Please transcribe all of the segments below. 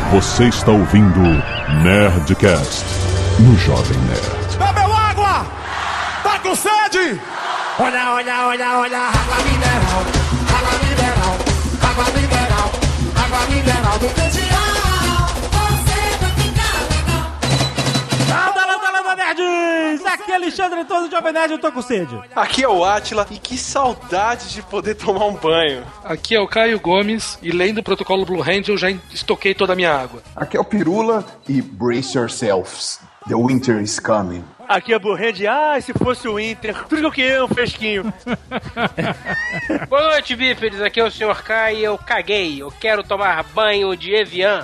Você está ouvindo Nerdcast no Jovem Nerd. Bebeu água? Tá com sede? Olha, olha, olha, olha, água mineral, água mineral, água mineral, água mineral do Candial. Você vai ficar legal. Landa, nerds! Aqui é Alexandre, todo Jovem Nerd, eu tô com sede. Aqui é o Átila, e que saudade de poder tomar um banho. Aqui é o Caio Gomes, e lendo o protocolo Blue Hand, eu já estoquei toda a minha água. Aqui é o Pirula, e brace yourselves, the winter is coming. Aqui é Blue Hand, se fosse o Inter, tudo que eu queria é um fresquinho. Boa noite, bípedes, aqui é o Sr. K e eu caguei, eu quero tomar banho de Evian.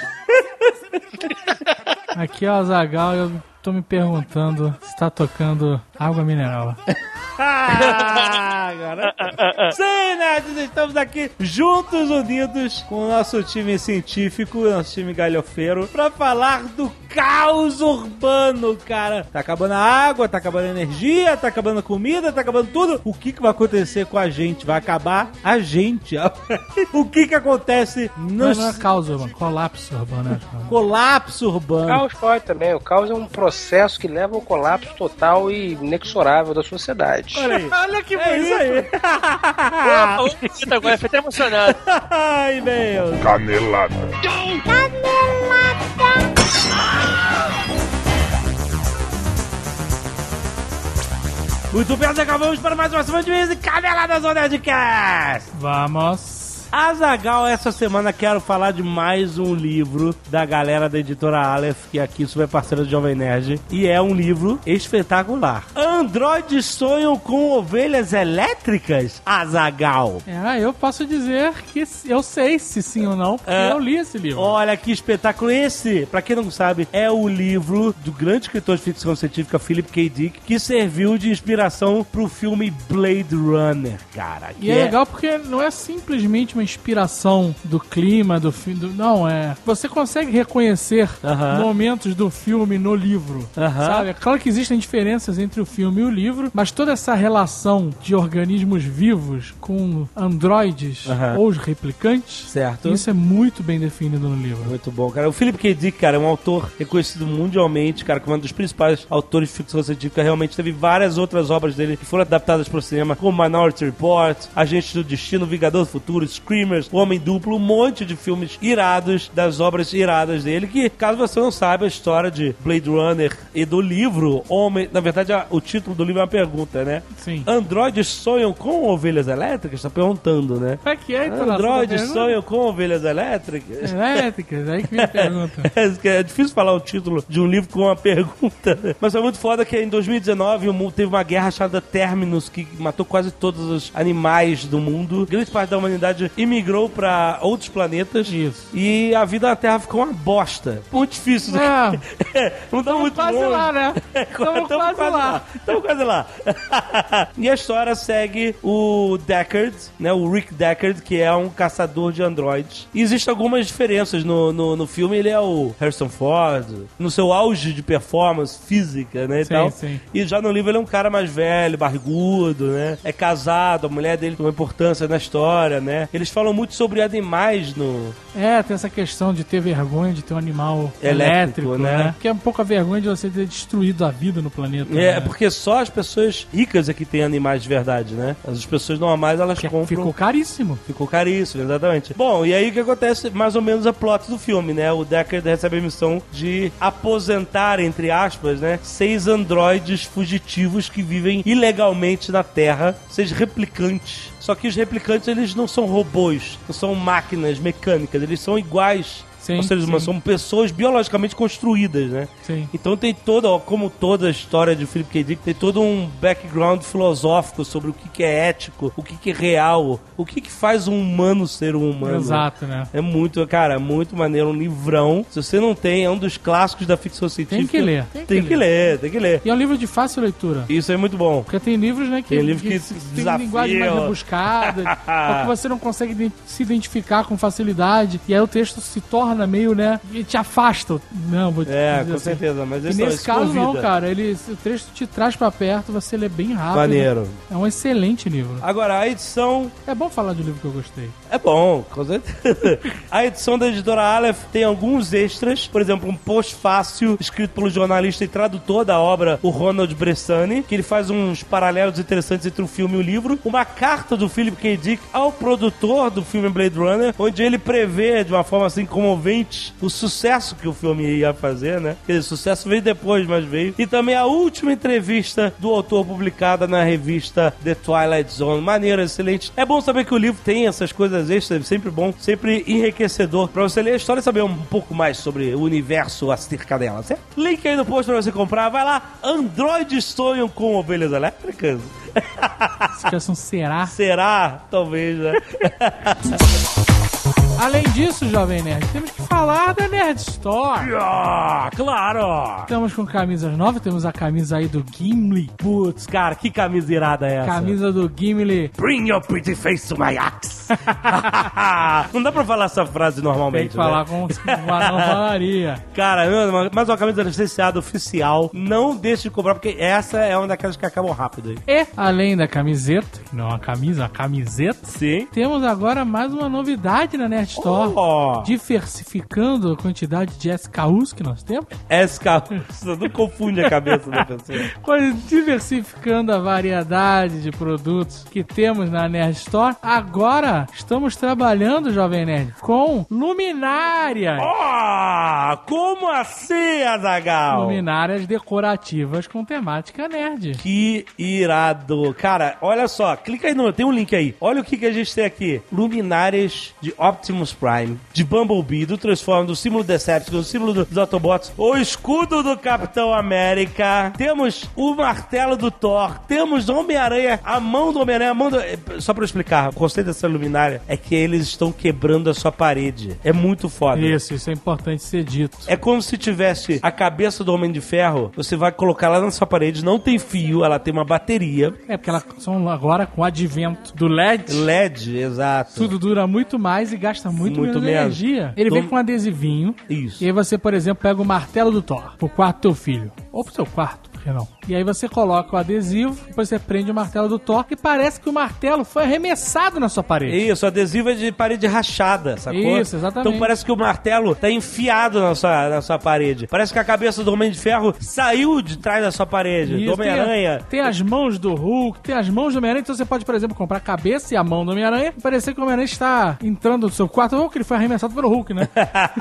Aqui é o Azaghal e eu tô me perguntando se tá tocando água mineral. Agora. Sim, nerds, estamos aqui juntos, unidos com o nosso time científico, nosso time galhofeiro, pra falar do caos urbano, cara. Tá acabando a água, tá acabando a energia, tá acabando a comida, tá acabando tudo. O que vai acontecer com a gente? Vai acabar a gente. O que acontece no... Não é caos urbano, colapso urbano. Né? Colapso urbano. Caos pode também. O caos é um processo que leva ao colapso total e inexorável da sociedade. Olha aí. Olha que bonito. É isso aí. Opa, agora fiquei até emocionado. Ai, meu. Canelada. Muito bem, acabamos para mais uma semana de mês e Caneladas do Nerdcast. Vamos. Azaghal, essa semana quero falar de mais um livro da galera da editora Aleph, que é aqui super parceira do Jovem Nerd, e é um livro espetacular. Androides sonham com ovelhas elétricas, Azaghal? Eu posso dizer que eu sei se sim ou não, porque eu li esse livro. Olha que espetáculo. Esse, pra quem não sabe, é o livro do grande escritor de ficção científica Philip K. Dick, que serviu de inspiração pro filme Blade Runner, cara. E é legal porque não é simplesmente uma inspiração do clima, do filme. Não, você consegue reconhecer momentos do filme no livro. Sabe? É claro que existem diferenças entre o filme e o livro, mas toda essa relação de organismos vivos com androides ou os replicantes, certo, isso é muito bem definido no livro. Muito bom, cara. O Philip K. Dick, cara, é um autor reconhecido mundialmente, cara, como um dos principais autores de ficção científica. Realmente teve várias outras obras dele que foram adaptadas para o cinema, como Minority Report, Agente do Destino, Vingador do Futuro, Screamers, O Homem Duplo, um monte de filmes irados, das obras iradas dele, que, caso você não saiba a história de Blade Runner e do livro, na verdade, o título do livro é uma pergunta, né? Sim. Androides sonham com ovelhas elétricas? Tá perguntando, né? Pra que então? Androides sonham com ovelhas elétricas? Elétricas? Aí que me pergunta. É difícil falar o título de um livro com uma pergunta, né? Mas é muito foda que em 2019 o mundo teve uma guerra chamada Terminus, que matou quase todos os animais do mundo. Grande parte da humanidade imigrou pra outros planetas. Isso. E a vida na Terra ficou uma bosta. Muito difícil. Não dá muito quase longe. lá, né? Estamos quase lá. Estamos quase lá. E a história segue o Deckard, né? O Rick Deckard, que é um caçador de androides. E existem algumas diferenças no filme. Ele é o Harrison Ford, no seu auge de performance física, né? Sim. E já no livro ele é um cara mais velho, barrigudo, né? É casado, a mulher dele tem uma importância na história, né? Eles falam muito sobre animais no... tem essa questão de ter vergonha de ter um animal elétrico, né? Que é um pouco a vergonha de você ter destruído a vida no planeta. É porque só as pessoas ricas é que tem animais de verdade, né? As pessoas normais, elas compram... Ficou caríssimo. Ficou caríssimo, exatamente. Bom, e aí o que acontece? Mais ou menos a plot do filme, né? O Deckard recebe a missão de aposentar, entre aspas, né? 6 androides fugitivos que vivem ilegalmente na Terra, 6 replicantes. Só que os replicantes, eles não são robôs, não são máquinas mecânicas, eles são iguais aos seres humanos, são pessoas biologicamente construídas, né? Sim. Então tem como toda a história de Philip K. Dick, tem todo um background filosófico sobre o que é ético, o que é real, o que faz um humano ser um humano. Exato, né? É muito, cara, muito maneiro, um livrão. Se você não tem, é um dos clássicos da ficção científica. Tem que ler. Tem que ler. E é um livro de fácil leitura. Isso é muito bom. Porque tem livros, né, que tem linguagem mais rebuscada, ou que você não consegue se identificar com facilidade, e aí o texto se torna torna meio, né, te afasta. Não, vou dizer com assim. certeza, mas E esse nesse caso convida. não, cara, o texto te traz pra perto, você lê bem rápido. Maneiro. É um excelente livro. Agora, a edição... É bom falar de um livro que eu gostei. É bom, com certeza. A edição da editora Aleph tem alguns extras, por exemplo, um pós-fácil escrito pelo jornalista e tradutor da obra, o Ronald Bressani, que ele faz uns paralelos interessantes entre o filme e o livro. Uma carta do Philip K. Dick ao produtor do filme Blade Runner, onde ele prevê de uma forma assim comovente o sucesso que o filme ia fazer, né? Quer dizer, o sucesso veio depois, mas veio. E também a última entrevista do autor publicada na revista The Twilight Zone. Maneiro, excelente. É bom saber que o livro tem essas coisas extras, sempre bom, sempre enriquecedor pra você ler a história e saber um pouco mais sobre o universo acerca dela, certo? Link aí no post pra você comprar. Vai lá, Androides sonham com ovelhas elétricas? Se tivesse um será? Será? Talvez, né? Além disso, Jovem Nerd, temos que falar da Nerd Store. Claro! Estamos com camisas novas, temos a camisa aí do Gimli. Putz, cara, que camisa irada é essa? Camisa do Gimli. Bring your pretty face to my axe. Não dá pra falar essa frase normalmente, Tem que falar com uma não falaria. Cara, mais uma camisa licenciada oficial. Não deixe de comprar, porque essa é uma daquelas que acabam rápido aí. E, além da camiseta, que não é uma camisa, uma camiseta. Sim. Temos agora mais uma novidade na Nerd Store. Diversificando a quantidade de SKUs que nós temos. SKUs, não confunde a cabeça da pessoa. Diversificando a variedade de produtos que temos na Nerd Store. Agora, estamos trabalhando, Jovem Nerd, com luminárias. Como assim, Azaghal? Luminárias decorativas com temática nerd. Que irado. Cara, olha só, clica aí tem um link aí. Olha o que a gente tem aqui. Luminárias de Optimus Prime, de Bumblebee, do Transformers, do símbolo Decepticon, do símbolo dos Autobots, o escudo do Capitão América, temos o martelo do Thor, temos do Homem-Aranha, a mão do Homem-Aranha, Só pra eu explicar, o conceito dessa luminária é que eles estão quebrando a sua parede. É muito foda. Isso é importante ser dito. É como se tivesse a cabeça do Homem de Ferro, você vai colocar lá na sua parede, não tem fio, ela tem uma bateria. É, porque elas são agora com o advento do LED. LED, exato. Tudo dura muito mais e gasta muito menos energia. Ele vem com um adesivinho. Isso. E aí você, por exemplo, pega o martelo do Thor pro quarto do teu filho. Ou pro seu quarto, por que não? E aí você coloca o adesivo, depois você prende o martelo do Thor e parece que o martelo foi arremessado na sua parede. Isso, o adesivo é de parede rachada, sacou? Isso, exatamente. Então parece que o martelo tá enfiado na sua parede. Parece que a cabeça do Homem de Ferro saiu de trás da sua parede. Isso, do Homem-Aranha. Tem as mãos do Hulk, tem as mãos do Homem-Aranha. Então você pode, por exemplo, comprar a cabeça e a mão do Homem-Aranha e parecer que o Homem-Aranha está entrando no seu quarto. Ou que ele foi arremessado pelo Hulk, né?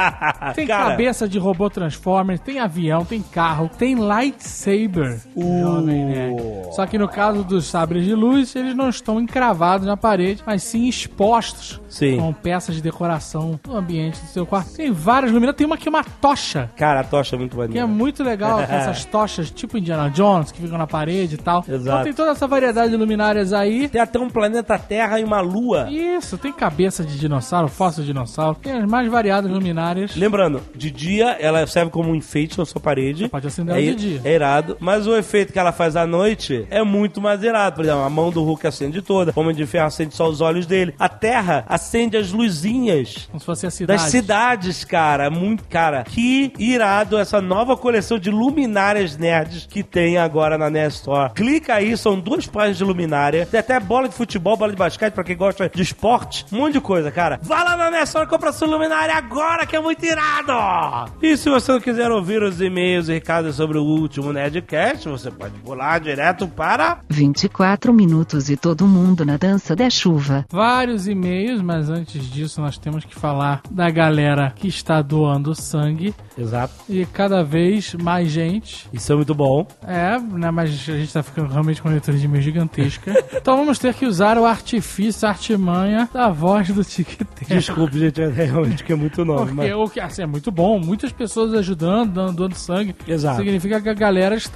Tem cabeça de robô Transformers, tem avião, tem carro, tem lightsaber. Jovem Nerd. Só que no caso dos sabres de luz, eles não estão encravados na parede, mas sim expostos. Sim. Com peças de decoração no ambiente do seu quarto. Tem várias luminárias. Tem uma que é uma tocha. Cara, a tocha é muito maneira. Que é muito legal, com essas tochas tipo Indiana Jones, que ficam na parede e tal. Exato. Então tem toda essa variedade de luminárias aí. Tem até um planeta Terra e uma lua. Isso, tem cabeça de dinossauro, fóssil de dinossauro. Tem as mais variadas luminárias. Lembrando, de dia ela serve como um enfeite na sua parede. Você pode acender ela de dia. É irado. Mas o efeito que ela faz à noite é muito mais irado. Por exemplo, a mão do Hulk acende toda. O Homem de Ferro acende só os olhos dele. A Terra acende as luzinhas. Como se fosse a cidade. Das cidades, cara. Muito, cara. Que irado essa nova coleção de luminárias nerds que tem agora na Nerd Store. Clica aí, são 2 páginas de luminária. Tem até bola de futebol, bola de basquete pra quem gosta de esporte. Um monte de coisa, cara. Vá lá na Nerd Store e compra sua luminária agora, que é muito irado! E se você não quiser ouvir os e-mails e recados sobre o último Nerdcast, você pode pular direto para 24 minutos e todo mundo na dança da chuva. Vários e-mails, mas antes disso nós temos que falar da galera que está doando sangue. Exato. E cada vez mais gente. Isso é muito bom. É, né, mas a gente tá ficando realmente com uma leitura de e-mail gigantesca. Então vamos ter que usar o artifício, a artimanha da voz do TikTok. Desculpe, gente, é realmente que é muito nome. Porque o que assim, é muito bom. Muitas pessoas ajudando, doando sangue. Exato. Significa que a galera está querendo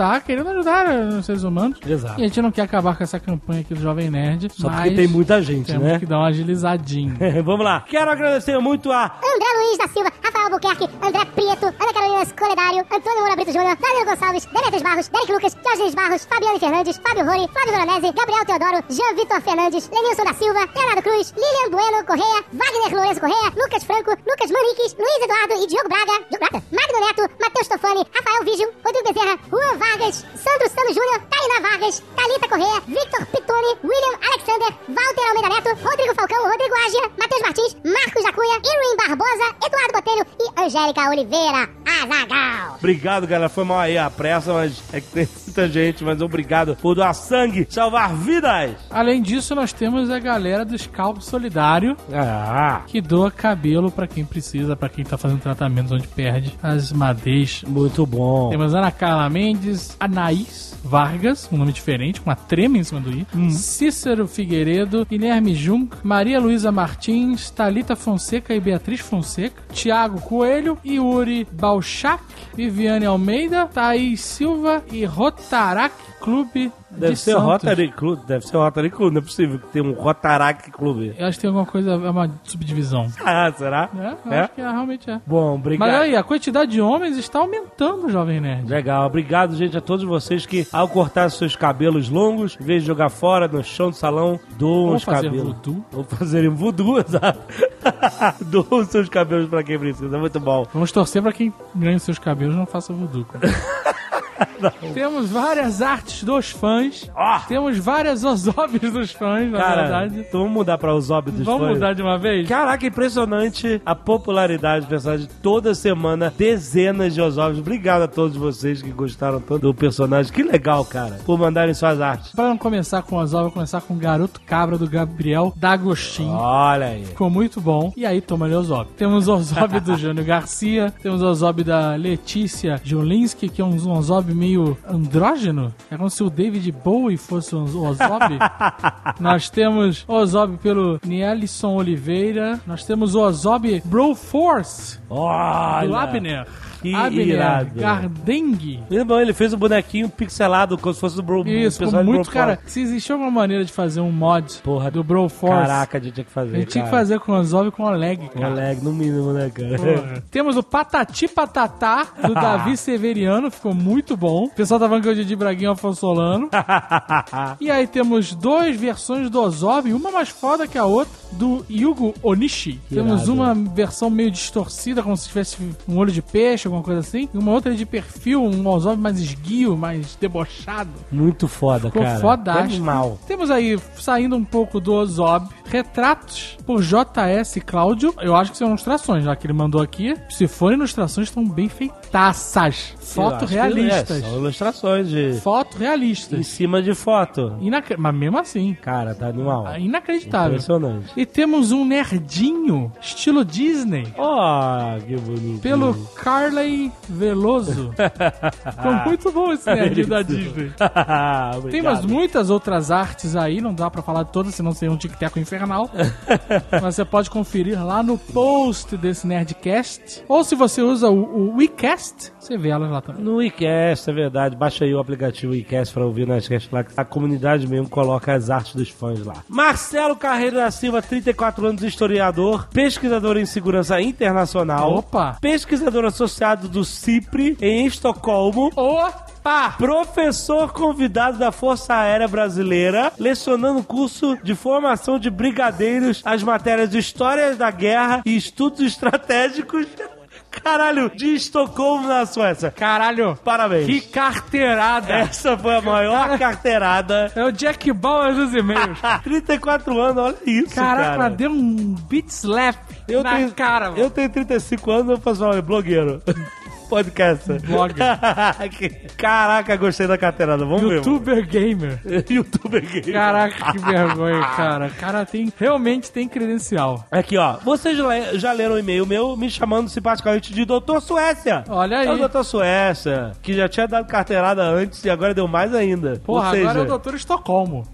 querendo ajudar os seres humanos. Exato. E a gente não quer acabar com essa campanha aqui do Jovem Nerd. Só mas porque tem muita gente, temos né? que dar uma agilizadinha. Vamos lá. Quero agradecer muito a André Luiz da Silva, Rafael Albuquerque, André Prieto, Ana Carolina Coledário, Antônio Moura Brito Júnior, Danilo Gonçalves, Demetrios Barros, Derek Lucas, Jorge Luiz Barros, Fabiane Fernandes, Fábio Rony, Flávio Veronese, Gabriel Teodoro, Jean Vitor Fernandes, Lenilson da Silva, Leonardo Cruz, Lilian Bueno Correia, Wagner Lourenço Correia, Lucas Franco, Lucas Maniques, Luiz Eduardo e Diogo Braga, Magno Neto, Matheus Tofani, Rafael Vígio, Rodrigo Bezerra, Juan Vargas, Sandro Sano Júnior, Tainá Vargas, Thalita Correia, Victor Pitone, William Alexander, Walter Almeida Neto, Rodrigo Falcão, Rodrigo Ágia, Matheus Martins, Marcos Jacunha, Irwin Barbosa, Eduardo Botelho e Angélica Oliveira Azaghal. Obrigado, galera. Foi mal aí a pressa, mas é que tem muita gente, mas obrigado por doar sangue, salvar vidas. Além disso, nós temos a galera do Scalp Solidário, que doa cabelo pra quem precisa, pra quem tá fazendo tratamento onde perde as madeixas. Muito bom. Temos Ana Carla Mendes, Anaís Vargas, um nome diferente, com uma trema em cima do I, Cícero Figueiredo, Guilherme Junk, Maria Luísa Martins, Thalita Fonseca e Beatriz Fonseca, Tiago Coelho, Yuri Balchak, Viviane Almeida, Thaís Silva e Rotarac Clube Deve de ser Santos. Rotary Club, não é possível que tenha um Rotarac Clube. Eu acho que tem alguma coisa, é uma subdivisão. Ah, será? Eu acho que realmente é. Bom, obrigado. Mas aí, a quantidade de homens está aumentando, Jovem Nerd. Legal, obrigado, gente, a todos vocês que, ao cortar seus cabelos longos, em vez de jogar fora no chão do salão, doam os cabelos. Voodoo. Ou fazerem voodoo, exato. Doam seus cabelos pra quem precisa, muito bom. Vamos torcer pra quem ganha os seus cabelos não faça voodoo. Temos várias artes dos fãs. Temos várias Ozobs dos fãs, na verdade. Então vamos mudar pra Ozob dos fãs. Vamos mudar de uma vez? Caraca, impressionante a popularidade do personagem. Toda semana, dezenas de Ozobs. Obrigado a todos vocês que gostaram tanto do personagem. Que legal, cara, por mandarem suas artes. Pra não começar com Ozob, eu vou começar com o Garoto Cabra do Gabriel D'Agostinho. Olha aí. Ficou muito bom. E aí, toma-lhe Ozob. Temos o Ozob do Jânio Garcia. Temos o Ozob da Letícia Jolinski, que é um Ozob meio andrógeno. É como se o David Bowie fosse um Ozob. Nós temos o Ozob pelo Nielson Oliveira. Nós temos o Ozob Broforce do Abner. Que Abner irado. Gardengue. Bom, ele fez um bonequinho pixelado, como se fosse do Bro. Isso, ficou muito, cara. Se existia alguma maneira de fazer um mod do Broforce, caraca, a gente tinha que fazer. A gente tinha que fazer com o Ozob e com o Oleg, cara. Oleg, no mínimo, né, cara? Porra. Temos o Patati Patatá do Davi Severiano, ficou muito bom. O pessoal tá falando que é o Didi Braguinha e o Afonso Solano. E aí temos duas versões do Ozob, uma mais foda que a outra, do Yugo Onishi. Temos uma versão meio distorcida, como se tivesse um olho de peixe, alguma coisa assim, e uma outra de perfil, um Ozob mais esguio, mais debochado. Muito foda, ficou cara. Fodástico. Animal. Temos aí, saindo um pouco do Ozob, retratos por JS Cláudio. Eu acho que são ilustrações, já que ele mandou aqui. Se forem ilustrações, estão bem feitaças. Foto realistas. São ilustrações de... Foto realistas. Em cima de foto. Mas mesmo assim. Cara, tá animal. Inacreditável. Impressionante. E temos um nerdinho, estilo Disney. Que bonito. Pelo Carley Veloso. Ficou muito bom esse nerdinho da Disney. Tem muitas outras artes aí, não dá pra falar de todas, senão seria um tic-tac infernal. Mas você pode conferir lá no post desse Nerdcast. Ou se você usa o WeCast, você vê elas lá também. No WeCast, é verdade. Baixa aí o aplicativo WeCast pra ouvir o Nerdcast lá, que a comunidade mesmo coloca as artes dos fãs lá. Marcelo Carreiro da Silva, 34 anos, historiador, pesquisador em segurança internacional. Opa! Pesquisador associado do CIPRI em Estocolmo. Professor convidado da Força Aérea Brasileira, lecionando curso de formação de brigadeiros, as matérias de História da Guerra e Estudos Estratégicos. Caralho, de Estocolmo, na Suécia. Caralho. Parabéns. Que carteirada. Essa foi a maior carteirada. É o Jack Bauer dos e-mails. 34 anos, olha isso, Caraca, deu um beat slap na cara, mano. Eu tenho 35 anos, eu faço blogueiro. Podcaster. Blogger. Caraca, gostei da carteirada. Vamos ver. YouTuber Gamer. YouTuber Gamer. Caraca, que vergonha, cara. O cara realmente tem credencial. Aqui, ó. Vocês já leram um e-mail meu me chamando simpaticamente de Doutor Suécia. Olha aí. É o Doutor Suécia, que já tinha dado carteirada antes e agora deu mais ainda. Porra, agora é o Doutor Estocolmo.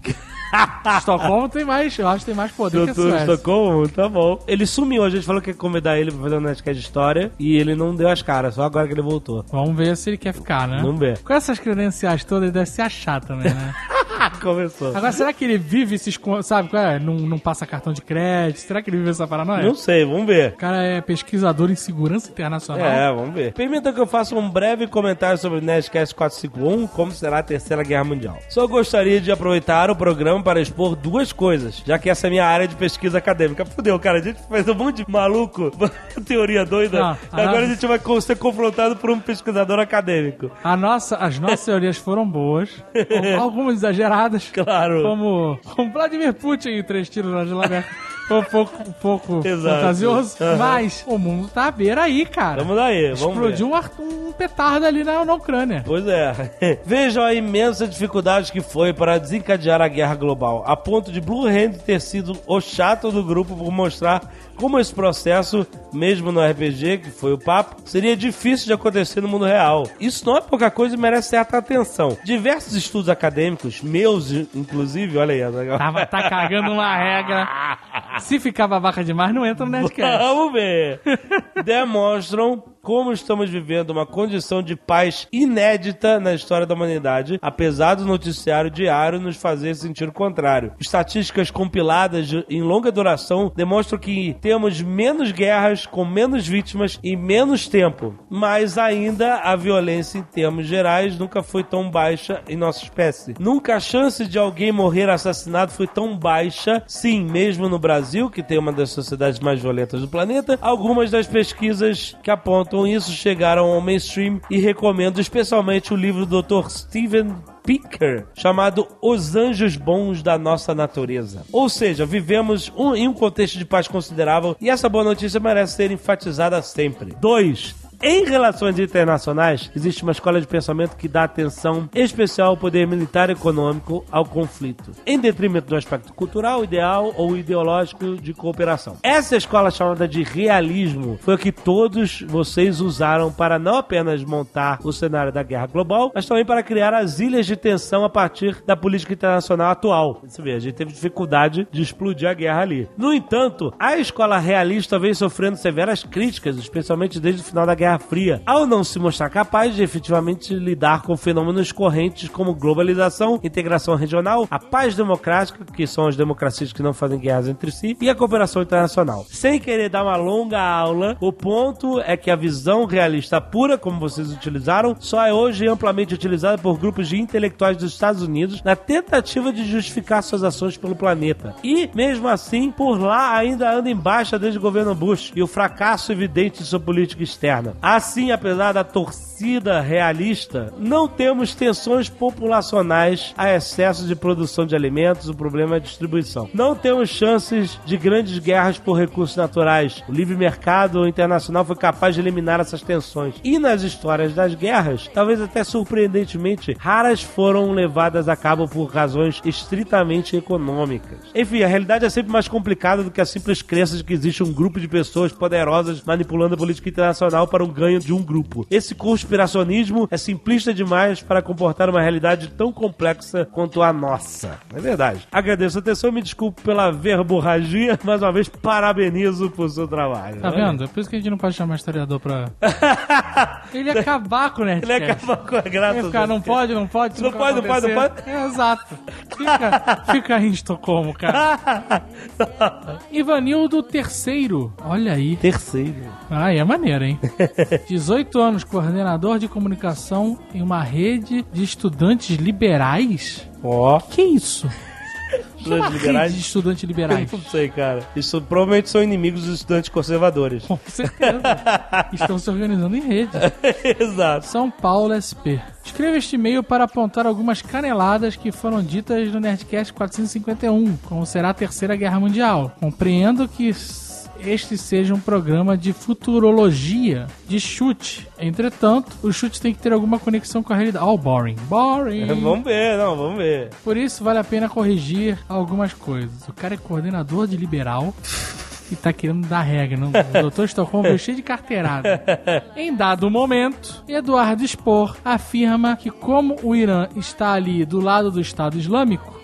Estocolmo tem mais, eu acho que tem mais poder que a Doutor Suécia. Estocolmo, tá bom. Ele sumiu, a gente falou que ia convidar ele pra fazer um Nerdcast de história e ele não deu as caras, só agora que ele voltou. Vamos ver se ele quer ficar, né? Vamos ver. Com essas credenciais todas, ele deve se achar também, né? Começou. Agora, será que ele vive se esconde, sabe? Qual é? Não passa cartão de crédito? Será que ele vive essa paranoia? Não sei, vamos ver. O cara é pesquisador em segurança internacional. É, vamos ver. Permita que eu faça um breve comentário sobre o Nerdcast 451, como será a Terceira Guerra Mundial. Só gostaria de aproveitar o programa para expor duas coisas, já que essa é a minha área de pesquisa acadêmica. Fudeu, cara, a gente faz um monte de maluco, teoria doida, Não, e agora a gente vai ser confrontado por um pesquisador acadêmico. As nossas teorias foram boas, algumas exageradas, Claro. como Vladimir Putin e 3 tiros na geladeira. Foi um pouco Exato. fantasioso, Uhum. mas o mundo tá à beira aí, cara. Vamos daí, vamos ver. Explodiu um petardo ali na Ucrânia. Pois é. Vejam a imensa dificuldade que foi para desencadear a guerra global, a ponto de Blue Hand ter sido o chato do grupo por mostrar como esse processo, mesmo no RPG, que foi o papo, seria difícil de acontecer no mundo real. Isso não é pouca coisa e merece certa atenção. Diversos estudos acadêmicos, meus inclusive, olha aí. Tá cagando uma regra. Se ficar babaca demais, não entra no Nerdcast. Vamos ver. Demonstram como estamos vivendo uma condição de paz inédita na história da humanidade, apesar do noticiário diário nos fazer sentir o contrário. Estatísticas compiladas em longa duração demonstram que temos menos guerras, com menos vítimas e menos tempo. Mas ainda a violência em termos gerais nunca foi tão baixa em nossa espécie. Nunca a chance de alguém morrer assassinado foi tão baixa. Sim, mesmo no Brasil, que tem uma das sociedades mais violentas do planeta, algumas das pesquisas que apontam isso chegaram ao mainstream e recomendo especialmente o livro do Dr. Steven Pinker, chamado Os Anjos Bons da Nossa Natureza. Ou seja, vivemos em um contexto de paz considerável e essa boa notícia merece ser enfatizada sempre. 2. Em relações internacionais, existe uma escola de pensamento que dá atenção especial ao poder militar e econômico ao conflito, em detrimento do aspecto cultural, ideal ou ideológico de cooperação. Essa escola chamada de realismo foi o que todos vocês usaram para não apenas montar o cenário da guerra global, mas também para criar as ilhas de tensão a partir da política internacional atual. Você vê, a gente teve dificuldade de explodir a guerra ali. No entanto, a escola realista vem sofrendo severas críticas, especialmente desde o final da Guerra Fria, ao não se mostrar capaz de efetivamente lidar com fenômenos correntes como globalização, integração regional, a paz democrática, que são as democracias que não fazem guerras entre si, e a cooperação internacional. Sem querer dar uma longa aula, o ponto é que a visão realista pura, como vocês utilizaram, só é hoje amplamente utilizada por grupos de intelectuais dos Estados Unidos na tentativa de justificar suas ações pelo planeta. E, mesmo assim, por lá ainda anda em baixa desde o governo Bush e o fracasso evidente de sua política externa. Assim, apesar da torcida realista, não temos tensões populacionais a excesso de produção de alimentos, o problema é a distribuição. Não temos chances de grandes guerras por recursos naturais. O livre mercado internacional foi capaz de eliminar essas tensões. E nas histórias das guerras, talvez até surpreendentemente, raras foram levadas a cabo por razões estritamente econômicas. Enfim, a realidade é sempre mais complicada do que a simples crença de que existe um grupo de pessoas poderosas manipulando a política internacional para um ganho de um grupo. Esse conspiracionismo é simplista demais para comportar uma realidade tão complexa quanto a nossa. É verdade. Agradeço a atenção e me desculpo pela verborragia. Mais uma vez, parabenizo por seu trabalho. Tá vendo? É por isso que a gente não pode chamar historiador pra... Ele ia acabar com o Nerdcast. Ele ia acabar com a graça. Ficar, não pode. Não pode. É, exato. Fica aí em Estocolmo, cara. Ivanildo III. Olha aí. Terceiro. Ah, é maneiro, hein? 18 anos, coordenador de comunicação em uma rede de estudantes liberais? Ó. Que isso? Estudantes liberais? De estudantes liberais. Não sei, cara. Isso provavelmente são inimigos dos estudantes conservadores. Com certeza. Estão se organizando em rede. Exato. São Paulo SP. Escreva este e-mail para apontar algumas caneladas que foram ditas no Nerdcast 451, como será a Terceira Guerra Mundial. Compreendo que este seja um programa de futurologia, de chute. Entretanto, o chute tem que ter alguma conexão com a realidade. Oh, boring. Vamos ver. Por isso, vale a pena corrigir algumas coisas. O cara é coordenador de liberal e tá querendo dar regra. Não? O Dr. Estocolmo veio cheio de carteirada. Em dado momento, Eduardo Spohr afirma que como o Irã está ali do lado do Estado Islâmico,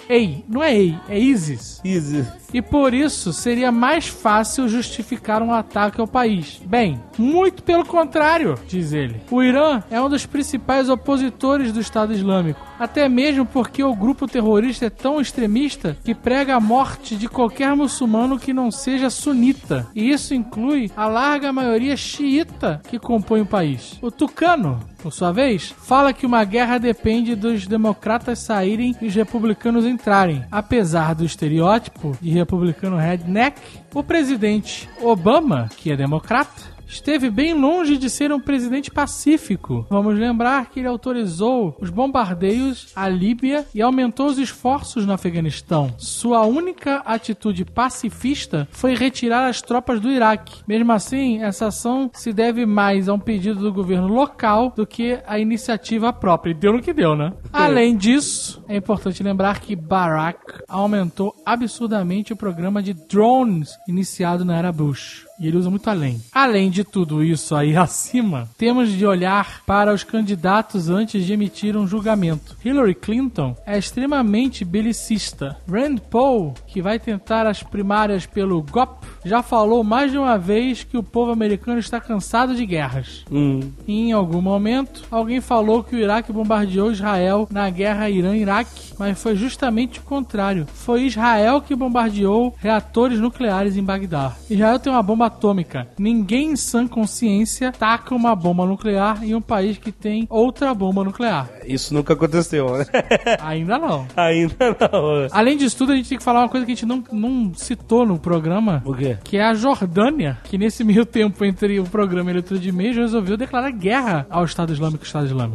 Não é ISIS. E por isso seria mais fácil justificar um ataque ao país. Bem, muito pelo contrário, diz ele. O Irã é um dos principais opositores do Estado Islâmico. Até mesmo porque o grupo terrorista é tão extremista que prega a morte de qualquer muçulmano que não seja sunita. E isso inclui a larga maioria xiita que compõe o país. O Tucano, por sua vez, fala que uma guerra depende dos democratas saírem e os republicanos entrarem. Apesar do estereótipo de republicano redneck, o presidente Obama, que é democrata, esteve bem longe de ser um presidente pacífico. Vamos lembrar que ele autorizou os bombardeios à Líbia e aumentou os esforços no Afeganistão. Sua única atitude pacifista foi retirar as tropas do Iraque. Mesmo assim, essa ação se deve mais a um pedido do governo local do que a iniciativa própria. E deu no que deu, né? Além disso, é importante lembrar que Barack aumentou absurdamente o programa de drones iniciado na era Bush. E ele usa muito além. Além de tudo isso aí acima, temos de olhar para os candidatos antes de emitir um julgamento. Hillary Clinton é extremamente belicista. Rand Paul, que vai tentar as primárias pelo GOP, já falou mais de uma vez que o povo americano está cansado de guerras. E em algum momento, alguém falou que o Iraque bombardeou Israel na guerra Irã-Iraque, mas foi justamente o contrário. Foi Israel que bombardeou reatores nucleares em Bagdá. Israel tem uma bomba atômica. Ninguém em sã consciência taca uma bomba nuclear em um país que tem outra bomba nuclear. Isso nunca aconteceu, né? Ainda não. Ainda não. Além disso tudo, a gente tem que falar uma coisa que a gente não citou no programa. O quê? Que é a Jordânia, que nesse meio tempo entre o programa e a leitura de e-mails resolveu declarar guerra ao Estado Islâmico.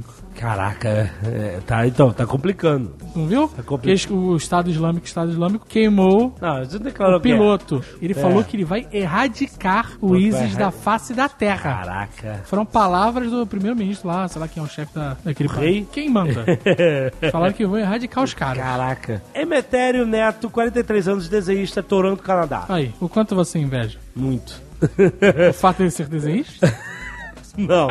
Caraca, então, tá complicando. Não viu? Tá complicando. O Estado Islâmico queimou o piloto. Ele falou que ele vai erradicar o ISIS da face da terra. Caraca. Foram palavras do primeiro-ministro lá, sei lá quem é o chefe daquele rei. Quem manda? Falaram que vão erradicar os caras. Caraca. Emetério Neto, 43 anos, desenhista, Toronto, Canadá. Aí, o quanto você inveja? Muito. O fato de ele ser desenhista? Não.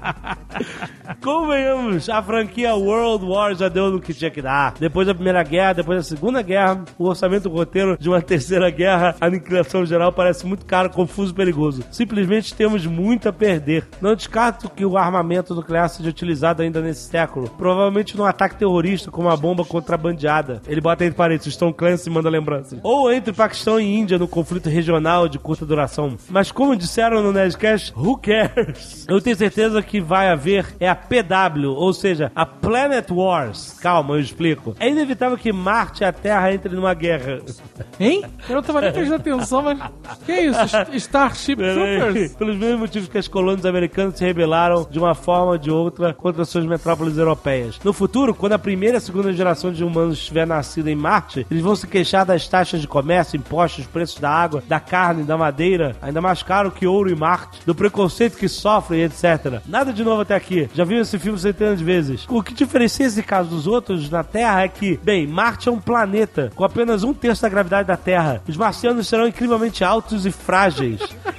Convenhamos, a franquia World War já deu no que tinha que dar. Depois da Primeira Guerra, depois da Segunda Guerra, o orçamento do roteiro de uma terceira guerra, a aniquilação geral, parece muito caro, confuso e perigoso. Simplesmente temos muito a perder. Não descarto que o armamento nuclear seja utilizado ainda nesse século. Provavelmente num ataque terrorista com uma bomba contrabandeada. Ele bota entre parênteses, Tom Clancy manda lembranças. Ou entre Paquistão e Índia no conflito regional de curta duração. Mas como disseram no Nerdcast, who cares? Eu tenho certeza que vai haver a PW, ou seja, a Planet Wars. Calma, eu explico. É inevitável que Marte e a Terra entrem numa guerra. Hein? Eu não tava nem prestando atenção, mas... Que é isso? Starship Troopers? Pelos mesmos motivos que as colônias americanas se rebelaram de uma forma ou de outra contra suas metrópoles europeias. No futuro, quando a primeira e a segunda geração de humanos estiver nascida em Marte, eles vão se queixar das taxas de comércio, impostos, preços da água, da carne, da madeira, ainda mais caro que ouro em Marte, do preconceito que sofrem, etc. Nada de novo até aqui. Já viu esse filme centenas de vezes. O que diferencia esse caso dos outros na Terra é que, bem, Marte é um planeta com apenas 1/3 da gravidade da Terra. Os marcianos serão incrivelmente altos e frágeis.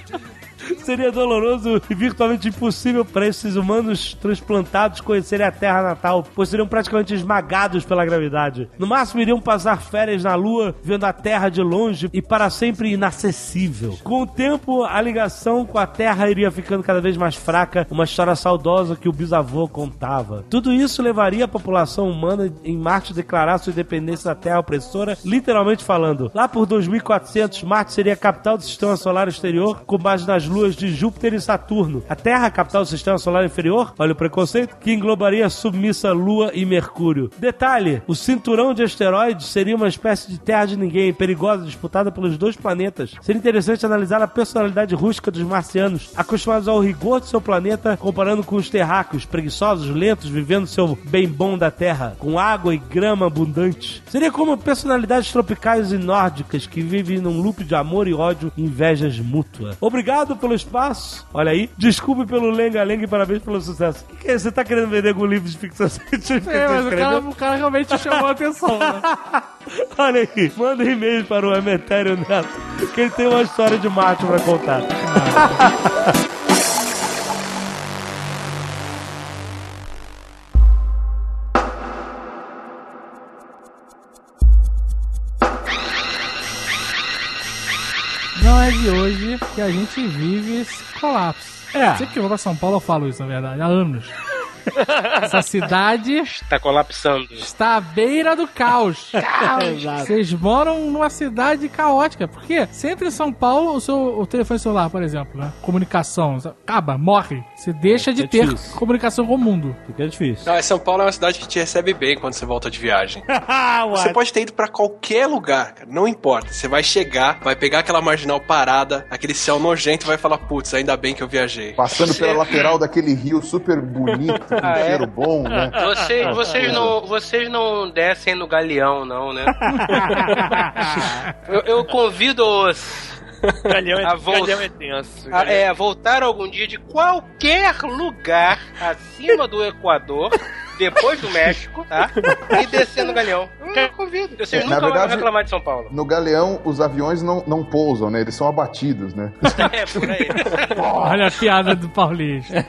Seria doloroso e virtualmente impossível para esses humanos transplantados conhecerem a terra natal, pois seriam praticamente esmagados pela gravidade. No máximo iriam passar férias na Lua, vendo a Terra de longe e para sempre inacessível. Com o tempo, a ligação com a Terra iria ficando cada vez mais fraca, uma história saudosa que o bisavô contava. Tudo isso levaria a população humana em Marte a declarar sua independência da Terra opressora, literalmente falando. Lá por 2400, Marte seria a capital do sistema solar exterior, com base nas luas de Júpiter e Saturno. A Terra, a capital do sistema solar inferior, olha o preconceito, que englobaria a submissa Lua e Mercúrio. Detalhe, o cinturão de asteroides seria uma espécie de terra de ninguém, perigosa, disputada pelos dois planetas. Seria interessante analisar a personalidade rústica dos marcianos, acostumados ao rigor de seu planeta, comparando com os terráqueos, preguiçosos, lentos, vivendo seu bem bom da Terra, com água e grama abundantes. Seria como personalidades tropicais e nórdicas que vivem num loop de amor e ódio e invejas mútuas. Obrigado pelo espaço. Olha aí. Desculpe pelo lenga-lenga e parabéns pelo sucesso. O que é? Você tá querendo vender algum livro de ficção científica? Mas o cara realmente chamou a atenção, né? Olha aí. Manda um e-mail para o Emetério Neto, que ele tem uma história de Marte pra contar. a gente vive esse colapso. É. Sempre que eu vou pra São Paulo eu falo isso, na verdade, há anos. Essa cidade está colapsando. Está à beira do caos. Vocês moram numa cidade caótica. Por quê? Você entra em São Paulo, o telefone celular, por exemplo, né? Comunicação, acaba, morre. Você deixa de ter comunicação com o mundo. Fica difícil. Não, São Paulo é uma cidade que te recebe bem quando você volta de viagem. Você pode ter ido pra qualquer lugar, cara. Não importa. Você vai chegar, vai pegar aquela marginal parada, aquele céu nojento e vai falar, putz, ainda bem que eu viajei. Passando pela lateral daquele rio super bonito, com cheiro bom, né? Vocês não descem no Galeão, não, né? eu convido-os Galeão é tenso. Voltar algum dia de qualquer lugar acima do Equador, depois do México, tá? E descer no Galeão. Eu convido. Vocês nunca vão reclamar de São Paulo. No Galeão, os aviões não pousam, né? Eles são abatidos, né? Por aí. Olha a piada do Paulista.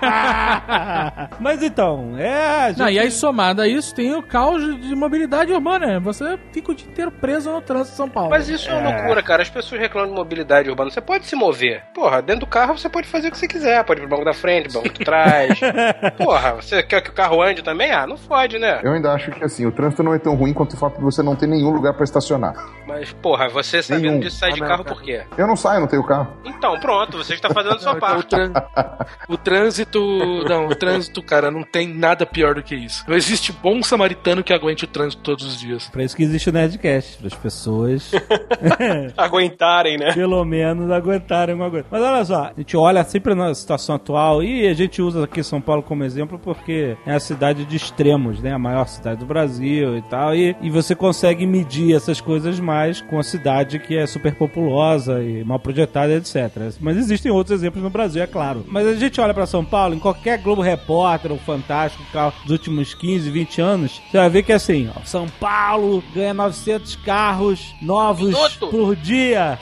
Mas então, Não, e aí somado a isso, tem o caos de mobilidade urbana. Você fica o dia inteiro preso no trânsito de São Paulo. Mas isso é uma loucura, cara. As pessoas reclamam de mobilidade urbana. Você pode se mover. Porra, dentro do carro você pode fazer o que você quiser. Pode ir pro banco da frente, banco de trás. Porra, você quer que o carro ande também? Ah, não pode, né? Eu ainda acho que assim, o trânsito não é tão ruim quanto o fato de você não ter nenhum lugar pra estacionar. Mas, porra, você sabendo disso sai de carro por quê? Eu não saio, não tenho carro. Então, pronto, você está fazendo a sua parte. O trânsito, cara, não tem nada pior do que isso. Não existe bom samaritano que aguente o trânsito todos os dias. Pra isso que existe o Nerdcast, para as pessoas aguentarem, né? Pelo menos aguentarem uma coisa. Mas olha só, a gente olha sempre na situação atual e a gente usa aqui São Paulo como exemplo porque é a cidade de extremos, né? A maior cidade do Brasil e tal. E você consegue medir essas coisas mais com a cidade que é super populosa e mal projetada, etc. Mas existem outros exemplos no Brasil, é claro. Mas a gente olha pra São Paulo, em qualquer Globo Repórter ou Fantástico dos últimos 15, 20 anos, você vai ver que é assim, ó, São Paulo ganha 900 carros novos por dia.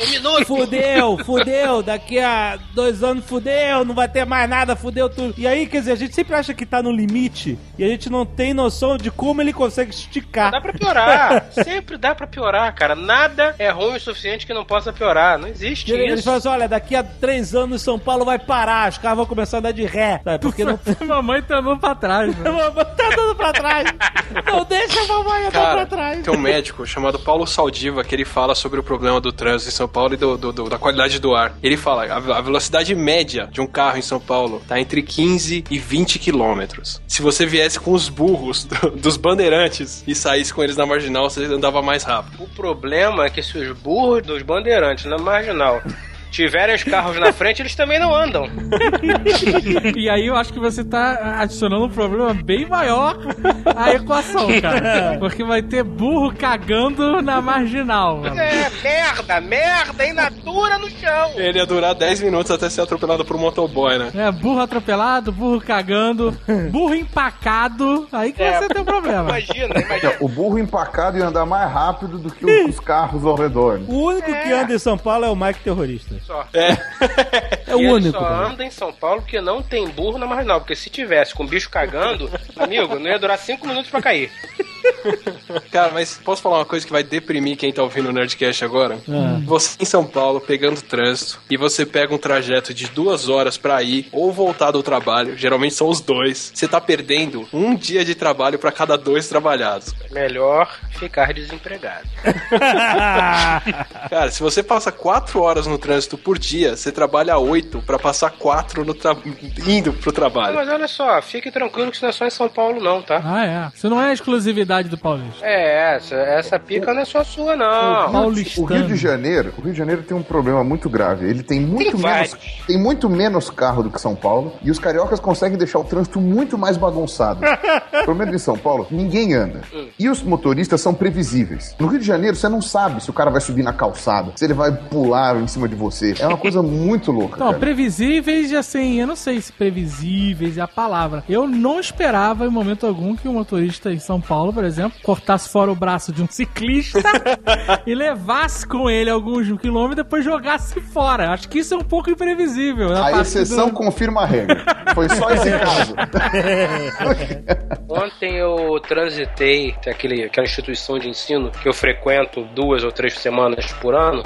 Fudeu, daqui a 2 anos fudeu, não vai ter mais nada, fudeu tudo. E aí, quer dizer, a gente sempre acha que tá no limite e a gente não tem noção de como ele consegue esticar. Dá pra piorar, sempre dá pra piorar, cara. Nada é ruim o suficiente que não possa piorar, não existe isso. Eles falam assim, olha, daqui a 3 anos São Paulo vai parar, os carros vão começar a andar de ré, sabe? Porque não... Mamãe tá andando pra trás, né? Mamãe tá andando pra trás. Não deixa a mamãe andar pra trás. Tem um médico chamado Paulo Saldiva que ele fala sobre o problema do trânsito em São Paulo e da qualidade do ar. Ele fala, a velocidade média de um carro em São Paulo tá entre 15 e 20 quilômetros. Se você viesse com os burros dos bandeirantes e saísse com eles na marginal, você andava mais rápido. O problema é que se os burros dos bandeirantes na marginal tiverem os carros na frente, eles também não andam. E aí eu acho que você tá adicionando um problema bem maior à equação, cara. Porque vai ter burro cagando na marginal. Mano. Merda, in natura no chão. Ele ia durar 10 minutos até ser atropelado por um motoboy, né? Burro atropelado, burro cagando, burro empacado, aí que você tem um problema. Imagina. O burro empacado ia andar mais rápido do que os carros ao redor. Né? O único que anda em São Paulo é o Mike Terrorista. Só. É o único. Só anda em São Paulo porque não tem burro na marginal. Porque se tivesse com o bicho cagando, amigo, não ia durar 5 minutos pra cair. Cara, mas posso falar uma coisa que vai deprimir quem tá ouvindo o Nerdcast agora? Você em São Paulo, pegando trânsito, e você pega um trajeto de 2 horas pra ir ou voltar do trabalho, geralmente são os 2, você tá perdendo 1 dia de trabalho pra cada 2 trabalhados. Melhor ficar desempregado. Cara, se você passa 4 horas no trânsito por dia, você trabalha 8 pra passar 4 indo pro trabalho. Mas olha só, fique tranquilo que isso não é só em São Paulo não, tá? Ah, é. Isso não é exclusividade do Paulista. Essa pica não é só sua, não. O Rio de Janeiro tem um problema muito grave. Ele tem muito menos carro do que São Paulo e os cariocas conseguem deixar o trânsito muito mais bagunçado. Pelo menos em São Paulo, ninguém anda. E os motoristas são previsíveis. No Rio de Janeiro, você não sabe se o cara vai subir na calçada, se ele vai pular em cima de você. É uma coisa muito louca, Não, cara. previsíveis, assim, eu não sei se previsíveis é a palavra. Eu não esperava em momento algum que um motorista em São Paulo, por exemplo, exemplo, cortasse fora o braço de um ciclista e levasse com ele alguns quilômetros e depois jogasse fora. Acho que isso é um pouco imprevisível. A exceção confirma a regra. Foi só esse caso. Ontem eu transitei aquela instituição de ensino que eu frequento 2 ou 3 semanas por ano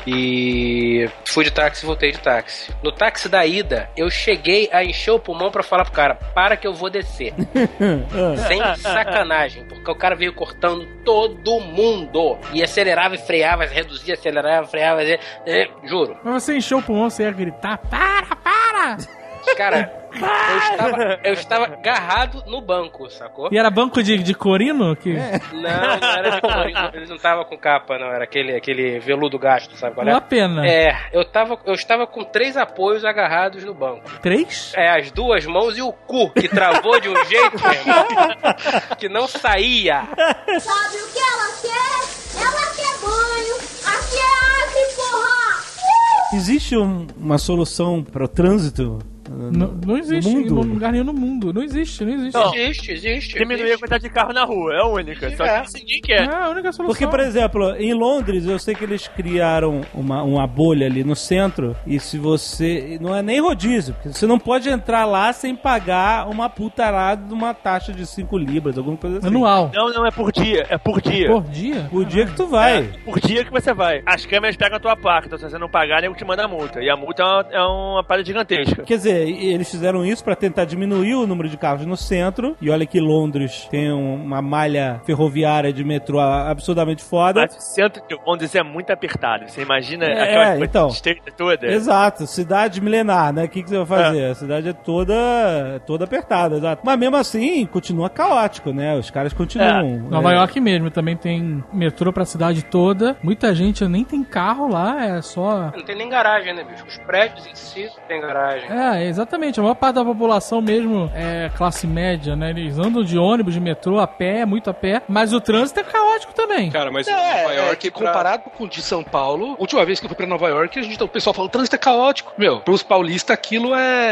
e fui de táxi e voltei de táxi. No táxi da ida, eu cheguei a encher o pulmão pra falar pro cara, para que eu vou descer. Sem sacanagem, porque o cara veio cortando todo mundo. E acelerava e freava, reduzia, acelerava, freava, juro. Mas você encheu o pulmão, você ia gritar, para! Cara, eu estava agarrado no banco, sacou? E era banco de corino? Que... Não era de corino, ele não tava com capa, não, era aquele veludo gasto, sabe qual é? Uma pena. Eu estava com 3 apoios agarrados no banco. 3? As 2 mãos e o cu, que travou de um jeito, meu irmão, que não saía. Sabe o que ela quer? Ela quer banho. Aqui é Acre, porra! Existe uma solução para o trânsito? Não existe em lugar nenhum no mundo. Não existe. Não. Existe. Diminuir a quantidade de carro na rua, é a única. Só que isso ninguém quer. É a única solução. Porque, por exemplo, em Londres, eu sei que eles criaram uma bolha ali no centro, e se você... Não é nem rodízio, porque você não pode entrar lá sem pagar uma putarada de uma taxa de 5 libras, alguma coisa assim. Anual. Não, é por dia. É por dia. Por dia? Por dia que tu vai. Por dia que você vai. As câmeras pegam a tua placa, então se você não pagar, nego te manda a multa. E a multa é uma parada gigantesca. Quer dizer, eles fizeram isso pra tentar diminuir o número de carros no centro. E olha que Londres tem uma malha ferroviária de metrô absurdamente foda. Mas o centro de Londres é muito apertado. Você imagina aquela coisa estreita toda? Exato. Cidade milenar, né? O que você vai fazer? A cidade é toda apertada, exato. Mas mesmo assim, continua caótico, né? Os caras continuam... Nova York mesmo também tem metrô pra cidade toda. Muita gente nem tem carro lá, é só... Não tem nem garagem, né, bicho? Os prédios em si não tem garagem. Exatamente. A maior parte da população mesmo é classe média, né? Eles andam de ônibus, de metrô, a pé, muito a pé. Mas o trânsito é caótico também. Cara, mas Nova York... comparado com o de São Paulo, última vez que eu fui pra Nova York, o pessoal falou, o trânsito é caótico. Meu, pros paulistas aquilo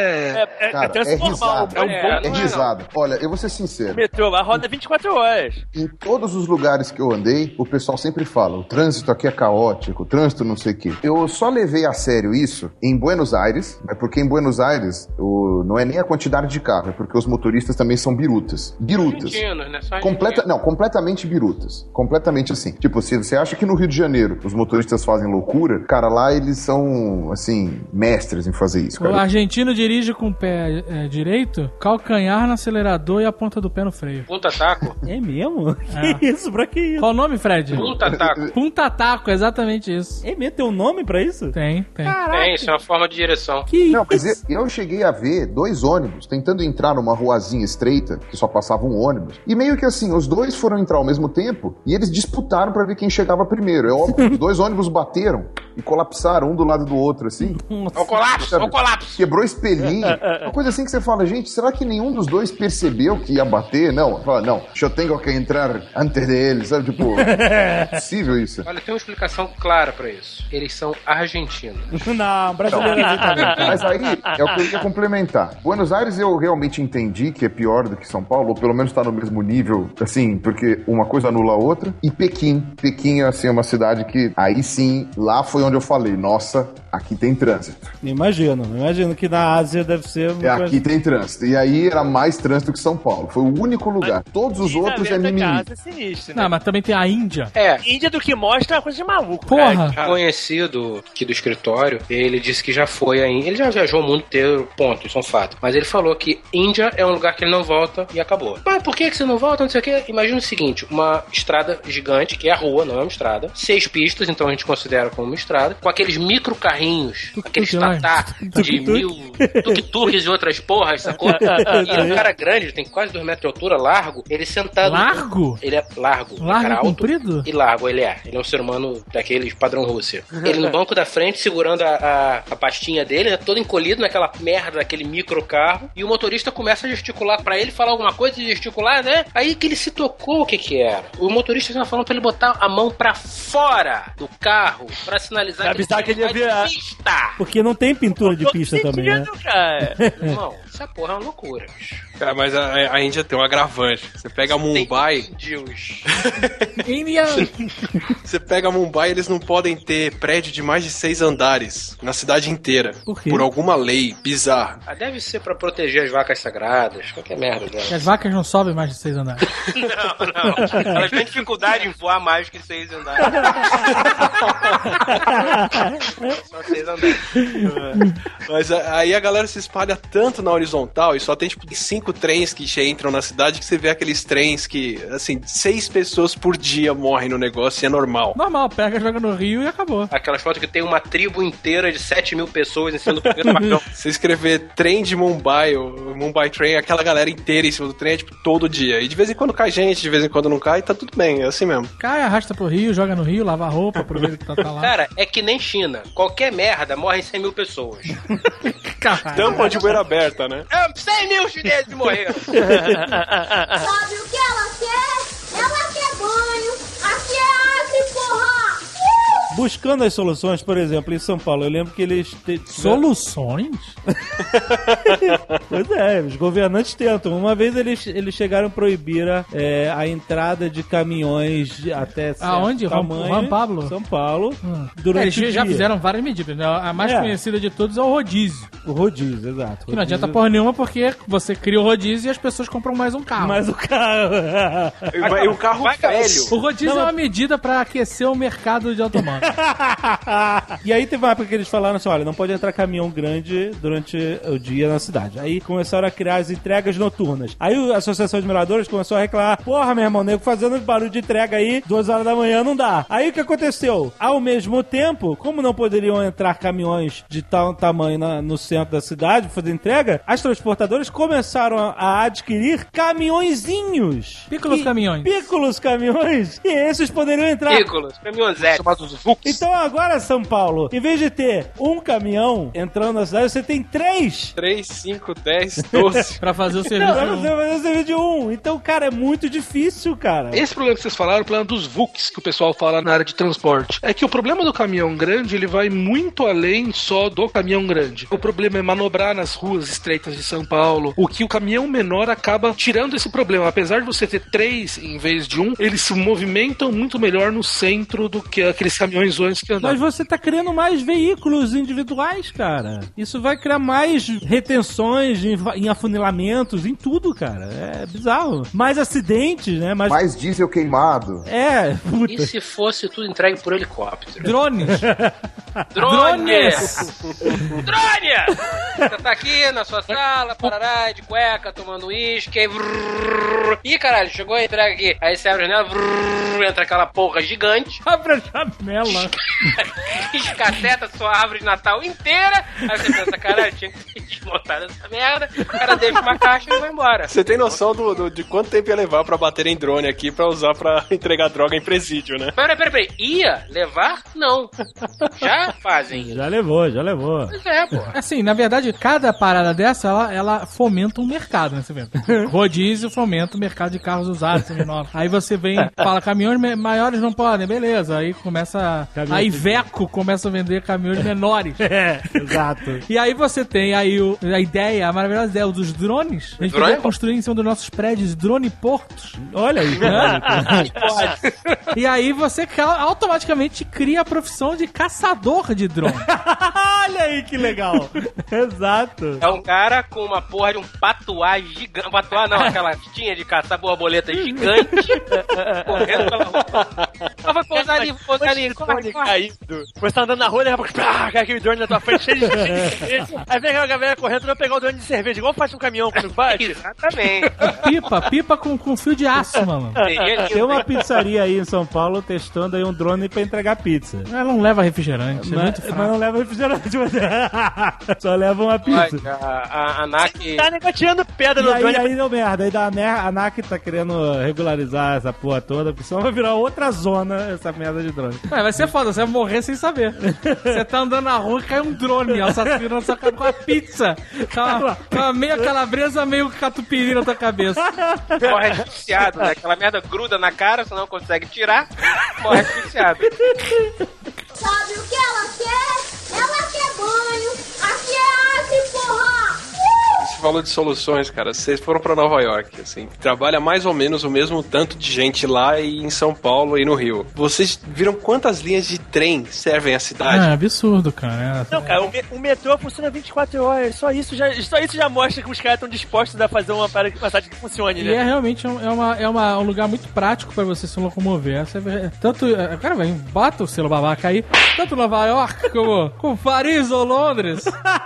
Cara, é risada. É risada. Olha, eu vou ser sincero. O metrô lá roda 24 horas. Em todos os lugares que eu andei, o pessoal sempre fala, o trânsito aqui é caótico, o trânsito não sei o quê. Eu só levei a sério isso em Buenos Aires, porque em Buenos Aires não é nem a quantidade de carro, é porque os motoristas também são birutas. Birutas. Né? Completamente birutas. Completamente assim. Tipo, se você acha que no Rio de Janeiro os motoristas fazem loucura, cara, lá eles são, assim, mestres em fazer isso, cara. O argentino dirige com o pé direito, calcanhar no acelerador e a ponta do pé no freio. Punta taco? É mesmo? Que isso? Pra que isso? Qual o nome, Fred? Punta taco. Punta taco, exatamente isso. É mesmo? Tem um nome pra isso? Tem. Tem, isso é uma forma de direção. Não, mas eu cheguei a ver 2 ônibus tentando entrar numa ruazinha estreita, que só passava um ônibus, e meio que assim, os 2 foram entrar ao mesmo tempo, e eles disputaram pra ver quem chegava primeiro. É óbvio, os 2 ônibus bateram e colapsaram um do lado do outro, assim. O colapso! Quebrou espelhinho. Uma coisa assim que você fala, gente, será que nenhum dos 2 percebeu que ia bater? Não, fala, não, eu tenho que entrar antes deles, sabe? Tipo, é possível isso. Olha, tem uma explicação clara pra isso. Eles são argentinos. Não, brasileiro também. Mas aí é o que eu ia complementar. Buenos Aires eu realmente entendi que é pior do que São Paulo, ou pelo menos tá no mesmo nível, assim, porque uma coisa anula a outra. E Pequim, assim, é uma cidade que, aí sim, lá foi onde eu falei, nossa, aqui tem trânsito. Imagino que na Ásia deve ser... Aqui tem trânsito. E aí era mais trânsito que São Paulo. Foi o único lugar. Todos os outros é mimimi. É sinistro, né? Não, mas também tem a Índia. Índia do que mostra é uma coisa de maluco. Porra! Cara. Conhecido aqui do escritório, ele disse que já foi a Índia. Ele já viajou o mundo inteiro, ponto, isso é um fato. Mas ele falou que Índia é um lugar que ele não volta e acabou. Mas por que você não volta? Não sei o quê. Imagina o seguinte, uma estrada gigante, que é a rua, não é uma estrada. 6 pistas, então a gente considera como uma estrada. Com aqueles micro carrinhos, aqueles tatá de 1000 tuk-tuks e outras porras, sacou? E ele é um cara grande, ele tem quase 2 metros de altura, largo. Ele sentado... Largo? Ele é largo. Largo e comprido? E largo, ele é. Ele é um ser humano daqueles padrão Rússia. Ele no banco da frente, segurando a pastinha dele, né, todo encolhido naquela merda, daquele micro carro, e o motorista começa a gesticular pra ele, falar alguma coisa e gesticular, né? Aí que ele se tocou o que era. O motorista estava falando pra ele botar a mão pra fora do carro, pra sinalizar que ele ia virar. Pista. Porque não tem pintura de pista também, né? Cara. Irmão, essa porra é uma loucura, bicho. Mas a Índia tem um agravante. Você pega Mumbai... Índia... Você pega Mumbai, eles não podem ter prédio de mais de 6 andares na cidade inteira. Por quê? Por alguma lei bizarra. Deve ser pra proteger as vacas sagradas. Qualquer merda dela. As vacas não sobem mais de 6 andares. Não. Elas têm dificuldade em voar mais que 6 andares. Só 6 andares. Mas aí a galera se espalha tanto na horizontal e só tem, tipo, 5 trens que entram na cidade que você vê aqueles trens que, assim, 6 pessoas por dia morrem no negócio e é normal. Normal, pega, joga no rio e acabou. Aquelas fotos que tem uma tribo inteira de 7 mil pessoas em cima do primeiro vagão. Se escrever trem de Mumbai, ou Mumbai Train, aquela galera inteira em cima do trem é, tipo, todo dia. E de vez em quando cai gente, de vez em quando não cai, tá tudo bem, é assim mesmo. Cai, arrasta pro rio, joga no rio, lava a roupa, aproveita que tá lá. Cara, é que nem China. Qualquer merda morrem 100 mil pessoas. Tampa de boeira aberta, né? 100 mil chineses morreram. Sabe o que ela quer? Ela quer banho. Aqui é Acre, porra! Buscando as soluções, por exemplo, em São Paulo, eu lembro que eles... Soluções? Pois é, os governantes tentam. Uma vez eles chegaram a proibir a entrada de caminhões até certo aonde? tamanho. Juan Pablo? São Paulo. Durante eles o já dia. fizeram várias medidas, né? A mais conhecida de todos é o rodízio. O rodízio, exato. Que não adianta porra nenhuma porque você cria o rodízio e as pessoas compram mais um carro. Mais um carro. E o carro velho. O rodízio é uma medida pra aquecer o mercado de automóvel. E aí teve uma época que eles falaram assim, olha, não pode entrar caminhão grande durante o dia na cidade. Aí começaram a criar as entregas noturnas. Aí a Associação de Miradores começou a reclamar, porra, meu irmão, nego fazendo barulho de entrega aí, 2 horas da manhã não dá. Aí o que aconteceu? Ao mesmo tempo, como não poderiam entrar caminhões de tal tamanho no centro da cidade pra fazer entrega, as transportadoras começaram a adquirir caminhõezinhos. Pícolos caminhões. Pícolos caminhões. E esses poderiam entrar. Pícolos, caminhões chamados VUCs. Então agora, São Paulo, em vez de ter um caminhão entrando na cidade, você tem 3. 3, 5, 10, 12. Pra fazer o serviço de um. Pra fazer o serviço de um. Então, cara, é muito difícil, cara. Esse problema que vocês falaram, o problema dos VUCs que o pessoal fala na área de transporte, é que o problema do caminhão grande, ele vai muito além só do caminhão grande. O problema é manobrar nas ruas estreitas de São Paulo. O que o caminhão menor acaba tirando esse problema. Apesar de você ter 3 em vez de 1, eles se movimentam muito melhor no centro do que aqueles caminhões que andavam. Mas você tá criando mais veículos individuais, cara. Isso vai criar mais retenções em afunilamentos, em tudo, cara. É bizarro. Mais acidentes, né? Mais diesel queimado. É, puta. E se fosse tudo entregue por helicóptero? Drones! Drones! Drone! Você tá aqui na sua sala, parará, de cueca, tomando uísque, aí... Ih, caralho, chegou a entrega aqui. Aí você abre a janela, entra aquela porra gigante. Abre a janela. Escateta sua árvore de Natal inteira. Aí você pensa, caralho, tinha que desmontar essa merda. O cara deixa uma caixa e vai embora. Você tem noção de quanto tempo ia levar pra bater em drone aqui pra usar pra entregar droga em presídio, né? Peraí. Ia levar? Não. Já fazem. Já levou. Pois é, pô. Assim, na verdade, cada parada dessa, ela fomenta um mercado, né? Você vê. Rodízio fomenta o mercado de carros usados, seminovos. Aí você fala, caminhões maiores não podem, beleza. Aí começa... A Iveco começa a vender caminhões menores. Exato. E aí você tem aí a maravilhosa ideia dos drones. A gente poderia construir em cima dos nossos prédios drone portos. Olha aí. E aí você automaticamente cria a profissão de caçador de drone. Olha aí que legal. Exato. É um cara com uma porra de um patuá gigante. Patuá não, aquela tinha de caçar borboleta gigante. Correndo pela rua. Vai pousar ali, corre. Caído. Você tá andando na rua e daqui a pouco cai aquele drone na tua frente cheio de cerveja. Aí vem aquela galera correndo e vai pegar o drone de cerveja. Igual faz um caminhão quando bate. Exatamente. Pipa com fio de aço, mano. Tem uma pizzaria aí em São Paulo testando aí um drone pra entregar pizza. Ela não leva refrigerante, é muito fraco. Mas não leva refrigerante, só leva uma pizza. A ANAC... Tá negociando pedra no drone. Aí deu merda. Aí a ANAC tá querendo regularizar essa porra toda, porque senão vai virar outra zona essa merda de drone. Vai ser foda, você vai morrer sem saber. Você tá andando na rua e cai um drone, assassino na sua cara com a pizza. Com a meia calabresa, meio catupiry na tua cabeça. Morre asfixiado, né? Aquela merda gruda na cara, você não consegue tirar, morre asfixiado. Sabe o que ela quer? Ela quer banho. Aqui é Acre, porra! falou de soluções, cara. Vocês foram pra Nova York, assim. Trabalha mais ou menos o mesmo tanto de gente lá e em São Paulo e no Rio. Vocês viram quantas linhas de trem servem a cidade? É absurdo, cara. Não, cara, o metrô funciona 24 horas. Só isso já mostra que os caras estão dispostos a fazer uma passagem que funcione, né? E é realmente um lugar muito prático pra você se locomover. Tanto, cara, bota o selo babaca aí. Tanto Nova York como Paris ou Londres.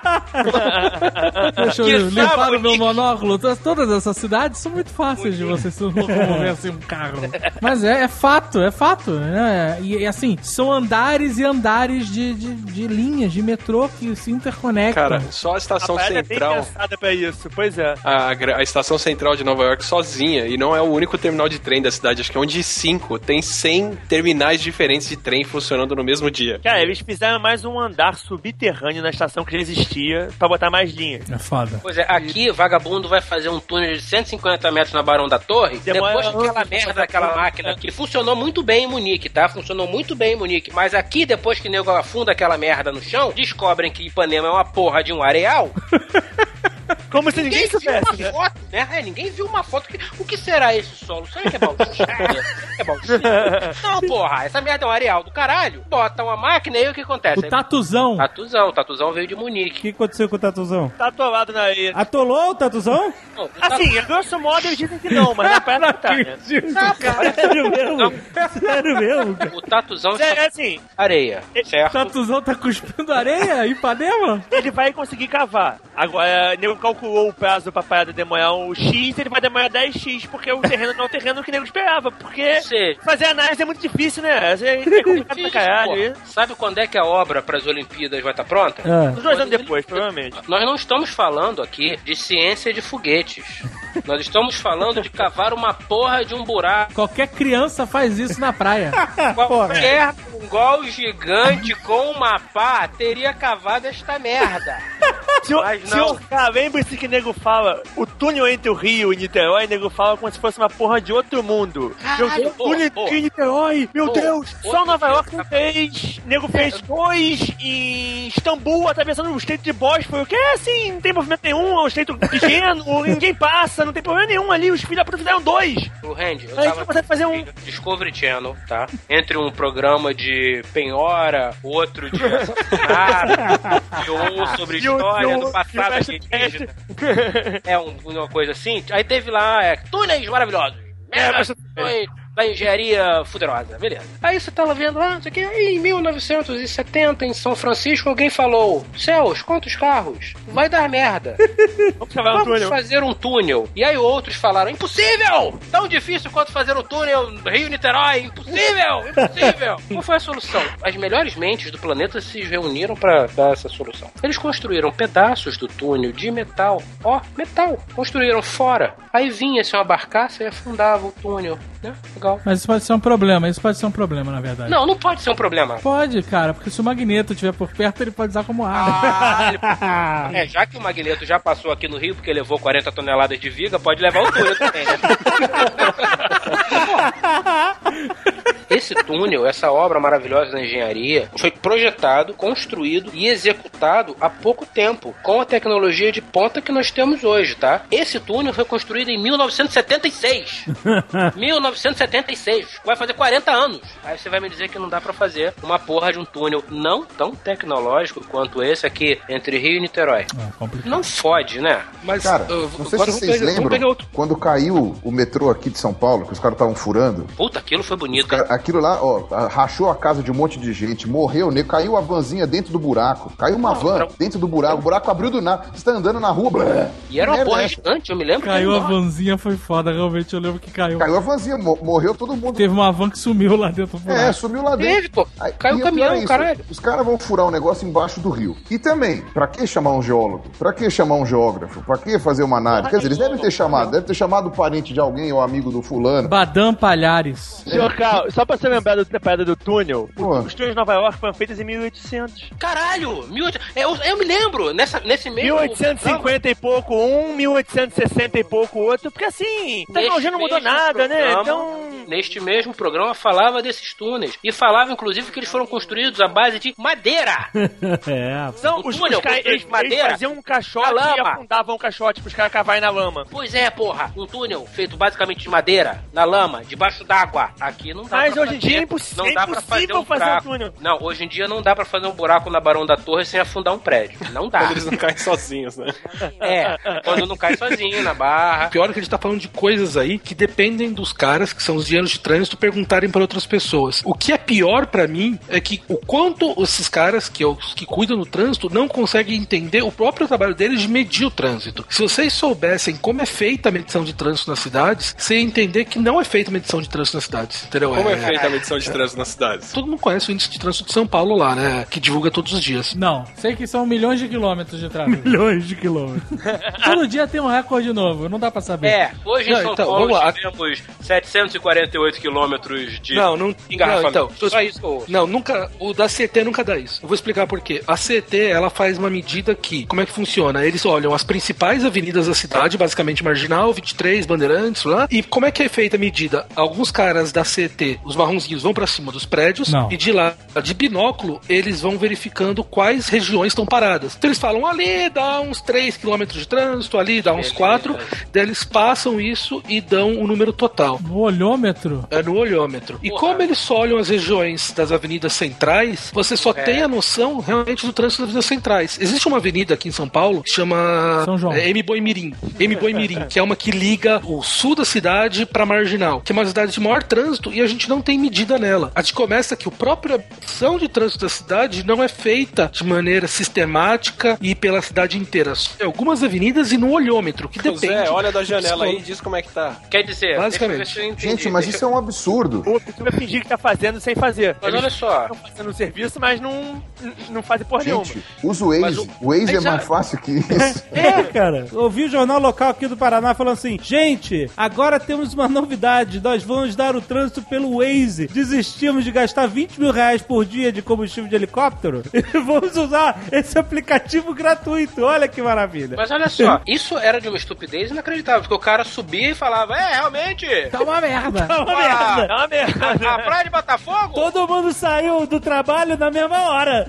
Deixa eu limpar o meu monóculo. Todas essas cidades são muito fáceis de você se locomover assim um carro. Mas é fato. Né? E assim, são andares e andares de linhas de metrô que se interconectam. Cara, só a estação central. É bem pensada pra isso, pois é. A estação central de Nova York sozinha, e não é o único terminal de trem da cidade, acho que é um de 5. Tem 100 terminais diferentes de trem funcionando no mesmo dia. Cara, eles fizeram mais um andar subterrâneo na estação que já existia pra botar mais linhas. É foda. Pois é, aqui vagabundo vai fazer um túnel de 150 metros na Barão da Torre, depois daquela merda daquela máquina que funcionou muito bem em Munique, tá? Funcionou muito bem em Munique, mas aqui, depois que o nego afunda aquela merda no chão, descobrem que Ipanema é uma porra de um areal. Como se ninguém soubesse, viu uma foto, né? Ninguém viu uma foto. O que será esse solo? Será que é balsista? É balsista? Não, porra, essa merda é um areal do caralho. Bota uma máquina e aí o que acontece? O Tatuzão. O Tatuzão veio de Munique. O que aconteceu com o Tatuzão? Tá atolado na areia. Atolou o Tatuzão? Assim, a grosso modo eles dizem que não, mas na perna tá, né? Sério mesmo? Sério mesmo, cara? O Tatuzão é assim. Areia, certo? O Tatuzão tá cuspindo areia em Ipanema? Ele vai conseguir cavar. Agora, o nego calculou o prazo pra parada demorar um X, ele vai demorar 10X, porque o terreno não é o terreno que o nego esperava. Porque fazer análise é muito difícil, né? É complicado pra caralho. Sabe quando é que a obra pras Olimpíadas vai estar pronta? Uns 2 anos depois, provavelmente. Nós não estamos falando aqui de ciência de foguetes. Nós estamos falando de cavar uma porra de um buraco. Qualquer criança faz isso na praia. Qualquer mongol gigante com uma pá teria cavado esta merda. Lembre-se que o nego fala, o túnel entre o Rio e Niterói, o nego fala como se fosse uma porra de outro mundo. O túnel entre Niterói, meu Deus, só Nova York não fez. O nego fez 2 em Istambul, atravessando o estreito de Bósforo, que é assim, não tem movimento nenhum, é um estreito pequeno, ninguém passa, não tem problema nenhum ali, os filhos da puta fizeram 2. O Randy, eu tava consegue fazer um Discovery Channel, tá? Entre um programa de penhora, outro de assassinato, e um sobre história do passado indígena. É uma coisa assim. Aí teve lá, túneis maravilhosos. Da engenharia fuderosa, beleza. Aí você tava vendo lá, não sei o que, em 1970, em São Francisco, alguém falou: céus, quantos carros? Vai dar merda. Vamos fazer um túnel. E aí outros falaram: impossível! Tão difícil quanto fazer um túnel Rio-Niterói. Impossível! Qual foi a solução? As melhores mentes do planeta se reuniram pra dar essa solução. Eles construíram pedaços do túnel de metal. Metal. Construíram fora. Aí vinha-se uma barcaça e afundava o túnel, né? Legal. Mas isso pode ser um problema, na verdade. Não pode ser um problema. Pode, cara, porque se o Magneto estiver por perto, ele pode usar como arma. Já que o Magneto já passou aqui no Rio, porque levou 40 toneladas de viga, pode levar o túnel também, né? Esse túnel, essa obra maravilhosa da engenharia, foi projetado, construído e executado há pouco tempo, com a tecnologia de ponta que nós temos hoje, tá? Esse túnel foi construído em 1976. 1976. Vai fazer 40 anos. Aí você vai me dizer que não dá pra fazer uma porra de um túnel não tão tecnológico quanto esse aqui, entre Rio e Niterói. Não fode, né? Mas, cara, não sei se vocês lembram quando caiu o metrô aqui de São Paulo, que os caras estavam furando. Puta, aquilo foi bonito. Aquilo lá, rachou a casa de um monte de gente, morreu, né? Caiu a vanzinha dentro do buraco. Caiu uma van dentro do buraco. O buraco abriu do nada. Você tá andando na rua. Blá. E era uma porra gigante, eu me lembro. Caiu a vanzinha, foi foda, realmente. Eu lembro que caiu. Caiu a vanzinha, morreu todo mundo. Teve uma van que sumiu lá dentro do buraco. Sumiu lá dentro. Teve, pô. Caiu o caminhão, caralho. Os caras vão furar um negócio embaixo do rio. E também, pra que chamar um geólogo? Pra que chamar um geógrafo? Pra que fazer uma análise? Quer dizer, eles devem ter chamado o parente de alguém ou amigo do fulano. Badam Palhares. Senhor Carl, só pra você lembrar da parada do túnel, Pô. os túneis de Nova York foram feitos em 1800. Caralho! Eu me lembro, nesse mesmo... 1850 e pouco um, 1860 e pouco outro, porque assim, a tecnologia não mudou nada, né? Então... Neste mesmo programa falava desses túneis. E falava, inclusive, que eles foram construídos à base de madeira. São os eles faziam um caixote e afundavam o caixote pros caras cavarem na lama. Pois é, porra. Um túnel feito basicamente de madeira, na lama, debaixo d'água. Aqui não dá. Mas pra hoje em dia é impossível fazer um túnel. Não, hoje em dia não dá pra fazer um buraco na Barão da Torre sem afundar um prédio. Não dá. Quando eles não caem sozinhos, né? Quando não cai sozinho na barra. Pior é que a gente tá falando de coisas aí que dependem dos caras, que são os engenheiros de trânsito, perguntarem para outras pessoas. O que é pior pra mim é que o quanto esses caras, que cuidam do trânsito, não conseguem entender o próprio trabalho deles de medir o trânsito. Se vocês soubessem como é feita a medição de trânsito nas cidades, você ia entender que não é feita a medição de trânsito nas cidades. Entendeu? Como é feita a medição de trânsito nas cidades? Todo mundo conhece o índice de trânsito de São Paulo lá, né? Que divulga todos os dias. Não, sei que são milhões de quilômetros de tráfego. Milhões de quilômetros. Todo dia tem um recorde novo, não dá pra saber. Hoje em São Paulo tivemos 748 quilômetros de engarrafamento. Só isso que eu ouço. Não, nunca, o da CET nunca dá isso. Eu vou explicar por quê. A CET, ela faz uma medida que, como é que funciona? Eles olham as principais avenidas da cidade, basicamente Marginal, 23, Bandeirantes, lá, e como é que é feita a medida? Alguns caras da CET, os marronzinhos, vão pra cima dos prédios e de lá, de binóculo, eles vão verificando quais regiões estão paradas. Então eles falam, ali dá uns 3 km de trânsito, ali dá uns 4, daí eles passam isso e dão o número total. No olhômetro? É no olhômetro. E como eles só olham as regiões das avenidas centrais, você só tem a noção realmente do trânsito das avenidas centrais. Existe uma avenida aqui em São Paulo que chama São João. M-Boi-Mirim, que é uma que liga o sul da cidade pra Marginal, que é uma cidade de maior trânsito e a gente não tem medida nela. A gente começa que a própria ação de trânsito da cidade não é feita de maneira sistemática e pela cidade inteira. Algumas avenidas e no olhômetro, que depende. Zé, olha da janela aí e diz como é que tá. Quer dizer, basicamente. Gente, mas isso é um absurdo. O outro vai fingir que tá fazendo sem fazer. Mas olha só. Estão fazendo o serviço, mas não fazem porra nenhuma. Usa o Waze. O Waze é mais fácil que isso. Cara. Ouvi o jornal local aqui do Paraná falando assim, gente, agora temos uma novidade, nós vamos dar o trânsito pelo Waze. Desistimos de gastar 20 mil reais por dia de combustível de helicóptero e vamos usar esse aplicativo gratuito. Olha que maravilha. Mas olha só, isso era de uma estupidez inacreditável, porque o cara subia e falava, realmente... Tá uma merda. Tá uma merda. A praia de Botafogo? Todo mundo saiu do trabalho na mesma hora.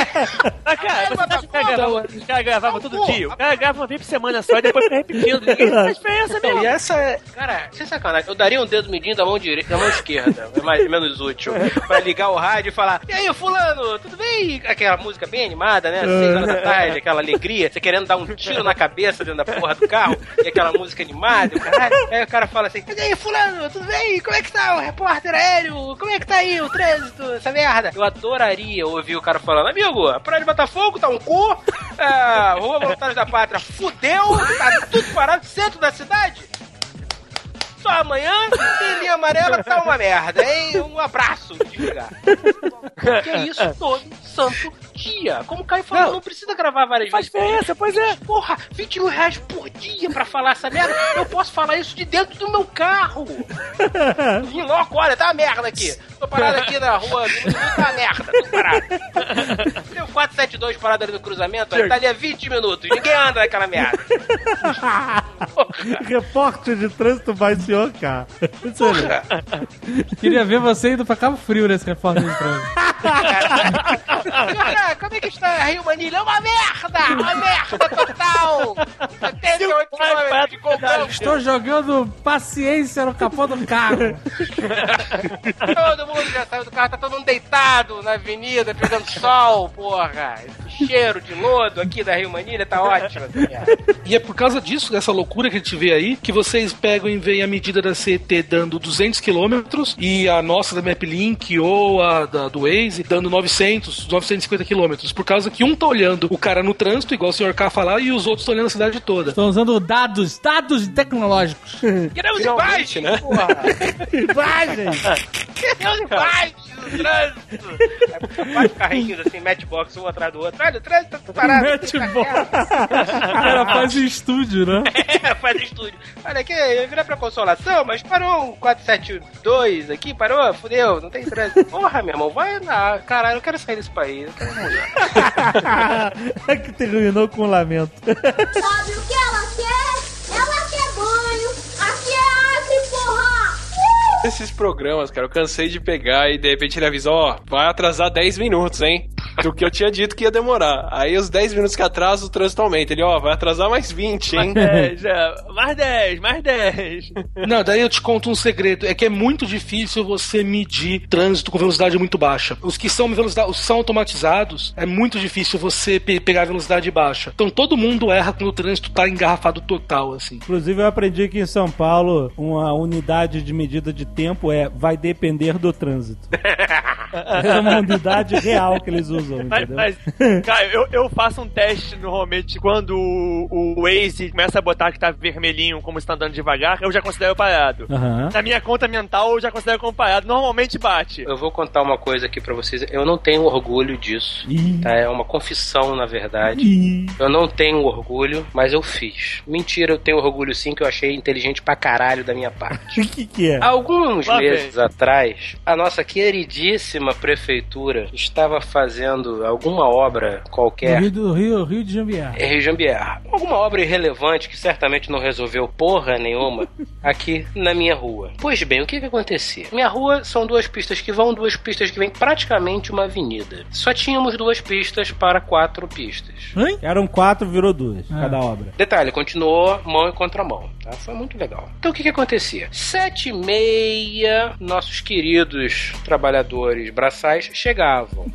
Mas, cara, você acha que os caras gravavam todo dia? O cara grava uma vez por semana só e depois fica repetindo. Ninguém faz diferença mesmo. E essa é... Cara, sem sacanagem, eu daria um dedo medinho da mão direita, da mão esquerda, é mais menos útil, pra ligar o rádio e falar, e aí, fulano, tudo bem? Aquela música bem animada, né? 6 horas da tarde, aquela alegria, você querendo dar um tiro na cabeça dentro da porra do carro, e aquela música animada, o caralho. Aí o cara fala assim, e aí, fulano, tudo bem? Como é que tá o repórter aéreo? Como é que tá aí o trânsito, essa merda? Eu adoraria ouvir o cara falando, amigo, a praia de Botafogo tá um cu, Rua Voluntários da Pátria fudeu, tá tudo parado, centro da cidade. Só amanhã tem linha amarela, tá uma merda, hein? Um abraço, desligar. Que é isso todo santo dia. Como o Caio falou, não precisa gravar várias vezes. Pois é. Porra, 20 mil reais por dia pra falar essa merda. Eu posso falar isso de dentro do meu carro. Vim logo, olha, tá uma merda aqui. Tô parado aqui na rua, tá uma merda, tô parado. Tem o 472 parado ali no cruzamento, tá ali há 20 minutos. Ninguém anda naquela merda. Repórter de trânsito vai senhor, cara. Queria ver você indo pra Cabo Frio nesse repórter de trânsito. Como é que está Rio Manilha? É uma merda total. 78 km de combustível. Estou jogando paciência no capô do carro. Todo mundo já saiu do carro, tá todo mundo deitado na avenida, pegando sol, porra. Esse cheiro de lodo aqui da Rio Manilha tá ótimo. E é por causa disso, dessa loucura que a gente vê aí, que vocês pegam e veem a medida da CET dando 200 km e a nossa da MapLink ou a do Waze dando 950 km. Por causa que um tá olhando o cara no trânsito, igual o Sr. K falar, e os outros estão olhando a cidade toda. Estão usando dados tecnológicos. Queremos imagens, né? Imagens! Queremos imagens! trânsito. Aí vários carrinhos assim, matchbox um atrás do outro. Olha, o trânsito tá parado. Matchbox. O cara faz em estúdio, né? Faz em estúdio. Olha aqui, eu ia virar pra Consolação, mas parou um 472 aqui, parou, fudeu, não tem trânsito. Porra, meu irmão, vai lá. Caralho, eu quero sair desse país, eu quero mudar. Que terminou com um lamento. Sabe o que ela quer? Ela quer banho. Aqui é Acre, porra! Esses programas, cara, eu cansei de pegar e de repente ele avisou, ó, vai atrasar 10 minutos, hein? Do que eu tinha dito que ia demorar. Aí os 10 minutos que atrasa, o trânsito aumenta. Ele, ó, vai atrasar mais 20, hein? Mais 10. Não, daí eu te conto um segredo. É que é muito difícil você medir trânsito com velocidade muito baixa. Os que são automatizados, é muito difícil você pegar velocidade baixa. Então todo mundo erra quando o trânsito tá engarrafado total, assim. Inclusive eu aprendi que em São Paulo, uma unidade de medida de tempo vai depender do trânsito. É uma unidade real que eles usam. Mas, cara, eu faço um teste normalmente quando o Waze começa a botar que tá vermelhinho como está andando devagar, eu já considero parado. Uhum. Na minha conta mental, eu já considero como parado. Normalmente bate. Eu vou contar uma coisa aqui pra vocês. Eu não tenho orgulho disso. Tá? É uma confissão, na verdade. Eu não tenho orgulho, mas eu fiz. Mentira, eu tenho orgulho sim, que eu achei inteligente pra caralho da minha parte. O que é? Alguns meses atrás, a nossa queridíssima prefeitura estava fazendo alguma obra qualquer. Rio de Jambiar. Rio de Jambiar. Alguma obra irrelevante que certamente não resolveu porra nenhuma aqui na minha rua. Pois bem, o que acontecia? Minha rua são 2 pistas que vão, 2 pistas que vêm, praticamente uma avenida. Só tínhamos 2 pistas para 4 pistas. Eram 4, virou 2 cada obra. Detalhe, continuou mão e contramão. Tá? Foi muito legal. Então o que acontecia? 7h30, nossos queridos trabalhadores braçais chegavam.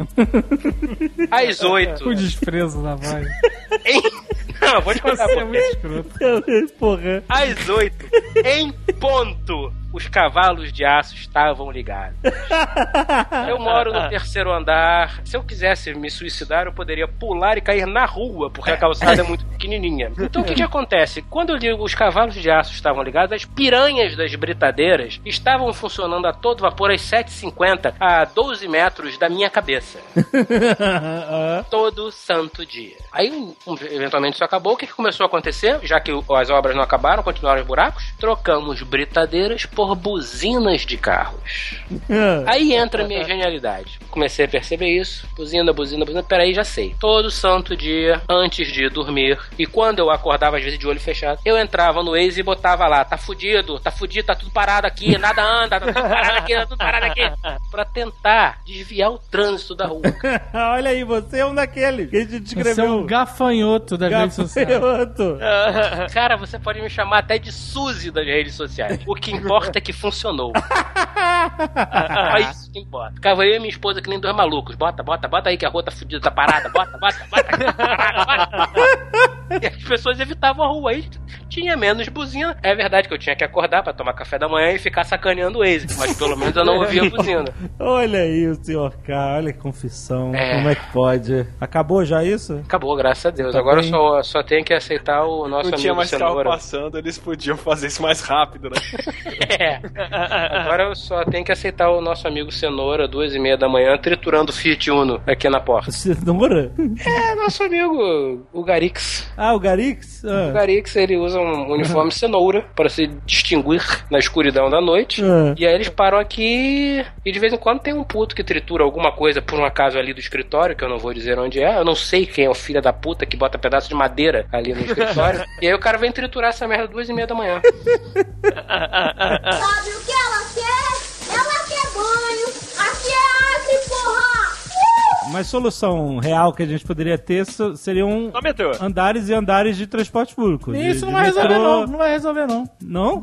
Às 8. O desprezo na voz. Não, vou te contar. Você é muito escroto. Porra. Às 8, em ponto, os cavalos de aço estavam ligados. Eu moro no 3º andar. Se eu quisesse me suicidar, eu poderia pular e cair na rua, porque a calçada é muito pequenininha. Então o que acontece? Quando eu digo os cavalos de aço estavam ligados, as piranhas das britadeiras estavam funcionando a todo vapor às 7h50, a 12 metros da minha cabeça. Todo santo dia. Aí, eventualmente, isso acabou. O que começou a acontecer? Já que as obras não acabaram, continuaram os buracos, trocamos britadeiras por buzinas de carros. Aí entra a minha genialidade. Comecei a perceber isso. Buzina. Peraí, já sei. Todo santo dia, antes de dormir, e quando eu acordava, às vezes de olho fechado, eu entrava no Waze e botava lá, tá fudido, tá tudo parado aqui, nada anda, tá tudo parado aqui. Pra tentar desviar o trânsito da rua. Olha aí, você é um daqueles que a gente descreveu. Você é um gafanhoto das redes sociais. Cara, você pode me chamar até de Suzy das redes sociais. O que importa é que funcionou. Só isso que importa. Ficava eu e minha esposa que nem 2 malucos. Bota aí que a rua tá fudida, tá parada. Bota. E as pessoas evitavam a rua. Aí tinha menos buzina. É verdade que eu tinha que acordar pra tomar café da manhã e ficar sacaneando o Waze. Mas pelo menos eu não ouvia a buzina. Olha aí o senhor K, olha que confissão. Como é que pode? Acabou já isso? Acabou, graças a Deus. Tá. Agora só tenho que aceitar o nosso amigo Cenoura. Não tinha mais carro passando, eles podiam fazer isso mais rápido, né? Agora eu só tenho que aceitar o nosso amigo Cenoura, 2h30 da manhã, triturando Fiat Uno aqui na porta. Cenoura? Nosso amigo, o Garix. O Garix? O Garix, ele usa um uniforme cenoura para se distinguir na escuridão da noite. E aí eles param aqui e de vez em quando tem um puto que tritura alguma coisa, por um acaso ali do escritório, que eu não vou dizer onde é. Eu não sei quem é o filho da puta que bota pedaço de madeira ali no escritório. E aí o cara vem triturar essa merda 2h30 da manhã. Sabe o que ela quer? Ela quer banho. Aqui é Acre, porra! Mas solução real que a gente poderia ter seriam andares e andares de transporte público. Isso não vai resolver, não. Não vai resolver, não. Não?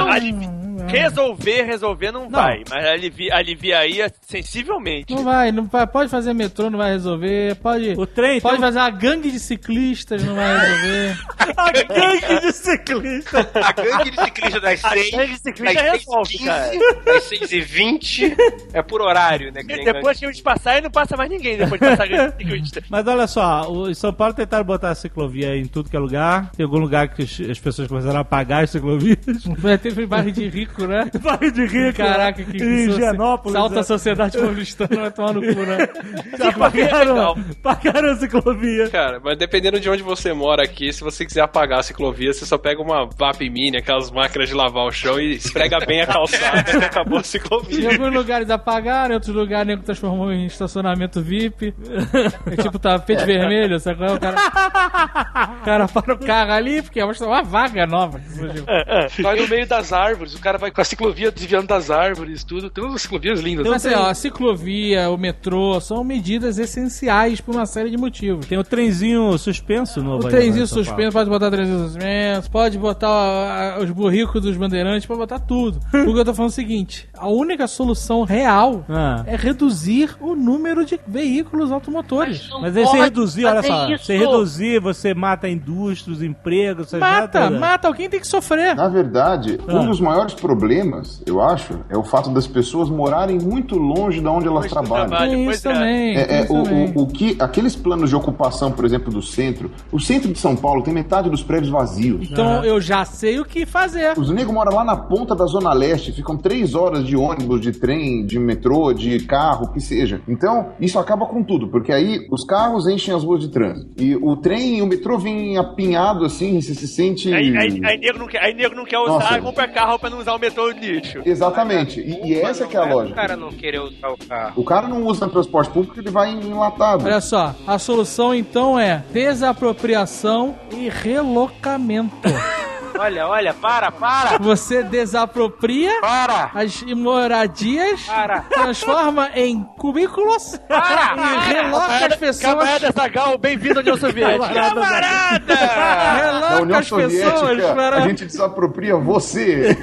Resolver não vai, mas aliviaria sensivelmente. Não vai. Pode fazer metrô, não vai resolver. O trem pode fazer uma gangue de ciclistas, não vai resolver. A gangue de ciclistas. A gangue de ciclistas das 6. A gangue de ciclistas resolve, cara. Das 6h20 é por horário, né? Depois que eles passarem, não passa mais ninguém depois de passar a gangue de ciclistas. Mas olha só, em São Paulo tentaram botar a ciclovia em tudo que é lugar. Tem algum lugar que as pessoas começaram a pagar as ciclovias. Teve bairro de rico rico, né? Barril de rico. Caraca, que em Higienópolis. Alta sociedade paulistana vai tomar no cu, né? Já pagaram a ciclovia. Cara, mas dependendo de onde você mora aqui, se você quiser apagar a ciclovia, você só pega uma VAP Mini, aquelas máquinas de lavar o chão e esfrega bem a calçada e acabou a ciclovia. Em alguns lugares apagaram, em outros lugares nego transformou em estacionamento VIP. É tipo tapete vermelho, sabe qual é? O cara para o carro ali, porque é uma vaga nova que surgiu. Vai no meio das árvores, o cara vai com a ciclovia desviando das árvores, tudo. Tem umas ciclovias lindas. Então, assim, ó, a ciclovia, o metrô, são medidas essenciais por uma série de motivos. Tem o trenzinho suspenso no O trenzinho suspenso, pode botar trenzinho suspenso, pode botar os burricos dos bandeirantes, pode botar tudo. Porque eu tô falando o seguinte, a única solução real é reduzir o número de veículos automotores. Mas aí você reduzir, olha só, você reduzir, você mata indústrias, empregos, você mata, alguém tem que sofrer. Na verdade, um dos maiores problemas, eu acho, é o fato das pessoas morarem muito longe de onde elas trabalham. Tem isso também. Aqueles planos de ocupação, por exemplo, do centro, o centro de São Paulo tem metade dos prédios vazios. Então eu já sei o que fazer. Os negros moram lá na ponta da Zona Leste, ficam 3 horas de ônibus, de trem, de metrô, de carro, o que seja. Então, isso acaba com tudo, porque aí os carros enchem as ruas de trânsito. E o trem e o metrô vêm apinhado assim, você se sente... Aí nego não quer usar, compra carro pra não usar o metrô lixo. Exatamente. E essa que é a lógica. O cara não querer usar o carro. O cara não usa transporte público, ele vai enlatado. Olha só, a solução então é desapropriação e relocamento. Olha, para! Você desapropria as moradias, transforma em cubículos e reloca as pessoas. Camarada Zagal, bem-vindo à União Soviética. Camarada! Na União Reloca as pessoas Soviética, para... a gente desapropria você.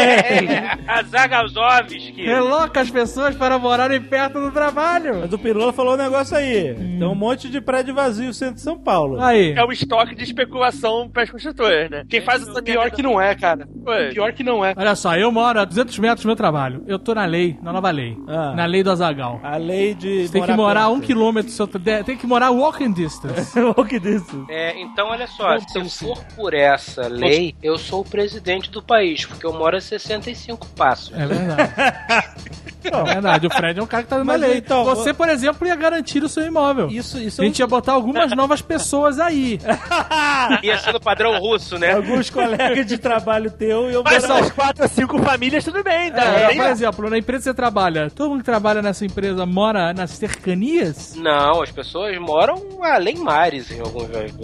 A Zagalzovski. Reloca as pessoas para morarem perto do trabalho. Mas o Pirula falou um negócio aí. Tem um monte de prédio vazio no centro de São Paulo. Aí. É o estoque de especulação para as construtoras, né? Quem faz essa Pior que não é, cara. Pior que não é. Olha só, eu moro a 200 metros do meu trabalho. Eu tô na nova lei. Na lei do Azaghal. A lei de... Você tem que morar 1 quilômetro. Tem que morar walking distance. Walking distance. Então, olha só. Se eu for por essa lei, eu sou o presidente do país, porque eu moro a 65 passos. É verdade. É verdade, o Fred é um cara que tá dando a lei. Então, você, por exemplo, ia garantir o seu imóvel. Isso a gente ia botar algumas novas pessoas aí. Ia ser no padrão russo, né? Alguns colegas de trabalho teu e eu... Mas são as 4 ou 5 famílias, tudo bem, tá? Por exemplo, na empresa que você trabalha, todo mundo que trabalha nessa empresa mora nas cercanias? Não, as pessoas moram além mares em alguns lugares.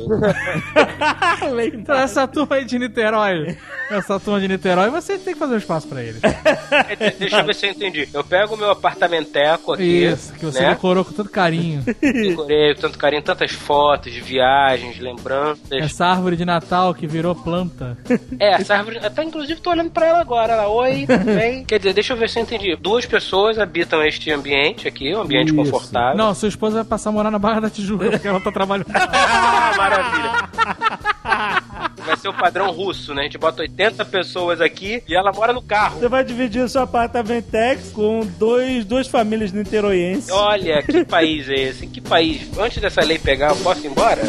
Então, essa turma aí de Niterói, você tem que fazer um espaço pra eles. Deixa eu ver se eu entendi. Eu pego o meu apartamenteco aqui. Isso, que você decorou com tanto carinho. Decorei com tanto carinho, tantas fotos de viagens, lembranças. Essa árvore de Natal que virou planta. Essa árvore, até inclusive tô olhando pra ela agora. Ela, oi, tudo bem? Quer dizer, deixa eu ver se eu entendi. 2 pessoas habitam este ambiente aqui, um ambiente confortável. Não, sua esposa vai passar a morar na Barra da Tijuca, porque ela tá trabalhando. Maravilha. Vai ser o padrão russo, né? A gente bota 80 pessoas aqui e ela mora no carro. Você vai dividir o seu apartamentex com duas famílias niteroienses. Olha, que país é esse? Que país? Antes dessa lei pegar, eu posso ir embora?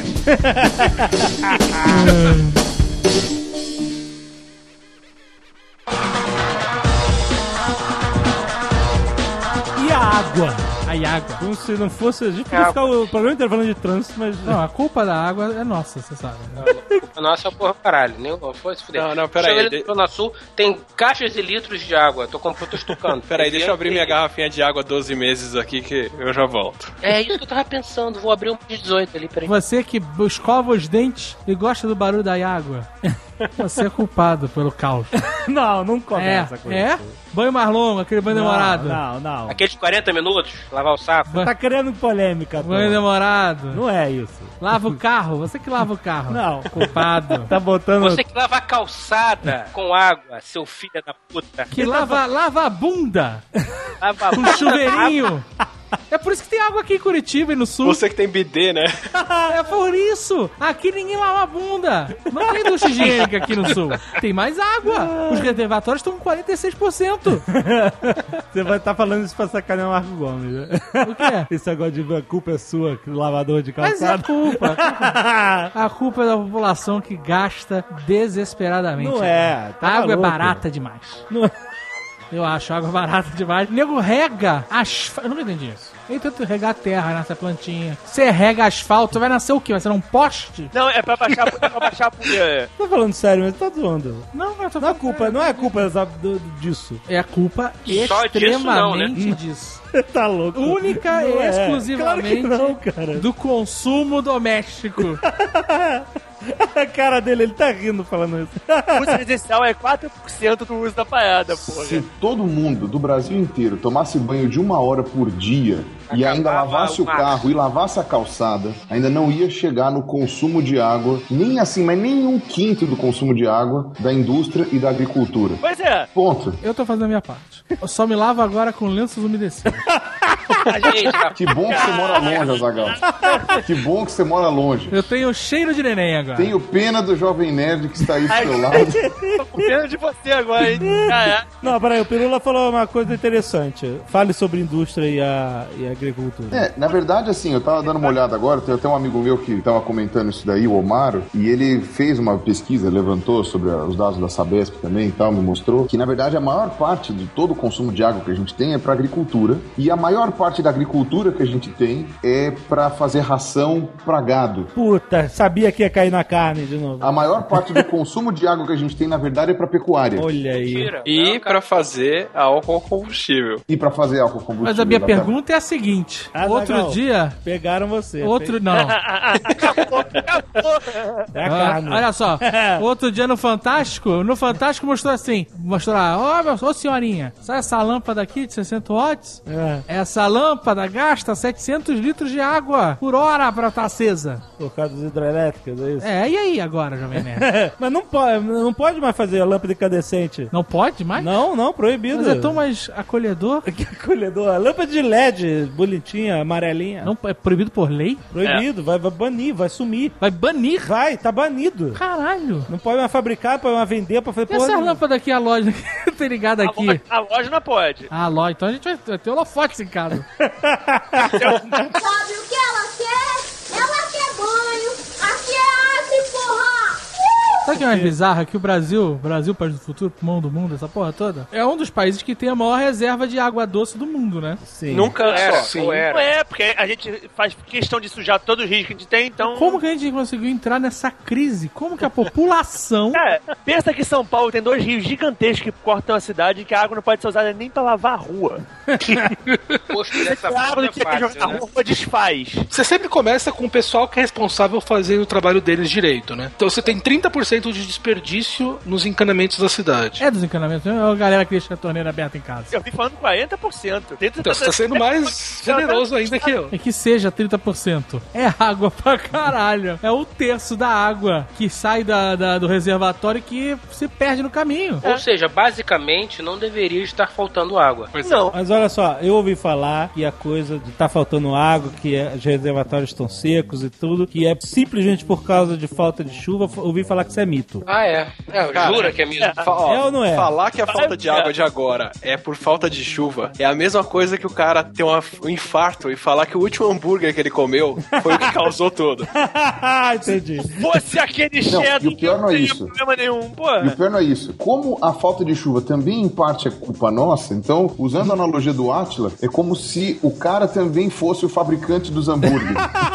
E a água? água. Como se não fosse... A gente podia ficar o programa inteiro falando de trânsito, mas... Não, a culpa da água é nossa, você sabe. A nossa é porra caralho. Não foi se fuder. Não, peraí. Chega Zona Sul, tem caixas de litros de água. Tô estocando. Peraí, deixa eu abrir minha garrafinha de água 12 meses aqui que eu já volto. É isso que eu tava pensando. Vou abrir um de 18 ali, peraí. Você que escova os dentes e gosta do barulho da água, você é culpado pelo caos. Não começa com isso. Banho mais longo, aquele banho demorado. Não. Aquele de 40 minutos, lavar o saco. Você tá querendo polêmica, banho demorado. Não é isso. Lava o carro, você que lava o carro. Não. Culpado. Tá botando... Você que lava a calçada com água, seu filho da puta. Que lava a bunda. Lava a com chuveirinho. É por isso que tem água aqui em Curitiba e no sul. Você que tem bidê, né? É por isso. Aqui ninguém lava a bunda. Não tem ducha higiênica aqui no sul. Tem mais água. Os reservatórios estão com 46%. Você vai estar falando isso pra sacanear o Marco Gomes, né? O quê? Esse agora de a culpa é sua, lavador de calçado. Mas é a culpa é da população que gasta desesperadamente. Não é. Tá a água é barata demais. Não é. Eu acho água barata demais. O nego rega asfalto. Eu nunca entendi isso. Nem tanto regar a terra nessa plantinha. Você rega asfalto, vai nascer o quê? Vai ser um poste? Não, é pra baixar a poeira. Tô falando sério, mas tá zoando. Não, eu tô Não é falando culpa, sério. não é culpa disso. É a culpa Só disso não, né? extremamente disso. Tá louco. Única e exclusivamente Claro que não, cara. do consumo doméstico. A cara dele, ele tá rindo falando isso. O uso residencial é 4% do uso da parada, porra. Se todo mundo do Brasil inteiro tomasse banho de 1 hora por dia e ainda lavasse o carro e lavasse a calçada, ainda não ia chegar no consumo de água, nem assim, mas nem 1/5 do consumo de água da indústria e da agricultura. Pois é. Ponto. Eu tô fazendo a minha parte. Eu só me lavo agora com lenços umedecidos. Que bom que você mora longe, Azaghal. Que bom que você mora longe. Eu tenho cheiro de neném agora. Tenho pena do jovem nerd que está aí do seu lado. Tô com pena de você agora, hein? Não, peraí, o Pirula falou uma coisa interessante. Fale sobre indústria e a agricultura. Na verdade, assim, eu tava dando uma olhada agora, tem até um amigo meu que tava comentando isso daí, o Omaro, e ele fez uma pesquisa, levantou sobre os dados da Sabesp também e tal, me mostrou que, na verdade, a maior parte de todo o consumo de água que a gente tem é pra agricultura, e a maior parte da agricultura que a gente tem é pra fazer ração pra gado. Puta, sabia que ia cair na carne de novo. A maior parte do consumo de água que a gente tem, na verdade, é pra pecuária. Olha aí. E pra fazer álcool combustível. E pra fazer álcool combustível. Mas a minha pergunta é a seguinte. Outro dia... Pegaram você. Não. Acabou. É a carne. Olha só. Outro dia no Fantástico mostrou assim. Mostrou lá. Ô senhorinha, sabe essa lâmpada aqui de 60 watts? Essa lâmpada gasta 700 litros de água por hora pra estar acesa. Por causa das hidrelétricas, é isso? E aí agora, Jovem Nerd? Mas não pode mais fazer a lâmpada incandescente. Não pode mais? Não, proibido. Mas é tão mais acolhedor. Que acolhedor? A lâmpada de LED, bonitinha, amarelinha. Não, é proibido por lei? Proibido, vai banir, vai sumir. Vai banir? Vai, tá banido. Caralho. Não pode mais fabricar, pode mais vender, pode fazer E essa lâmpada aqui, a loja que tá ligada aqui? A loja não pode. A loja, então a gente vai ter holofotes em casa. Sabe o que ela quer? Ela quer banho. Aqui é arte, porra! Sabe o que é mais bizarro? Que o Brasil, país do futuro, pulmão do mundo, essa porra toda, é um dos países que tem a maior reserva de água doce do mundo, né? Sim. Nunca Era, só. não é, porque a gente faz questão de sujar todos os rios que a gente tem, então... Como que a gente conseguiu entrar nessa crise? Como que a população... Cara, pensa que São Paulo tem 2 rios gigantescos que cortam a cidade e que a água não pode ser usada nem pra lavar a rua. Posto dessa A água forma do que é a fácil, né? rua desfaz. Você sempre começa com o pessoal que é responsável fazendo o trabalho deles direito, né? Então você tem 30% de desperdício nos encanamentos da cidade. É dos encanamentos, é a galera que deixa a torneira aberta em casa. Eu vi falando 40%. Então você tá sendo mais generoso ainda que eu. É que seja 30%. É água pra caralho. É 1/3 da água que sai do reservatório que se perde no caminho. Ou seja, basicamente não deveria estar faltando água. Não. Mas olha só, eu ouvi falar que a coisa de tá faltando água, que os reservatórios estão secos e tudo, que é simplesmente por causa de falta de chuva, ouvi falar que isso é mito. Ah, é? Jura que é mesmo? É ou não é? Falar que a falta de água de agora é por falta de chuva é a mesma coisa que o cara ter um infarto e falar que o último hambúrguer que ele comeu foi o que causou tudo. Entendi. Fosse aquele Não, cheddar e o pior que não é teria isso. problema nenhum, pô. E o pior não é isso. Como a falta de chuva também, em parte, é culpa nossa, então, usando a analogia do Átila, é como se o cara também fosse o fabricante dos hambúrgueres.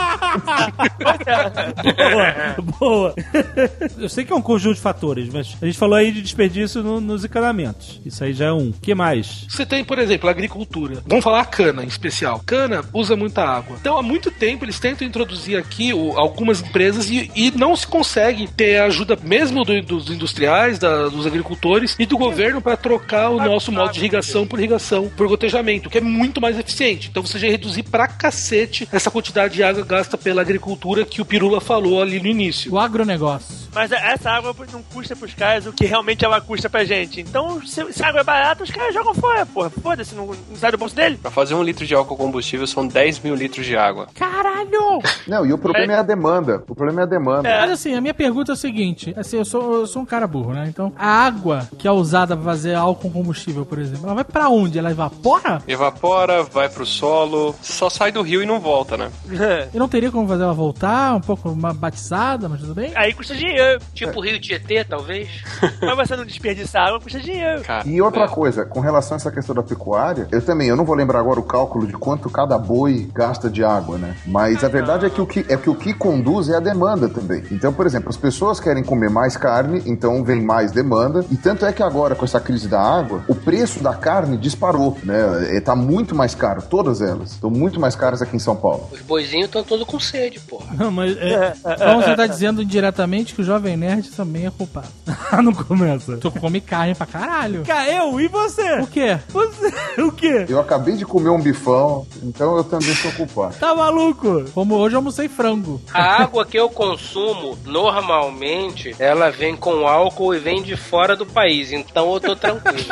Boa. Eu sei que é um conjunto de fatores, mas a gente falou aí de desperdício nos encanamentos. Isso aí já é um. O que mais? Você tem, por exemplo, a agricultura. Vamos falar a cana em especial. Cana usa muita água. Então, há muito tempo, eles tentam introduzir aqui algumas empresas e não se consegue ter a ajuda mesmo dos industriais, dos agricultores e do governo para trocar o nosso modo de irrigação por gotejamento, que é muito mais eficiente. Então, você já reduzir pra cacete essa quantidade de água gasta pela agricultura que o Pirula falou ali no início. O agronegócio. Mas essa água não custa pros caras o que realmente ela custa pra gente. Então, se a água é barata, os caras jogam fora, porra. Foda-se, não sai do bolso dele. Pra fazer 1 litro de álcool combustível são 10 mil litros de água. Caralho! Não, e o problema é a demanda. O problema é a demanda. Mas assim, a minha pergunta é o seguinte: assim, eu sou um cara burro, né? Então, a água que é usada pra fazer álcool combustível, por exemplo, ela vai pra onde? Ela evapora? Evapora, vai pro solo, só sai do rio e não volta, né? E não teria como fazer ela voltar, um pouco batizada, mas tudo bem? Aí custa dinheiro. dinheiro. Tipo Rio Tietê, talvez. Mas você não desperdiçar água, custa dinheiro. E outra coisa, com relação a essa questão da pecuária, eu não vou lembrar agora o cálculo de quanto cada boi gasta de água, né? Mas a verdade é que o que conduz é a demanda também. Então, por exemplo, as pessoas querem comer mais carne, então vem mais demanda. E tanto é que agora, com essa crise da água, o preço da carne disparou, né? Tá muito mais caro, todas elas. Estão muito mais caras aqui em São Paulo. Os boizinhos estão todos com sede, porra. Não, mas então você tá dizendo indiretamente que o Jovem Nerd também é culpado. Não começa. Tu come carne pra caralho. Eu e você? O quê? Você, o quê? Eu acabei de comer um bifão, então eu também sou culpado. Tá maluco? Como hoje eu almocei frango. A água que eu consumo, normalmente, ela vem com álcool e vem de fora do país, então eu tô tranquilo.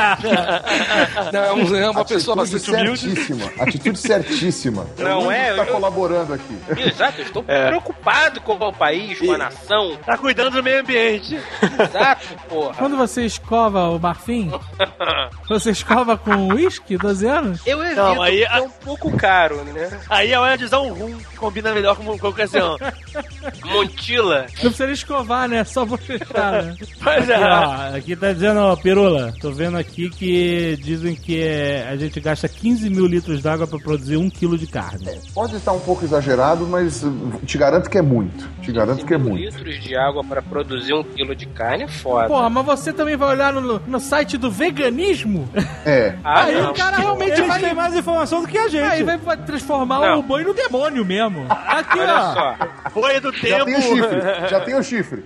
Não, é uma pessoa bastante humilde. Atitude certíssima. Não é? Tá colaborando aqui. Exato, eu estou preocupado com o país, com a nação. Tá cuidando do meio ambiente. Exato, porra. Quando você escova o marfim, você escova com uísque, 12 anos? Eu evito, Não, aí porque é um pouco caro, né? Aí é hora de usar um rum, que combina melhor com a ocasião. Montila. Não precisa nem escovar, né? Só bochechar, né? Pois é. Aqui tá dizendo, ó, Pirula, tô vendo aqui que dizem que a gente gasta 15 mil litros d'água pra produzir 1 quilo de carne. Pode estar um pouco exagerado, mas te garanto que é muito. Te garanto que é muito. Litros de água para produzir 1 quilo de carne é foda. Porra, mas você também vai olhar no site do veganismo? É. Aí o cara realmente Eles vai têm mais informação do que a gente. Aí vai transformar o boi no demônio mesmo. Aqui, Olha ó. só. Boi do Já tempo. tem o chifre. Já tem o chifre.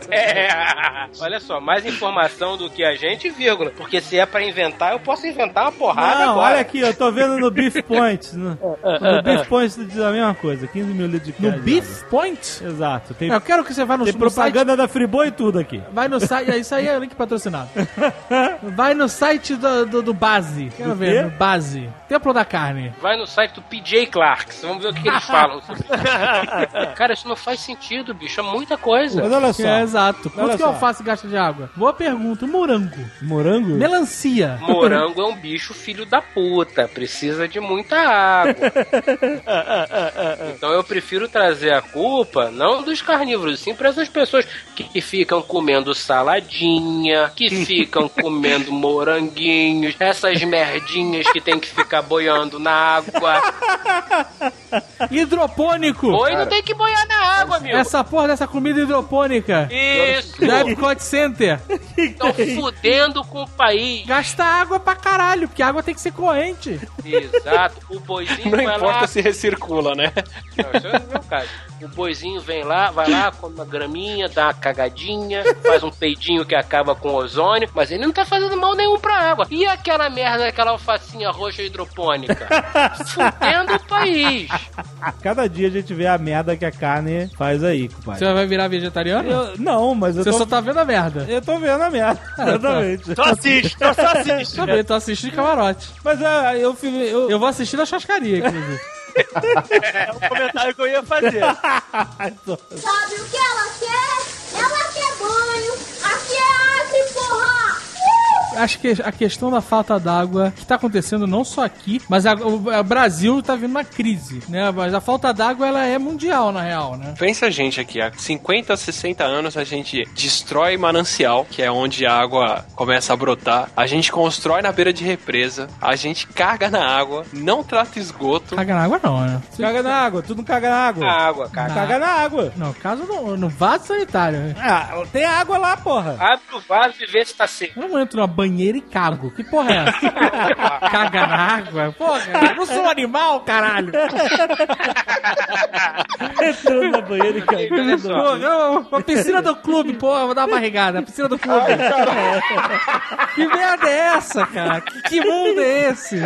Olha só, mais informação do que a gente, vírgula. Porque se é pra inventar, eu posso inventar uma porrada Não, agora. olha aqui, eu tô vendo no Beef Point. No Beef Point diz a mesma coisa, 15 mil litros de carne. No Beef Point? Exato. Tem, Eu quero que você vá no tem no propaganda da Friboi e tudo aqui. Vai no site. Isso aí é link patrocinado. Vai no site do Base. Quero ver, quê? no Base. Templo da Carne. Vai no site do PJ Clarks, vamos ver o que eles falam sobre isso. Cara, isso não faz sentido, bicho. É muita coisa. Mas olha só. É, exato. Quanto Olha que só. alface gasta de água? Boa pergunta. Morango. Morango? Melancia. Morango é um bicho filho da puta. Precisa de muita água. Então eu prefiro trazer a culpa, não dos carnívoros, sim para essas pessoas que ficam comendo saladinha, que ficam comendo moranguinhos, essas merdinhas que tem que ficar boiando na água. Hidropônico. Boi não tem que boiar na água, amigo. Essa porra dessa comida hidropônica. Isso. Da Epcot Center. Estão fudendo com o país. Gasta água pra caralho, porque a água tem que ser corrente. Exato. O boizinho Não vai importa lá... se recircula, né? Não, isso é o meu caso. O boizinho vem lá, vai lá, come uma graminha, dá uma cagadinha, faz um peidinho que acaba com ozônio, mas ele não tá fazendo mal nenhum pra água. E aquela merda, aquela alfacinha roxa hidropônica? Fudendo o país. Cada dia a gente vê a merda que a carne faz aí, compadre. Você vai virar vegetariano? Não, mas eu Você tô... só tá vendo a merda. Eu tô vendo a merda, exatamente. Só assiste, só assiste. Também tô assistindo de camarote. Mas Eu vou assistir na churrascaria, inclusive. É o comentário que eu ia fazer. Sabe o que ela quer? Ela quer banho. Aqui é Acre, porra! Acho que a questão da falta d'água que tá acontecendo não só aqui, mas o Brasil tá vindo uma crise, né? Mas a falta d'água, ela é mundial, na real, né? Pensa a gente aqui, há 50, 60 anos a gente destrói manancial, que é onde a água começa a brotar, a gente constrói na beira de represa, a gente caga na água, não trata esgoto. Caga na água não, né? Caga na água, tu não caga na água. A água, cara. Caga na água. Não, caso no vaso sanitário. Né? Ah, tem água lá, porra. Abre o vaso e vê se tá seco. Eu não entro na banheira e cago. Que porra é essa? Caga na água? Porra, eu não sou um animal, caralho. Entrando na banheira e cagando. Porra, a piscina do clube, porra, vou dar uma barrigada. A piscina do clube. Que merda é essa, cara? Que mundo é esse?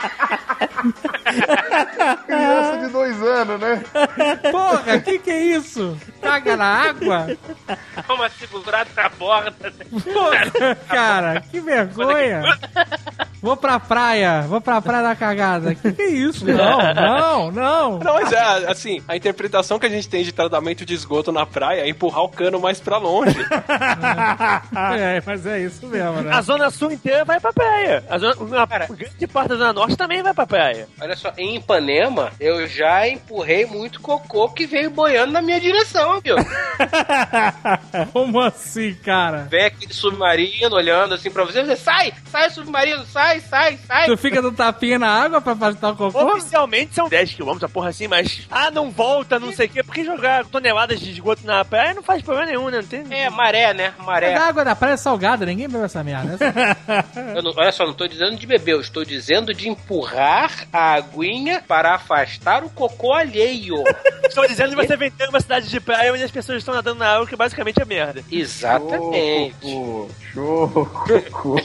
Criança de 2 anos, né? Porra, que é isso? Caga na água? Dá uma segurada na borda. Porra, cara, que vergonha. Vou pra praia dar cagada. Que isso? Não. Não, mas assim, a interpretação que a gente tem de tratamento de esgoto na praia é empurrar o cano mais pra longe. Mas é isso mesmo, né? A Zona Sul inteira vai pra praia. A grande parte da Zona Norte também vai pra praia. Olha só, em Ipanema, eu já empurrei muito cocô que veio boiando na minha direção, viu? Como assim, cara? Vem aquele submarino olhando assim pra você sai submarino, sai. Tu fica dando tapinha na água pra afastar o cocô? Oficialmente são 10 km, a porra assim, mas não volta, não sei o quê, porque jogar toneladas de esgoto na praia não faz problema nenhum, né? Não tem... maré, né? Maré. A água da praia é salgada, ninguém bebe essa merda. Olha só, não tô dizendo de beber, eu estou dizendo de empurrar a aguinha para afastar o cocô alheio. Estou dizendo de você vender uma cidade de praia onde as pessoas estão nadando na água, que basicamente é merda. Exatamente. Show, cocô.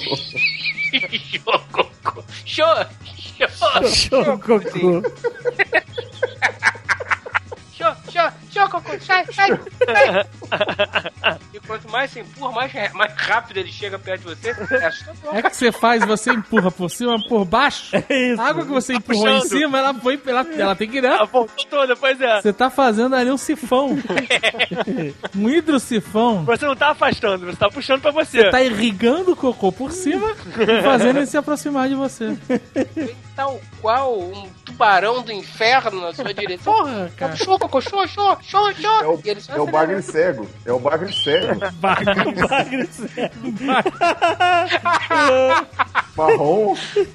Show, cocô. Show, cocô, sai. E quanto mais você empurra, mais rápido ele chega perto de você. É que você faz, você empurra por cima, por baixo. É isso. A água que você empurrou em cima, ela tem que ir, né? Ela voltou toda, pois é. Você tá fazendo ali um sifão. Um hidrosifão. Você não tá afastando, você tá puxando pra você. Você tá irrigando o cocô por cima e fazendo ele se aproximar de você. Tal qual um tubarão do inferno na sua direção. Porra, cara. Show, cocô, show. É o bagre cego. É o bagre cego. Bagre cego. Marrom.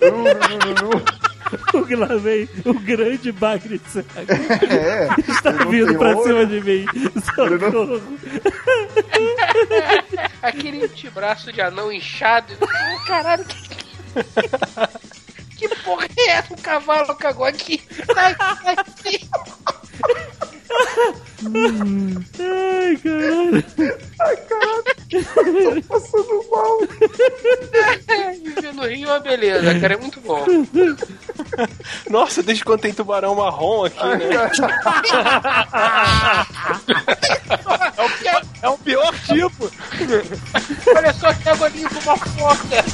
Lá vem o grande bagre cego. Está vindo pra cima de mim. Socorro. Aquele braço de anão inchado. Caralho, que porra é essa? Um cavalo cagou aqui. Sai. Ai, caralho. Tô passando mal. Viver no Rio é uma beleza, cara, é muito bom. Nossa, desde quando tem tubarão marrom aqui, né? É o pior tipo. Olha só que água limpa, uma foca.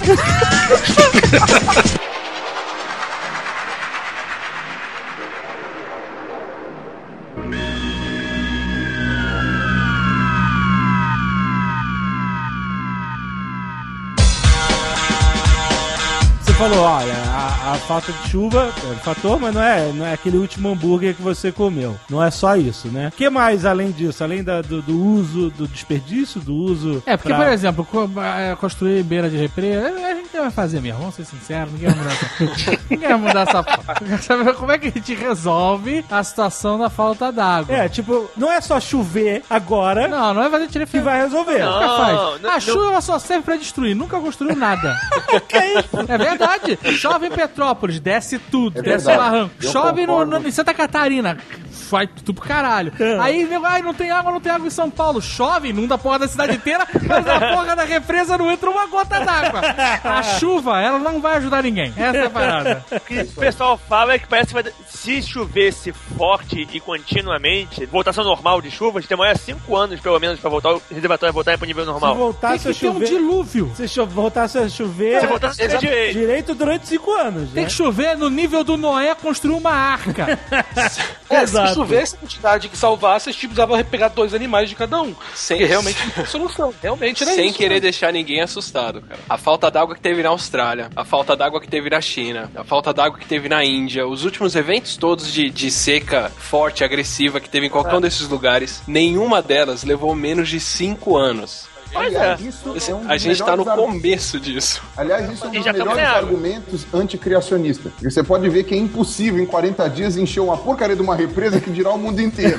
Falou, olha, a falta de chuva é um fator, mas não é aquele último hambúrguer que você comeu. Não é só isso, né? O que mais além disso? Além do uso, do desperdício, do uso... Porque, por exemplo, construir beira de represa, a gente vai fazer mesmo, vamos ser sinceros, ninguém vai mudar essa foto. Quer saber como é que a gente resolve a situação da falta d'água? Não é só chover agora... Não é fazer tirefé que vai resolver. A chuva só serve pra destruir, nunca construiu nada. Que é isso? É verdade. Chove em Petrópolis, desce tudo, desce o barranco. Chove em Santa Catarina, vai tudo pro caralho. Aí, não tem água em São Paulo. Chove, inunda a porra da cidade inteira, mas a porra da represa não entra uma gota d'água. A chuva, ela não vai ajudar ninguém. Essa é a parada. O que o pessoal fala é que parece que se chovesse forte e continuamente, voltação normal de chuvas, demora 5 anos, pelo menos, pra voltar o reservatório voltar pro nível normal. Se voltasse a chover... Tem um dilúvio. Se voltasse a chover... Se voltasse a chover direito durante 5 anos. Tem que chover no nível do Noé construir uma arca. Se chovesse a quantidade que salvasse, a gente precisava pegar 2 animais de cada um. Porque realmente não é solução. Realmente era Sem isso. Sem querer deixar ninguém assustado, cara. A falta d'água que teve na Austrália, a falta d'água que teve na China, a falta d'água que teve na Índia, os últimos eventos todos de seca forte, agressiva que teve em qualquer um desses lugares, nenhuma delas levou menos de 5 anos. Aliás, a gente tá no começo disso. Aliás, isso é um dos melhores argumentos anticriacionistas. Você pode ver que é impossível em 40 dias encher uma porcaria de uma represa que dirá o mundo inteiro.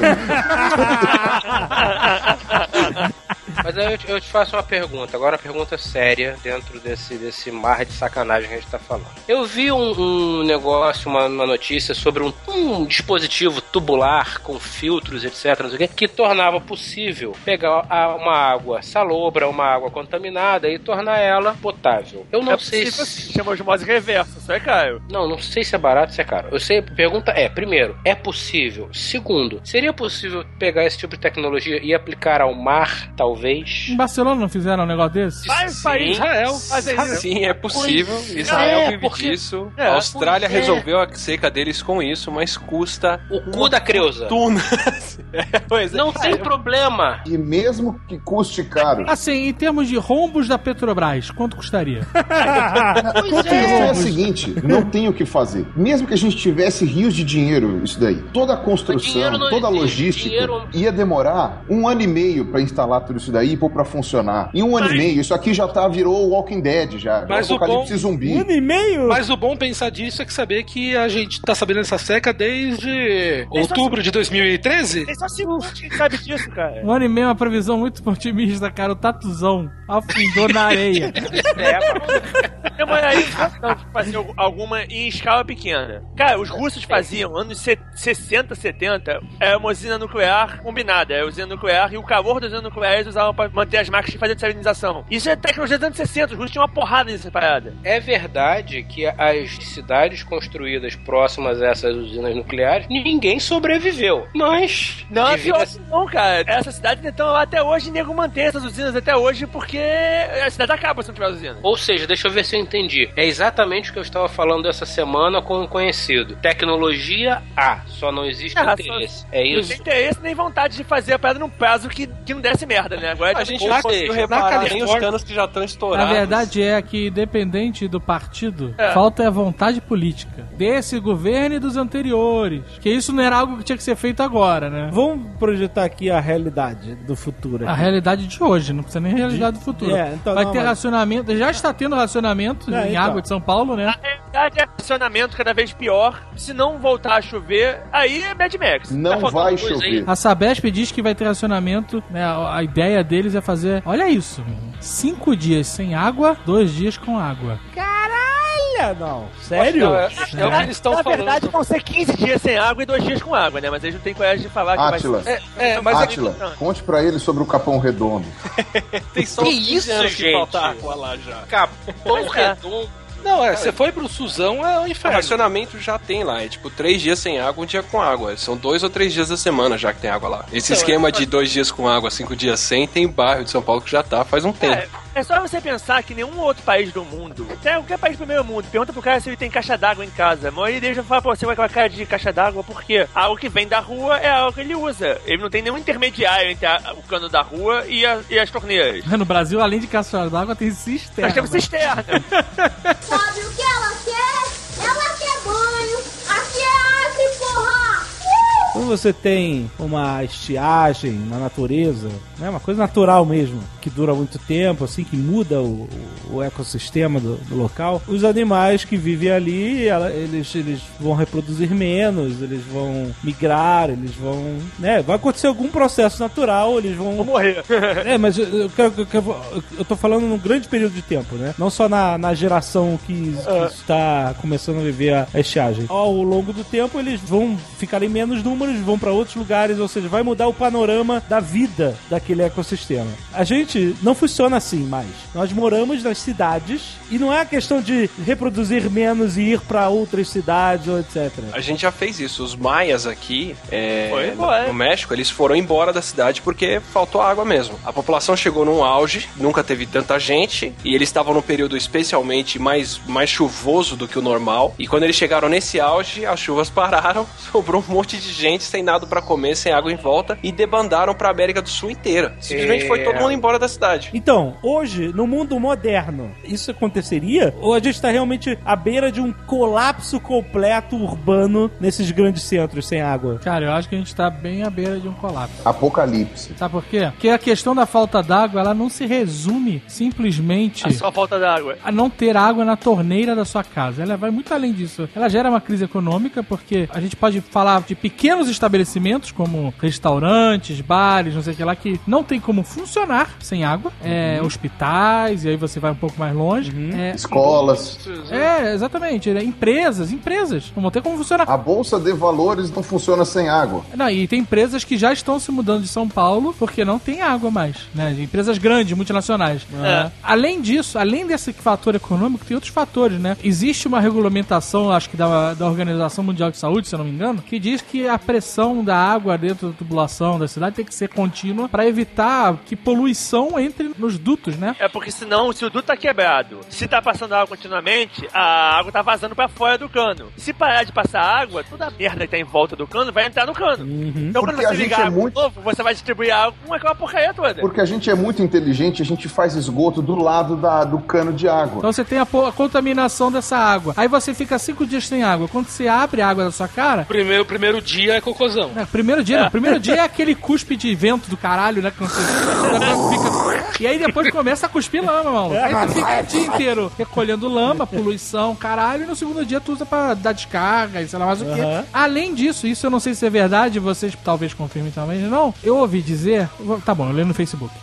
Mas aí eu te faço uma pergunta, agora uma pergunta séria dentro desse mar de sacanagem que a gente tá falando. Eu vi um negócio, uma notícia sobre um dispositivo tubular com filtros, etc, não sei o que tornava possível pegar uma água salobra, uma água contaminada e tornar ela potável. Eu não sei se... Chama de osmose reversa, isso é caro. Não sei se é barato, se é caro. Eu sei, a pergunta é, primeiro, é possível? Segundo, seria possível pegar esse tipo de tecnologia e aplicar ao mar, talvez, fez. Em Barcelona não fizeram um negócio desse? Faz país, Israel. Sim, é possível. Israel vive disso. A Austrália resolveu a seca deles com isso, mas custa o cu da Creuza. Não tem problema. E mesmo que custe caro. Assim, em termos de rombos da Petrobras, quanto custaria? A questão é a seguinte, não tem o que fazer. Mesmo que a gente tivesse rios de dinheiro, isso daí, toda a construção, toda a logística, ia demorar 1 ano e meio pra instalar tudo isso daí e pôr pra funcionar. Em 1 ano e meio, isso aqui já virou Walking Dead, já. Mas o apocalipse zumbi. 1 ano e meio? Mas o bom pensar disso é que saber que a gente tá sabendo dessa seca desde outubro de 2013. Tem só segundo que sabe disso, cara. 1 ano e meio é uma previsão muito otimista, cara. O Tatuzão afundou na areia. Aí fazer alguma em escala pequena. Cara, os russos faziam, anos 60, 70, uma usina nuclear combinada. A usina nuclear e o calor da usina nuclear eles usavam pra manter as máquinas de fazer dessalinização. Isso é tecnologia dos anos 60. Os russos tinham uma porrada nessa parada. É verdade que as cidades construídas próximas a essas usinas nucleares, ninguém sobreviveu. Mas... Não, é pior que não, cara. Essas cidades estão lá até hoje e nego mantém essas usinas até hoje porque a cidade acaba se não tiver usina. Ou seja, deixa eu ver se eu entendi. É exatamente o que eu estava falando essa semana com um conhecido. Tecnologia só não existe interesse. É isso? Não tem interesse nem vontade de fazer a parada num prazo que não desse merda, né? Agora a gente não conseguiu reparar nem os canos que já estão estourados. A verdade é que, independente do partido, falta a vontade política. Desse governo e dos anteriores. Que isso não era algo que tinha que ser feito agora, né? Vamos projetar aqui a realidade do futuro. A realidade de hoje, não precisa nem a realidade do futuro. Então, vai ter racionamento, já está tendo racionamento em água de São Paulo, né? Na realidade é racionamento cada vez pior. Se não voltar a chover, aí é Mad Max. Não vai chover. A Sabesp diz que vai ter racionamento, né? A ideia deles é fazer, olha isso, 5 dias sem água, 2 dias com água. Caralho, não. Sério? É o que eles estão falando. Na verdade vão ser 15 dias sem água e 2 dias com água, né? Mas eles não têm coragem de falar que Átila, vai ser... Mas Átila, conte pra eles sobre o Capão Redondo. Tem só 15 anos que falta água lá já. Capão Redondo. Não, você foi pro Suzão, é o inferno. O racionamento já tem lá, é tipo 3 dias sem água, 1 dia com água. São 2 ou 3 dias da semana já que tem água lá. Esse esquema de 2 dias com água, 5 dias sem, tem bairro de São Paulo que já tá faz um tempo. É só você pensar que nenhum outro país do mundo, até qualquer país do primeiro mundo, pergunta pro cara se ele tem caixa d'água em casa. A maioria deles vai falar pra você com aquela cara de caixa d'água, porque algo que vem da rua é algo que ele usa. Ele não tem nenhum intermediário entre o cano da rua e as torneiras. No Brasil, além de caixa d'água, tem cisterna. Nós temos cisterna. Sabe o que ela quer? Ela quer banho. Aqui é Acre, porra! Quando você tem uma estiagem na natureza, né, uma coisa natural mesmo, que dura muito tempo, assim, que muda o ecossistema do local, os animais que vivem ali, eles vão reproduzir menos, eles vão migrar, eles vão... né, vai acontecer algum processo natural, eles vão morrer. Mas eu tô falando num grande período de tempo, né? Não só na geração que está começando a viver a estiagem. Ao longo do tempo, eles vão ficar em menos números, vão para outros lugares, ou seja, vai mudar o panorama da vida daquele ecossistema. A gente não funciona assim mais. Nós moramos nas cidades e não é a questão de reproduzir menos e ir para outras cidades ou etc. A gente já fez isso. Os maias aqui no México, eles foram embora da cidade porque faltou água mesmo. A população chegou num auge, nunca teve tanta gente e eles estavam num período especialmente mais chuvoso do que o normal. E quando eles chegaram nesse auge, as chuvas pararam, sobrou um monte de gente sem nada pra comer, sem água em volta e debandaram pra América do Sul inteira. Simplesmente foi todo mundo embora da cidade. Então, hoje, no mundo moderno, isso aconteceria? Ou a gente tá realmente à beira de um colapso completo urbano nesses grandes centros sem água? Cara, eu acho que a gente tá bem à beira de um colapso. Apocalipse. Sabe por quê? Porque a questão da falta d'água, ela não se resume simplesmente a só falta d'água. A não ter água na torneira da sua casa. Ela vai muito além disso. Ela gera uma crise econômica, porque a gente pode falar de pequenos estabelecimentos, como restaurantes, bares, não sei o que lá, que não tem como funcionar sem água. Hospitais, e aí você vai um pouco mais longe. Escolas. Exatamente. Empresas não vão ter como funcionar. A Bolsa de Valores não funciona sem água. Não, e tem empresas que já estão se mudando de São Paulo porque não tem água mais, né? Empresas grandes, multinacionais. Além disso, além desse fator econômico, tem outros fatores, né? Existe uma regulamentação, acho que da Organização Mundial de Saúde, se eu não me engano, que diz que a pressão pressão da água dentro da tubulação da cidade tem que ser contínua para evitar que poluição entre nos dutos, né? É porque senão, se o duto tá quebrado, se tá passando água continuamente, a água tá vazando pra fora do cano. Se parar de passar água, toda a merda que tá em volta do cano vai entrar no cano. Então Porque quando você ligar água de novo, você vai distribuir água com aquela porcaria toda. Porque a gente é muito inteligente, a gente faz esgoto do lado do cano de água. Então você tem a contaminação dessa água. Aí você fica 5 dias sem água. Quando você abre a água da sua cara... Primeiro dia é cocôzão. Primeiro dia não. Primeiro dia é aquele cuspe de vento do caralho, né? Que você fica... E aí depois começa a cuspir lama, mano. Aí tu fica o dia inteiro recolhendo lama, poluição, caralho. E no segundo dia tu usa pra dar descarga e sei lá mais o quê. Além disso, isso eu não sei se é verdade, vocês talvez confirmem também. Não, eu ouvi dizer... Tá bom, eu leio no Facebook.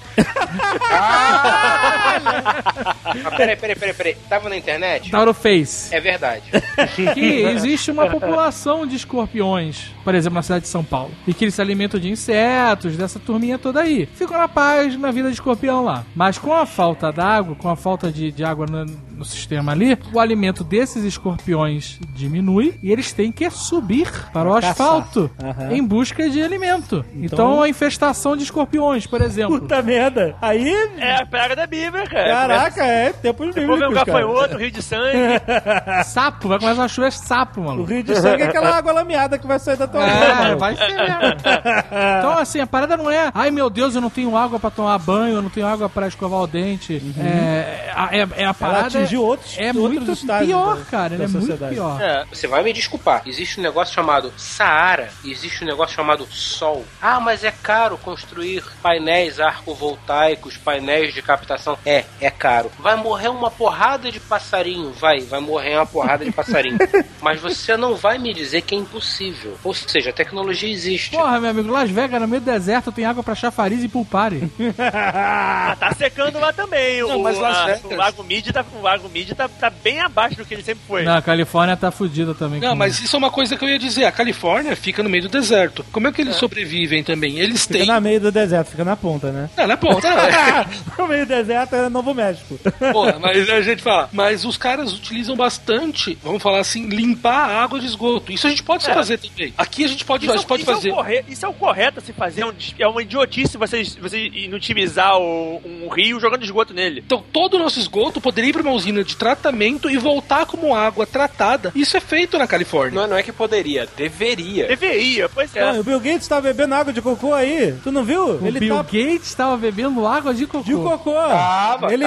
Peraí. Tava na internet? Tava no Face. É verdade. Que existe uma população de escorpiões, por exemplo, na cidade de São Paulo. E que eles se alimentam de insetos, dessa turminha toda aí. Ficam na paz na vida de escorpião lá. Mas com a falta d'água, com a falta de água no sistema ali, o alimento desses escorpiões diminui e eles têm que subir para o asfalto em busca de alimento. Então a infestação de escorpiões, por exemplo. Puta merda. Aí... É a praga da Bíblia, cara. Caraca, é tempos bíblicos, Depois vem um gafanhoto, rio de sangue. Sapo, vai começar a chover sapo, mano. O rio de sangue é aquela água lameada que vai sair da tua boca. Vai ser mesmo. Então, assim, a parada não é, ai meu Deus, eu não tenho água pra tomar banho, eu não tenho água pra escovar o dente. A parada... Ela atingiu outros muito pior, cara. É muito pior. Você vai me desculpar. Existe um negócio chamado Saara, existe um negócio chamado Sol. Ah, mas é caro construir painéis arcovoltaicos, painéis de captação. É caro. Vai morrer uma porrada de passarinho. Vai morrer uma porrada de passarinho. Mas você não vai me dizer que é impossível. Ou seja, a tecnologia existe. Porra, meu amigo, Las Vegas, no meio do deserto, tem água pra chafariz e pool party. Tá secando lá também. Não, mas Las Vegas... O Lago Mead tá bem abaixo do que ele sempre foi. Não, a Califórnia tá fudida também. Não, mas isso é uma coisa que eu ia dizer. A Califórnia fica no meio do deserto. Como é que eles sobrevivem também? Eles fica no meio do deserto, fica na ponta, né? Na ponta. No meio do deserto é Novo México. Porra, mas a gente fala, mas os caras utilizam bastante, vamos falar assim, limpar a água de esgoto. Isso a gente pode fazer também. Aqui a gente pode fazer. Isso é o correto a se fazer. É uma idiotice você inutilizar um rio jogando esgoto nele. Então todo o nosso esgoto poderia ir pra uma usina de tratamento e voltar como água tratada. Isso é feito na Califórnia. Não é que poderia, deveria. Pois é. Não, o Bill Gates tava bebendo água de cocô aí. Tu não viu? O Bill Gates tava bebendo água de cocô. De cocô. Ele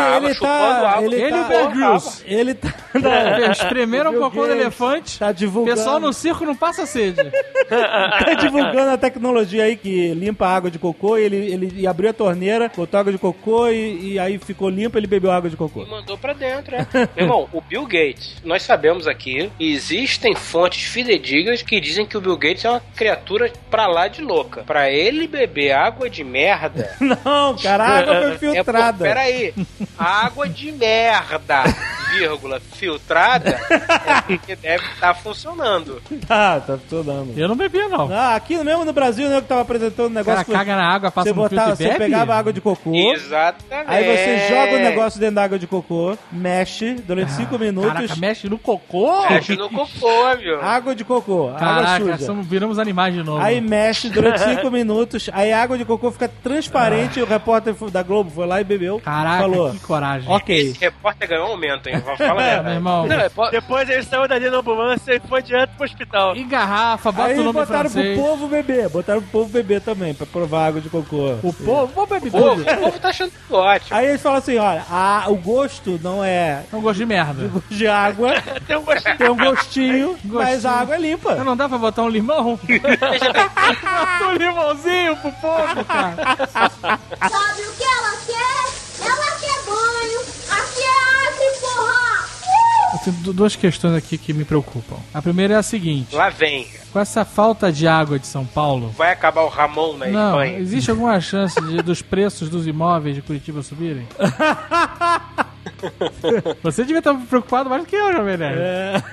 tá espremeram o cocô do elefante. Tá divulgando. O pessoal no circo não passa sede. Tá divulgando a tecnologia aí que limpa a água de cocô. E ele abriu a torneira, botou água de cocô e aí ficou limpa, ele bebeu água de cocô. E mandou pra dentro, Meu irmão, o Bill Gates, nós sabemos aqui, existem fontes fidedignas que dizem que o Bill Gates é uma criatura pra lá de louca. Pra ele beber água de merda... Não, cara, a água foi filtrada. Peraí, água de merda, filtrada, é porque deve estar funcionando. Tá funcionando. Eu não bebia, não. Aqui mesmo no Brasil, né, que tava apresentando um negócio... Cara, caga na água, passa no filtro e bebe? Você pegava água de cocô. Exatamente. Aí você joga o negócio dentro da água de cocô, mexe durante 5 minutos. Caraca, mexe no cocô? Mexe no cocô, viu? Água de cocô, caraca, água suja. Viramos animais de novo. Aí mexe durante 5 minutos, aí a água de cocô fica transparente e o repórter da Globo foi lá e bebeu. Caraca, falou, que coragem. Ok. Esse repórter ganhou um aumento, hein? Fala meu irmão. Depois eles saiu dali na ambulância e foi direto pro hospital. Engarrafa, bota aí o nome botaram francês. pro povo beber também, pra provar água de cocô. O povo bebe O tudo. povo tá achando ótimo. Aí eles falam assim, olha, o gosto não é... É um gosto de merda. De água. Tem um gostinho, mas a água é limpa. Não dá pra botar um limão? Bota um limãozinho pro povo, cara. Sabe o que ela quer? Ela quer banho. Aqui é Acre, porra! Eu tenho duas questões aqui que me preocupam. A primeira é a seguinte. Lá vem. Com essa falta de água de São Paulo... Vai acabar o Ramon na Espanha? Existe alguma chance dos preços dos imóveis de Curitiba subirem? Você devia estar preocupado mais do que eu, Jovem Nerd.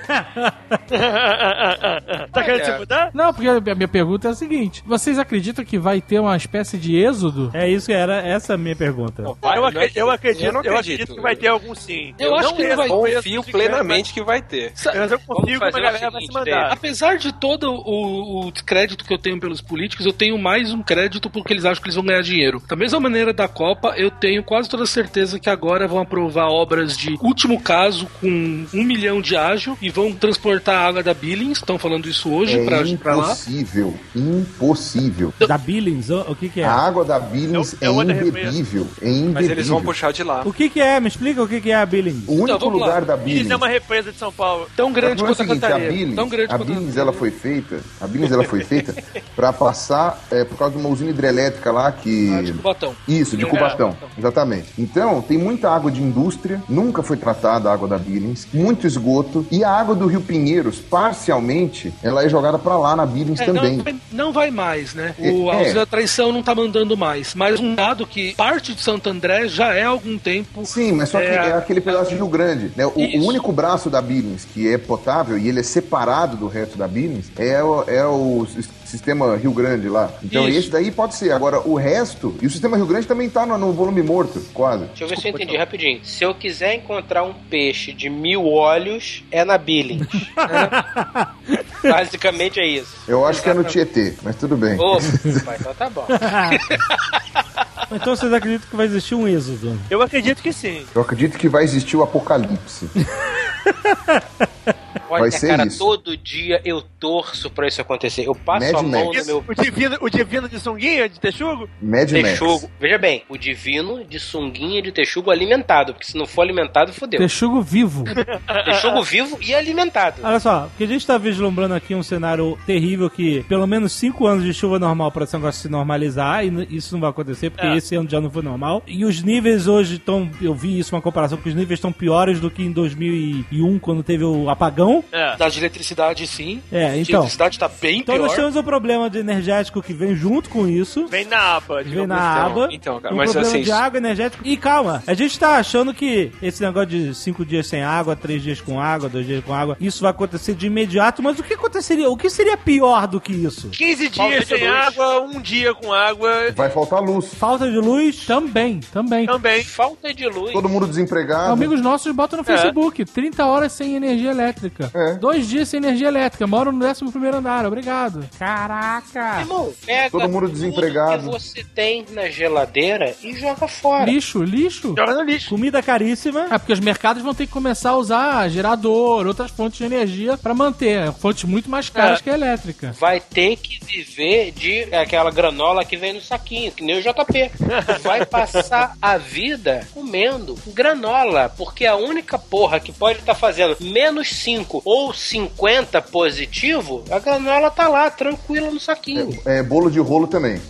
Tá querendo se mudar? Não, porque a minha pergunta é a seguinte: vocês acreditam que vai ter uma espécie de êxodo? É isso que era essa a minha pergunta. Eu acredito que vai ter algum sim. Eu acho que vai confio plenamente que vai ter. Eu confio que a galera vai se mandar. Apesar de todo o crédito que eu tenho pelos políticos, eu tenho mais um crédito porque eles acham que eles vão ganhar dinheiro. Da mesma maneira da Copa, eu tenho quase toda certeza que agora vão aprovar obras de último caso com 1 milhão de ágio e vão transportar a água da Billings. Estão falando isso hoje pra lá. Impossível. Da Billings? O que é? A água da Billings é imbebível. Mas eles vão puxar de lá. O que é? Me explica o que é a Billings. O único lugar da Billings... Billings é uma represa de São Paulo. Tão grande quanto a Cantareira. A Billings ela foi feita pra passar por causa de uma usina hidrelétrica lá que... de Cubatão. Isso, de Cubatão. Exatamente. Então, tem muita água de indústria, nunca foi tratada a água da Billings, muito esgoto, e a água do Rio Pinheiros, parcialmente, ela é jogada pra lá na Billings também. Não vai mais, né? A usina da Traição não tá mandando mais. Mas um dado que parte de Santo André já é há algum tempo... Sim, mas só que é aquele pedaço de Rio Grande, né? O único braço da Billings que é potável e ele é separado do resto da Billings é o sistema Rio Grande lá. Então esse daí pode ser. Agora, o resto... E o sistema Rio Grande também tá no volume morto, quase. Deixa eu ver se eu entendi rapidinho. Se eu quiser encontrar um peixe de 1000 olhos, é na Billings. Basicamente é isso. Eu acho que é no Tietê, mas tudo bem. Então tá bom. Então vocês acreditam que vai existir um êxodo? Eu acredito que sim. Eu acredito que vai existir o apocalipse. Olha, vai ser cara, isso. Todo dia eu torço pra isso acontecer. Eu passo Mad a mão Max. no meu... O divino de sunguinha, de texugo? Mad Max. Texugo. Veja bem, o divino de sunguinha de texugo alimentado. Porque se não for alimentado, fodeu. Texugo vivo. Texugo vivo e alimentado. Olha só, porque a gente tá vislumbrando aqui um cenário terrível que pelo menos 5 anos de chuva normal para esse negócio se normalizar, e isso não vai acontecer porque esse ano já não foi normal. E os níveis hoje estão, eu vi isso, uma comparação, que os níveis estão piores do que em 2001, quando teve o apagão. Das de eletricidade, sim. Então. A eletricidade tá bem então pior. nós temos o problema de energético que vem junto com isso. Vem na aba. Vem na aba. Então, cara, um mas problema assim... de água, energético. E calma, a gente tá achando que esse negócio de 5 dias sem água, 3 dias com água, 2 dias com água, isso vai acontecer de imediato, mas o que aconteceria? O que seria pior do que isso? 15 dias sem água, 1 dia com água. Vai faltar luz. Falta de luz? Também. Falta de luz. Todo mundo desempregado. Amigos nossos botam no Facebook, 30 horas sem energia elétrica. 2 dias sem energia elétrica. Moro no 11º andar, obrigado. Caraca. Irmão, pega todo mundo desempregado. tudo que você tem na geladeira e joga fora. Lixo. Joga no lixo. Comida caríssima. É porque os mercados vão ter que começar a usar gerador, outras fontes de energia pra manter. Fontes muito mais caras que a elétrica. Vai ter que viver de aquela granola que vem no saquinho, que nem o JP. Vai passar a vida comendo granola, porque a única porra que pode estar fazendo menos 5 ou 50 positivo, a granola tá lá, tranquila no saquinho. Bolo de rolo também.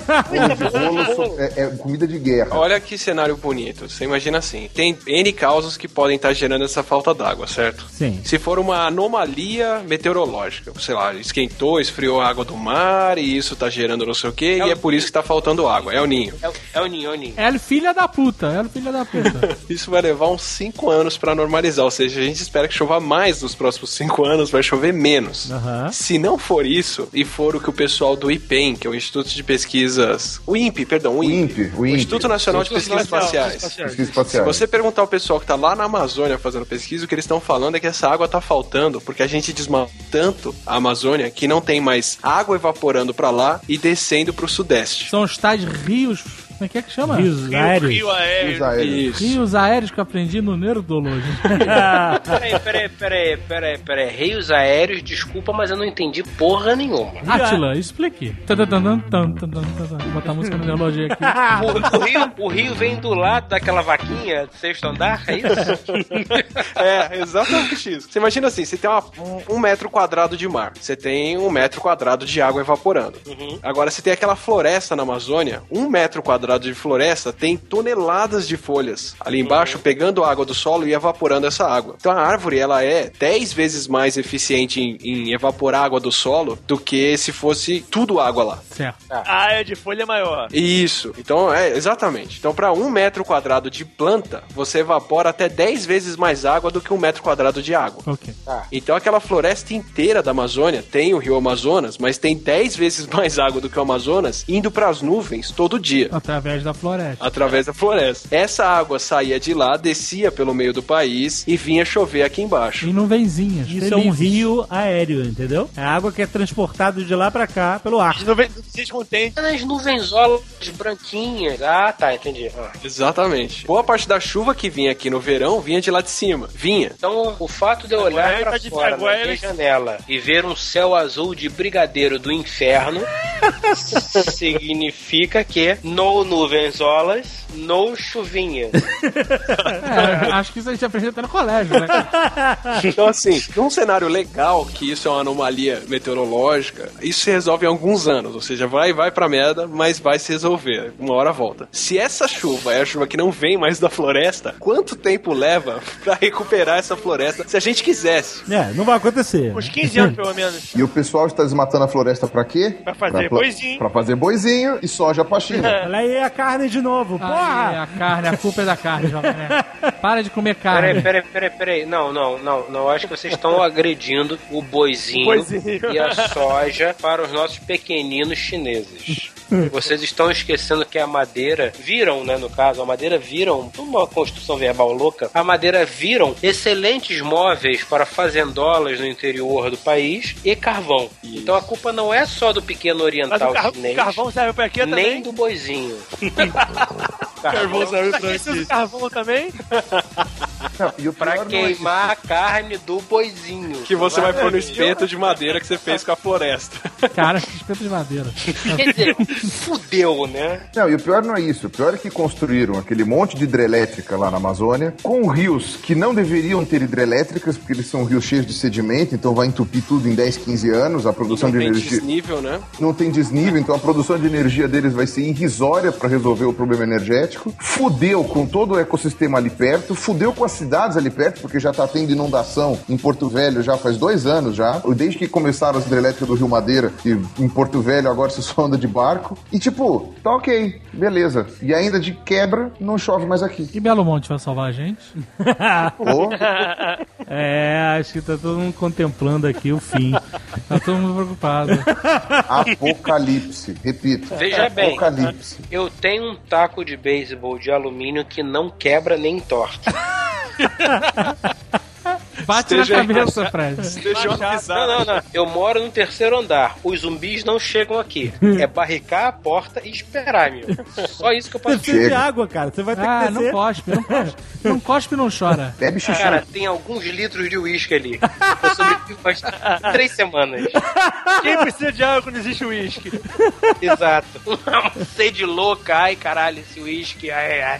Bolo de rolo é comida de guerra. Olha que cenário bonito. Você imagina assim, tem N causas que podem estar gerando essa falta d'água, certo? Sim. Se for uma anomalia meteorológica, sei lá, esquentou, esfriou a água do mar e isso tá gerando não sei o quê, e é por isso que tá faltando água. É o ninho. É o ninho. É filha da puta. Isso vai levar uns 5 anos pra normalizar, ou seja, a gente espera que chova mais nos próximos 5 anos, vai chover menos. Se não for isso, e for o que o pessoal do IPEM, que é o Instituto de Pesquisas... O INPE. O Instituto Nacional de Pesquisas Espaciais. Se você perguntar ao pessoal que tá lá na Amazônia fazendo pesquisa, o que eles estão falando é que essa água tá faltando, porque a gente desmatou tanto a Amazônia que não tem mais água evaporando pra lá e descendo pro sudeste. São os tais rios... Como é que chama? Rios aéreos. Rios aéreos que eu aprendi no Nerdologia. Peraí. Rios aéreos, desculpa, mas eu não entendi porra nenhuma. Átila, explique. Vou botar a música no Nerdologia aqui. O rio vem do lado daquela vaquinha do 6º andar, é isso? Exatamente isso. Você imagina assim, você tem 1 metro quadrado de mar, você tem 1 metro quadrado de água evaporando. Agora, você tem aquela floresta na Amazônia, 1 metro quadrado quadrado de floresta tem toneladas de folhas ali embaixo, pegando a água do solo e evaporando essa água. Então a árvore, ela é 10 vezes mais eficiente em evaporar água do solo do que se fosse tudo água lá. Certo. A área de folha é maior. Isso. Então, exatamente. Então, para 1 metro quadrado de planta, você evapora até 10 vezes mais água do que 1 metro quadrado de água. Ok. Então, aquela floresta inteira da Amazônia tem o rio Amazonas, mas tem 10 vezes mais água do que o Amazonas indo para as nuvens todo dia. Através da floresta. Através da floresta. Essa água saía de lá, descia pelo meio do país e vinha chover aqui embaixo. Em nuvenzinhas. Isso é um rio aéreo, entendeu? É água que é transportada de lá pra cá pelo ar. Vocês contentes? Nas nuvenzolas branquinhas. Ah, tá, entendi. Exatamente. Boa parte da chuva que vinha aqui no verão vinha de lá de cima. Vinha. Então, o fato de eu olhar pra fora na minha janela e ver um céu azul de brigadeiro do inferno significa que no nuvenzolas, no chuvinha. Acho que isso a gente aprende até no colégio, né? Então, assim, num cenário legal, que isso é uma anomalia meteorológica, isso se resolve em alguns anos. Ou seja, vai pra merda, mas vai se resolver. Uma hora volta. Se essa chuva é a chuva que não vem mais da floresta, quanto tempo leva pra recuperar essa floresta se a gente quisesse? Não vai acontecer. Uns 15 anos, pelo menos. E o pessoal está desmatando a floresta pra quê? Pra fazer boizinho. Pra fazer boizinho e soja pra China. Olha aí a carne de novo, porra! A carne, a culpa é da carne, Jovem Nerd. Para de comer carne. Peraí. Não. Acho que vocês estão agredindo o boizinho e a soja para os nossos pequeninos chineses. Vocês estão esquecendo que a madeira viram, né, no caso, uma construção verbal louca, a madeira viram excelentes móveis para fazendolas no interior do país e carvão. Isso. Então a culpa não é só do pequeno oriental chinês. Carvão serve pra quê também? Nem do boizinho. Carvão serve pra quê? Carvão também? Pra queimar a carne do boizinho. Que você vai pôr no espeto de madeira que você fez com a floresta. Cara, espeto de madeira. Quer dizer, fudeu, né? Não, e o pior não é isso. O pior é que construíram aquele monte de hidrelétrica lá na Amazônia, com rios que não deveriam ter hidrelétricas, porque eles são rios cheios de sedimento, então vai entupir tudo em 10, 15 anos. A produção de energia... Não tem desnível, né? Não tem desnível, então a produção de energia deles vai ser irrisória para resolver o problema energético. Fudeu com todo o ecossistema ali perto, fudeu com as cidades ali perto, porque já tá tendo inundação em Porto Velho já faz 2 anos já. Desde que começaram as hidrelétricas do Rio Madeira, e em Porto Velho agora você só anda de barco. E tipo, tá ok, beleza. E ainda de quebra, não chove mais aqui. E Belo Monte vai salvar a gente? Acho que tá todo mundo contemplando aqui o fim. Tá todo mundo preocupado. Apocalipse, repito. Veja bem, Apocalipse. Eu tenho um taco de beisebol de alumínio que não quebra nem entorta. Bate na cabeça, Fred. Não. Eu moro no 3º andar. Os zumbis não chegam aqui. É barricar a porta e esperar, meu. Só isso que eu posso fazer. Você precisa de água, cara. Você vai ter que descer. Não cospe. Não cospe e não chora. Bebe xixi. Cara, tem alguns litros de uísque ali. Eu sobrevivo faz 3 semanas. Quem precisa de água quando existe uísque? Exato. Uma sede louca. Ai, caralho, esse uísque. Ai.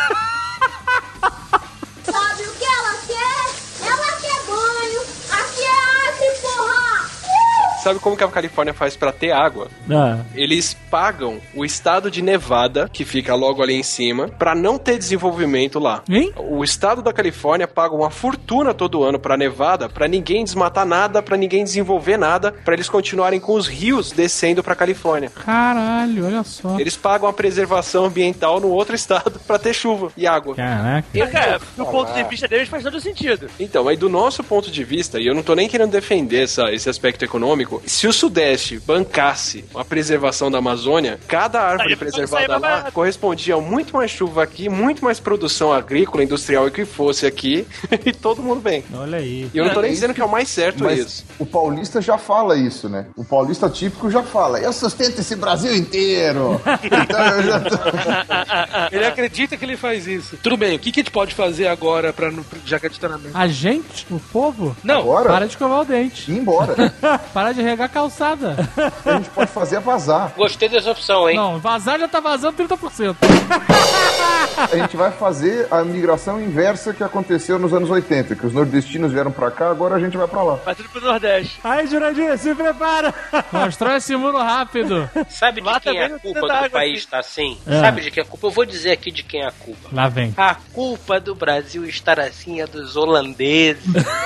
Sabe o que ela quer? Ela quer banho. Aqui é Acre, porra! Sabe como que a Califórnia faz pra ter água? Eles pagam o estado de Nevada, que fica logo ali em cima, pra não ter desenvolvimento lá. Hein? O estado da Califórnia paga uma fortuna todo ano pra Nevada, pra ninguém desmatar nada, pra ninguém desenvolver nada, pra eles continuarem com os rios descendo pra Califórnia. Caralho, olha só. Eles pagam a preservação ambiental no outro estado pra ter chuva e água. Caraca. Do ponto de vista deles faz todo sentido. Então, mas do nosso ponto de vista, e eu não tô nem querendo defender esse aspecto econômico, se o Sudeste bancasse a preservação da Amazônia, cada árvore preservada lá correspondia a muito mais chuva aqui, muito mais produção agrícola, industrial e que fosse aqui, e todo mundo bem. Olha aí. E eu não tô nem dizendo que é o mais certo mas isso. O paulista já fala isso, né? O paulista típico já fala, eu sustento esse Brasil inteiro. Então eu já tô... Ele acredita que ele faz isso. Tudo bem, o que a gente pode fazer agora já que a gente tá na merda? A gente? O povo? Não. Agora? Para de escovar o dente. Ir embora. Para de pode regar calçada. A gente pode fazer é vazar. Gostei dessa opção, hein? Não, vazar já tá vazando 30%. A gente vai fazer a migração inversa que aconteceu nos anos 80, que os nordestinos vieram pra cá, agora a gente vai pra lá. Vai tudo pro Nordeste. Aí, Jurandir, se prepara. Constrói esse muro rápido. Sabe de quem é a culpa do país estar assim? Sabe de quem é a culpa? Eu vou dizer aqui de quem é a culpa. Lá vem. A culpa do Brasil estar assim é dos holandeses.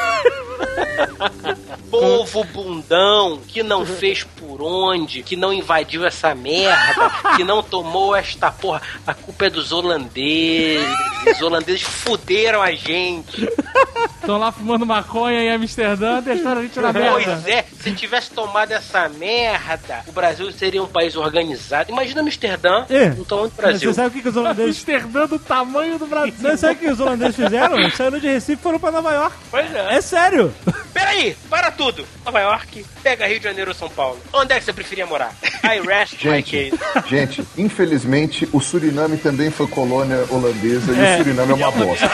Povo bundão que não fez por onde, que não invadiu essa merda, que não tomou esta porra. A culpa é dos holandeses. Os holandeses fuderam a gente. Estão lá fumando maconha em Amsterdã, deixaram a gente na merda. Pois é, se tivesse tomado essa merda, o Brasil seria um país organizado. Imagina Amsterdã, não tomando o Brasil. Você sabe o que os holandeses... Amsterdã do tamanho do Brasil. Você sabe o que os holandeses fizeram? Saíram de Recife e foram pra Nova York. Pois é. É sério. Peraí, para tudo. Nova York, pega Rio de Janeiro ou São Paulo. Onde é que você preferia morar? I rest my case. Gente, infelizmente, o Suriname também foi colônia holandesa e o Suriname é uma bosta.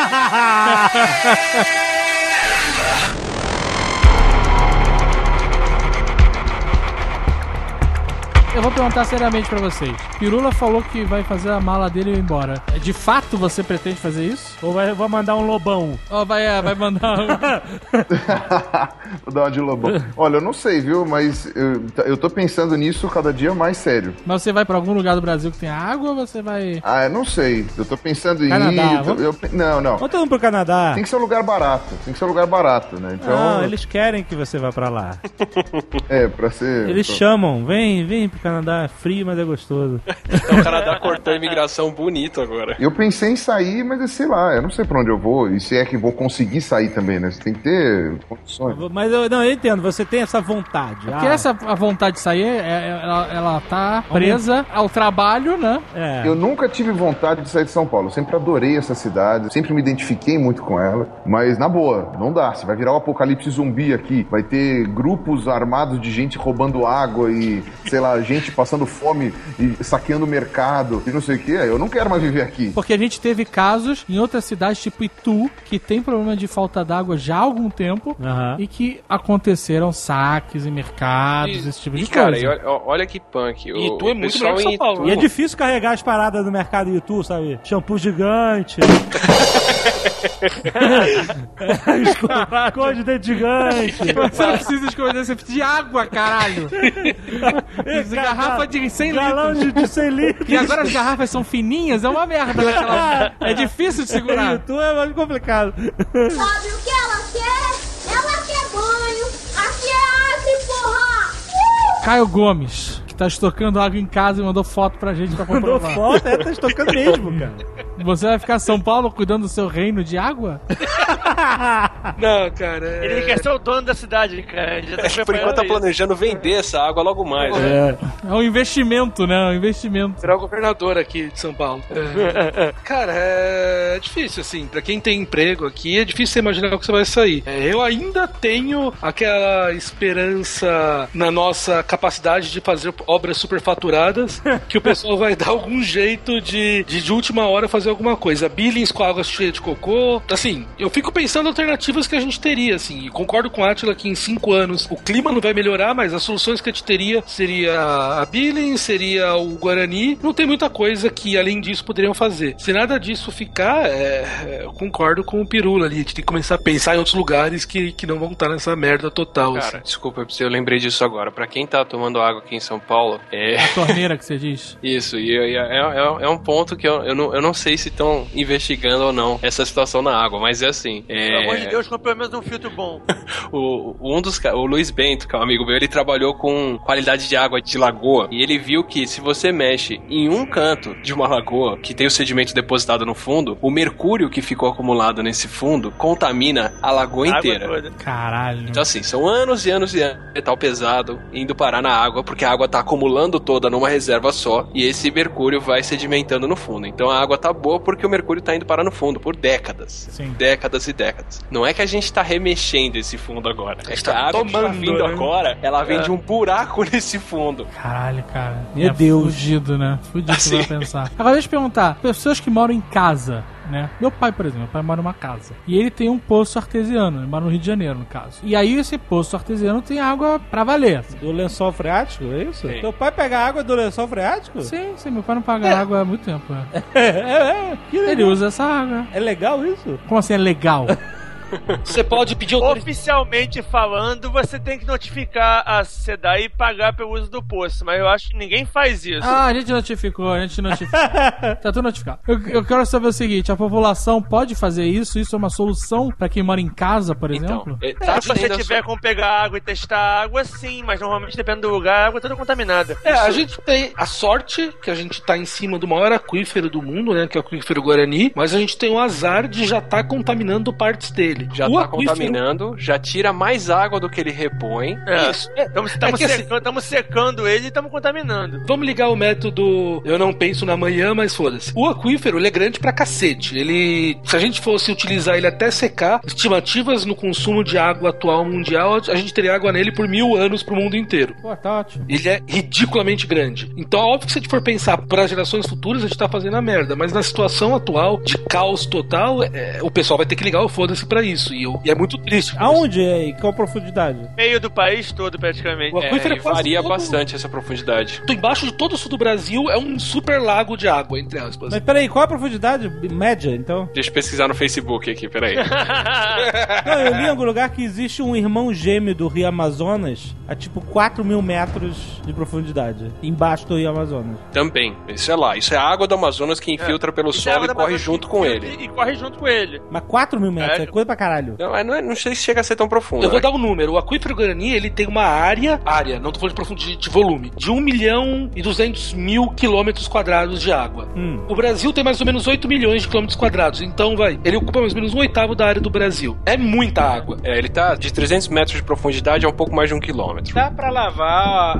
Eu vou perguntar seriamente pra vocês. Pirula falou que vai fazer a mala dele e ir embora. De fato você pretende fazer isso? Ou vai mandar um lobão? Ou vai mandar um... Vou dar uma de lobão. Olha, eu não sei, viu? Mas eu tô pensando nisso cada dia mais sério. Mas você vai pra algum lugar do Brasil que tem água ou você vai... Ah, eu não sei. Eu tô pensando em Canadá, ir... Não. Vamos todo mundo pro Canadá. Tem que ser um lugar barato. Né? Então... Não, eles querem que você vá pra lá. Pra ser... Eles chamam. Vem pro Canadá. É frio, mas é gostoso. Então o Canadá cortou a imigração bonito agora. Eu pensei em sair, mas sei lá, eu não sei pra onde eu vou. E se é que vou conseguir sair também, né? Você tem que ter condições. Mas eu entendo, você tem essa vontade. Porque a vontade de sair, ela tá presa ao trabalho, né? Eu nunca tive vontade de sair de São Paulo. Eu sempre adorei essa cidade, sempre me identifiquei muito com ela. Mas, na boa, não dá. Você vai virar um apocalipse zumbi aqui. Vai ter grupos armados de gente roubando água e, sei lá, gente passando fome e saqueando o mercado e não sei o que. Eu não quero mais viver aqui. Porque a gente teve casos em outras cidades, tipo Itu, que tem problema de falta d'água já há algum tempo e que aconteceram saques em mercados, esse tipo de coisa. Cara, olha que punk. Itu é muito melhor que São Paulo. E é difícil carregar as paradas do mercado em Itu, sabe? Shampoo gigante. Escova de dente gigante. Você não precisa esconder, você precisa de água, caralho. Garrafa de 100 galão litros. de 100 litros. E agora as garrafas são fininhas, é uma merda. É difícil de segurar. Itu é mais complicado. Sabe o que ela quer? Ela quer banho. Aqui é arte, porra! Caio Gomes, que tá estocando água em casa e mandou foto pra gente pra comprovar. Mandou foto? Tá estocando mesmo, cara. Você vai ficar em São Paulo cuidando do seu reino de água? Não, cara. Ele quer ser o dono da cidade, cara. Ele já tá Por enquanto tá planejando vender essa água logo mais. É um investimento, né? Um investimento. Será o governador aqui de São Paulo. Cara, é difícil, assim. Pra quem tem emprego aqui, é difícil você imaginar o que você vai sair. Eu ainda tenho aquela esperança na nossa capacidade de fazer obras superfaturadas, que o pessoal vai dar algum jeito de última hora fazer alguma coisa. Billings com água cheia de cocô. Assim, eu fico pensando alternativas que a gente teria, assim. E concordo com a Átila que em 5 anos o clima não vai melhorar, mas as soluções que a gente teria seria a Billings, seria o Guarani. Não tem muita coisa que, além disso, poderiam fazer. Se nada disso ficar, eu concordo com o Pirula ali. A gente tem que começar a pensar em outros lugares que não vão estar nessa merda total. Cara, assim. desculpa, eu lembrei disso agora. Pra quem tá tomando água aqui em São Paulo, A torneira que você diz. Isso, e é um ponto que eu não sei se estão investigando ou não essa situação na água, mas é assim. Pelo amor de Deus, compre pelo menos um filtro bom. O Luiz Bento, que é um amigo meu, ele trabalhou com qualidade de água de lagoa e ele viu que se você mexe em um canto de uma lagoa que tem o sedimento depositado no fundo, o mercúrio que ficou acumulado nesse fundo contamina a lagoa inteira. Toda. Caralho. Então assim, são anos e anos e anos de metal pesado indo parar na água, porque a água tá acumulando toda numa reserva só e esse mercúrio vai sedimentando no fundo. Então a água tá boa porque o mercúrio tá indo parar no fundo por décadas. Sim. Décadas e décadas. Não é que a gente tá remexendo esse fundo agora. É que a água que tá tomando, vindo né? agora, ela vem de um buraco nesse fundo. Caralho, cara. Meu Deus. Fudido, né? Fudido Assim. que vai pensar. Agora deixa eu perguntar. Pessoas que moram em casa, né? Meu pai, por exemplo, meu pai mora numa casa. E ele tem um poço artesiano, ele mora no Rio de Janeiro, no caso. E aí esse poço artesiano tem água pra valer. Do lençol freático, é isso? Sim. Teu pai pega água do lençol freático? Sim, meu pai não paga água há muito tempo. Ele usa essa água. É legal isso? Como assim é legal? Você pode pedir Oficialmente falando, você tem que notificar a SEDAI e pagar pelo uso do poço, mas eu acho que ninguém faz isso. A gente notificou. Tá tudo notificado. Eu quero saber o seguinte, a população pode fazer isso? Isso é uma solução pra quem mora em casa, por exemplo? Se você tiver como pegar água e testar a água, sim, mas normalmente depende do lugar, a água é toda contaminada. A gente tem a sorte que a gente tá em cima do maior aquífero do mundo, né, que é o aquífero Guarani, mas a gente tem o azar de já tá contaminando partes dele. Já tá contaminando, já tira mais água do que ele repõe. Isso. Estamos secando ele e estamos contaminando. Vamos ligar o método eu não penso na manhã, mas foda-se. O aquífero, ele é grande pra cacete. Ele, se a gente fosse utilizar ele até secar, estimativas no consumo de água atual mundial, a gente teria água nele por 1000 anos pro mundo inteiro. Pô, tá ótimo. Ele é ridiculamente grande. Então, óbvio que se a gente for pensar para gerações futuras, a gente tá fazendo a merda. Mas na situação atual, de caos total, o pessoal vai ter que ligar o foda-se pra isso. E é muito triste. Aonde é? E qual profundidade? Meio do país todo, praticamente. O aquífero varia bastante essa profundidade. Embaixo de todo o sul do Brasil é um super lago de água, entre aspas. Mas peraí, qual é a profundidade média, então? Deixa eu pesquisar no Facebook aqui, peraí. Não, eu li em algum lugar que existe um irmão gêmeo do Rio Amazonas a tipo 4.000 metros de profundidade, embaixo do Rio Amazonas. Também, isso é lá. Isso é a água do Amazonas que infiltra pelo solo e corre junto com ele. E corre junto com ele. Mas 4.000 metros, é coisa pra caralho. Não sei se chega a ser tão profundo. Eu vou dar um número. O aquífero Guarani, ele tem uma área, não tô falando de profundidade, de volume, de 1.200.000 quilômetros quadrados de água. O Brasil tem mais ou menos 8 milhões de quilômetros quadrados. Então, ele ocupa mais ou menos 1/8 da área do Brasil. É muita água. Ele tá de 300 metros de profundidade a um pouco mais de 1 quilômetro. Dá pra lavar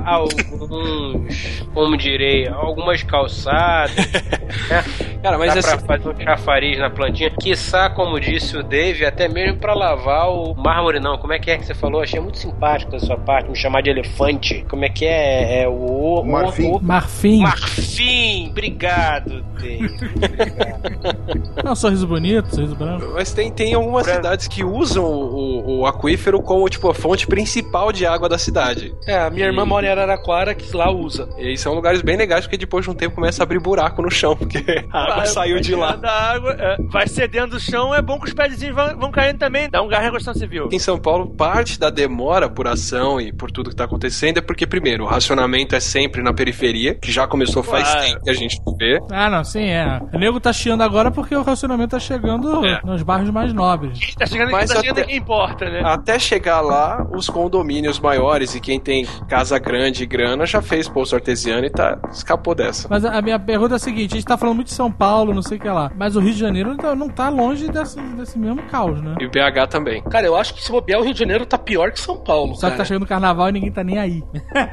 como direi, algumas calçadas. Cara, mas dá pra fazer um chafariz na plantinha. Quiçá, como disse o Dave, até mesmo pra lavar o mármore, não. Como é que você falou? Achei muito simpático da sua parte, me chamar de elefante. Como é que é? É o... Marfim. Marfim. Obrigado, Dave. É um sorriso bonito, sorriso branco. Mas tem algumas cidades que usam o aquífero como, tipo, a fonte principal de água da cidade. A minha irmã mora em Araraquara, que lá usa. E são lugares bem legais, porque depois de um tempo começa a abrir buraco no chão, porque a água saiu de lá. A água vai cedendo o chão, é bom que os pezinhos vão caindo também. Dá um gás na construção civil. Em São Paulo, parte da demora por ação e por tudo que tá acontecendo é porque, primeiro, o racionamento é sempre na periferia, que já começou faz tempo que a gente vê. Não, sim, O nego tá chiando agora porque o racionamento tá chegando nos bairros mais nobres. Tá chegando quem importa, né? Até chegar lá, os condomínios maiores e quem tem casa grande e grana já fez poço artesiano e escapou dessa. Mas a minha pergunta é a seguinte, a gente tá falando muito de São Paulo, não sei o que lá, mas o Rio de Janeiro não tá longe desse mesmo caos, né? E o BH também. Cara, eu acho que se bobear, o Rio de Janeiro tá pior que São Paulo. Só que tá chegando o carnaval e ninguém tá nem aí.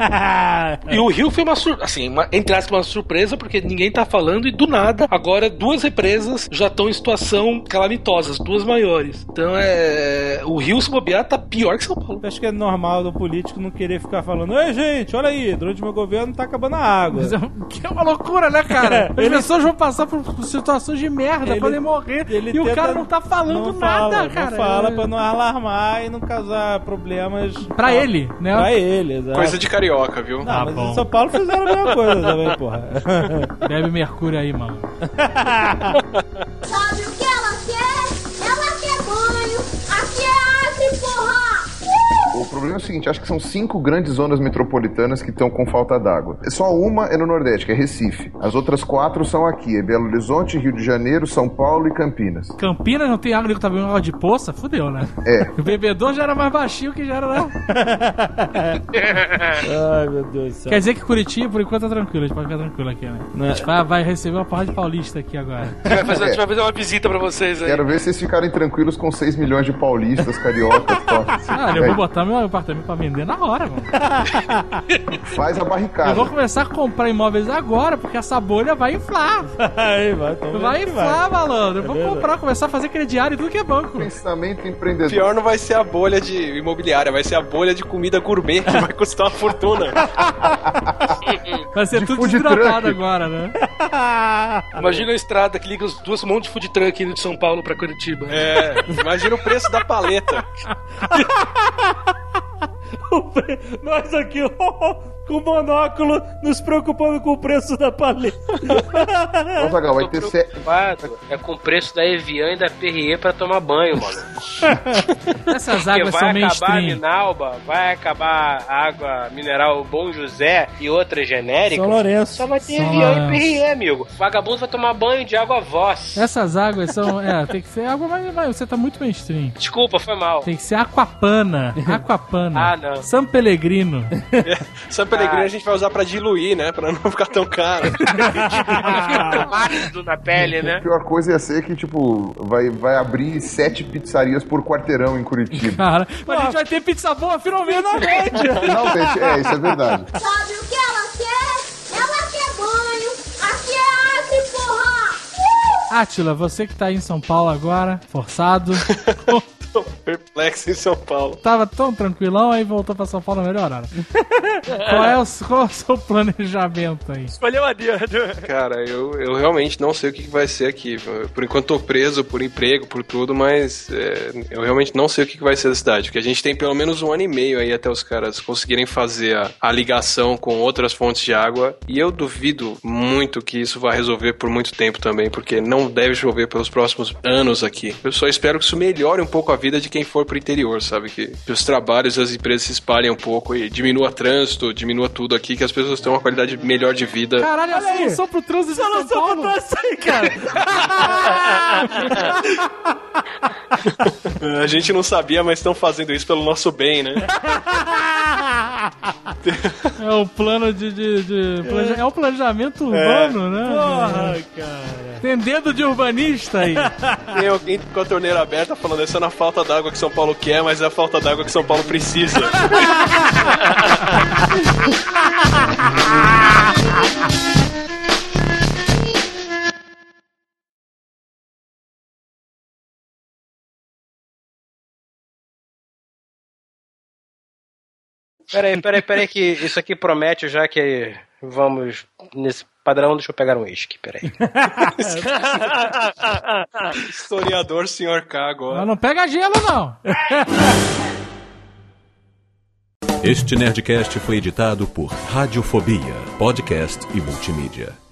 E o Rio foi entre aspas, uma surpresa, porque ninguém tá falando e do nada, agora 2 represas já estão em situação calamitosa, as 2 maiores. Então o Rio, se bobear, tá pior que São Paulo. Eu acho que é normal do político não querer ficar falando: ei, gente, olha aí, durante o meu governo tá acabando a água. Que é uma loucura, né, cara? As pessoas vão passar por situações de merda, podem morrer. E o cara não tá falando nada, cara. Não fala pra não alarmar e não causar problemas pra ele, né? Pra ele, exato. Coisa de carioca, viu? Não, mas em São Paulo fizeram a mesma coisa também, porra. Bebe mercúrio aí, mano. Sabe o que ela quer? Ela quer banho. Aqui é arte, porra! O problema é o seguinte, acho que são 5 grandes zonas metropolitanas que estão com falta d'água. Só uma é no Nordeste, que é Recife. As outras 4 são aqui, é Belo Horizonte, Rio de Janeiro, São Paulo e Campinas. Campinas não tem água, que tá bebendo água de poça? Fudeu, né? O bebedor já era mais baixinho que já era, né? Ai, meu Deus do céu. Quer dizer que Curitiba, por enquanto, tá tranquilo. A gente pode ficar tranquilo aqui, né? A gente vai receber uma porra de paulista aqui agora. A gente vai fazer uma visita pra vocês aí. Quero ver vocês ficarem tranquilos com 6 milhões de paulistas, cariocas, eu vou botar meu apartamento apartamento pra vender na hora, mano. Faz a barricada. Eu vou começar a comprar imóveis agora, porque essa bolha vai inflar. Vai inflar, malandro. Eu vou comprar, começar a fazer crediário e tudo que é banco. Pensamento empreendedor. Pior não vai ser a bolha de imobiliária, vai ser a bolha de comida gourmet, que vai custar uma fortuna. Vai ser tudo desidratado agora, né? Imagina a estrada que liga os dois montes de food truck indo de São Paulo pra Curitiba. Imagina o preço da paleta. Nós aqui, com monóculo, nos preocupando com o preço da paleta. Nossa, Gal, vai ter É com o preço da Evian e da Perrier pra tomar banho, mano. Essas águas são mainstream. Vai acabar a Minalba, vai acabar a água mineral Bom José e outras genéricas. São Lourenço. Só vai ter Evian e Perrier, amigo. O vagabundo vai tomar banho de água Voss. Essas águas são... tem que ser água, mas você tá muito mainstream. Desculpa, foi mal. Tem que ser Aquapana. Ah, não. San Pellegrino. San Pellegrino a gente vai usar pra diluir, né? Pra não ficar tão caro. Ácido na pele, né? A pior coisa ia ser que, tipo, vai abrir 7 pizzarias por quarteirão em Curitiba. Cara, mas a gente vai ter pizza boa finalmente. Finalmente, isso é verdade. Sabe o que ela quer? Ela quer banho. Aqui é Acre, porra! Átila, você que tá aí em São Paulo agora, forçado. Tô perplexo em São Paulo. Tava tão tranquilão, aí voltou pra São Paulo na melhor hora. Qual é o seu planejamento aí? Escolheu a dedo. Cara, eu realmente não sei o que vai ser aqui. Por enquanto tô preso por emprego, por tudo, mas eu realmente não sei o que vai ser da cidade. Porque a gente tem pelo menos 1 ano e meio aí até os caras conseguirem fazer a ligação com outras fontes de água. E eu duvido muito que isso vai resolver por muito tempo também, porque não deve chover pelos próximos anos aqui. Eu só espero que isso melhore um pouco a vida de quem for pro interior, sabe? Que os trabalhos e as empresas se espalhem um pouco e diminua trânsito, diminua tudo aqui, que as pessoas tenham uma qualidade melhor de vida. Caralho, a solução pro trânsito de São Paulo. cara. A gente não sabia, mas estão fazendo isso pelo nosso bem, né? É o plano é o planejamento urbano, né? Porra, cara. Tem dedo de urbanista aí. Tem alguém com a torneira aberta falando, essa não é a falta d'água que São Paulo quer, mas é a falta d'água que São Paulo precisa. Peraí, que isso aqui promete já que vamos nesse padrão. Deixa eu pegar um uísque, peraí. Historiador Sr. K agora. Mas não pega gelo, não. Este Nerdcast foi editado por Radiofobia, podcast e multimídia.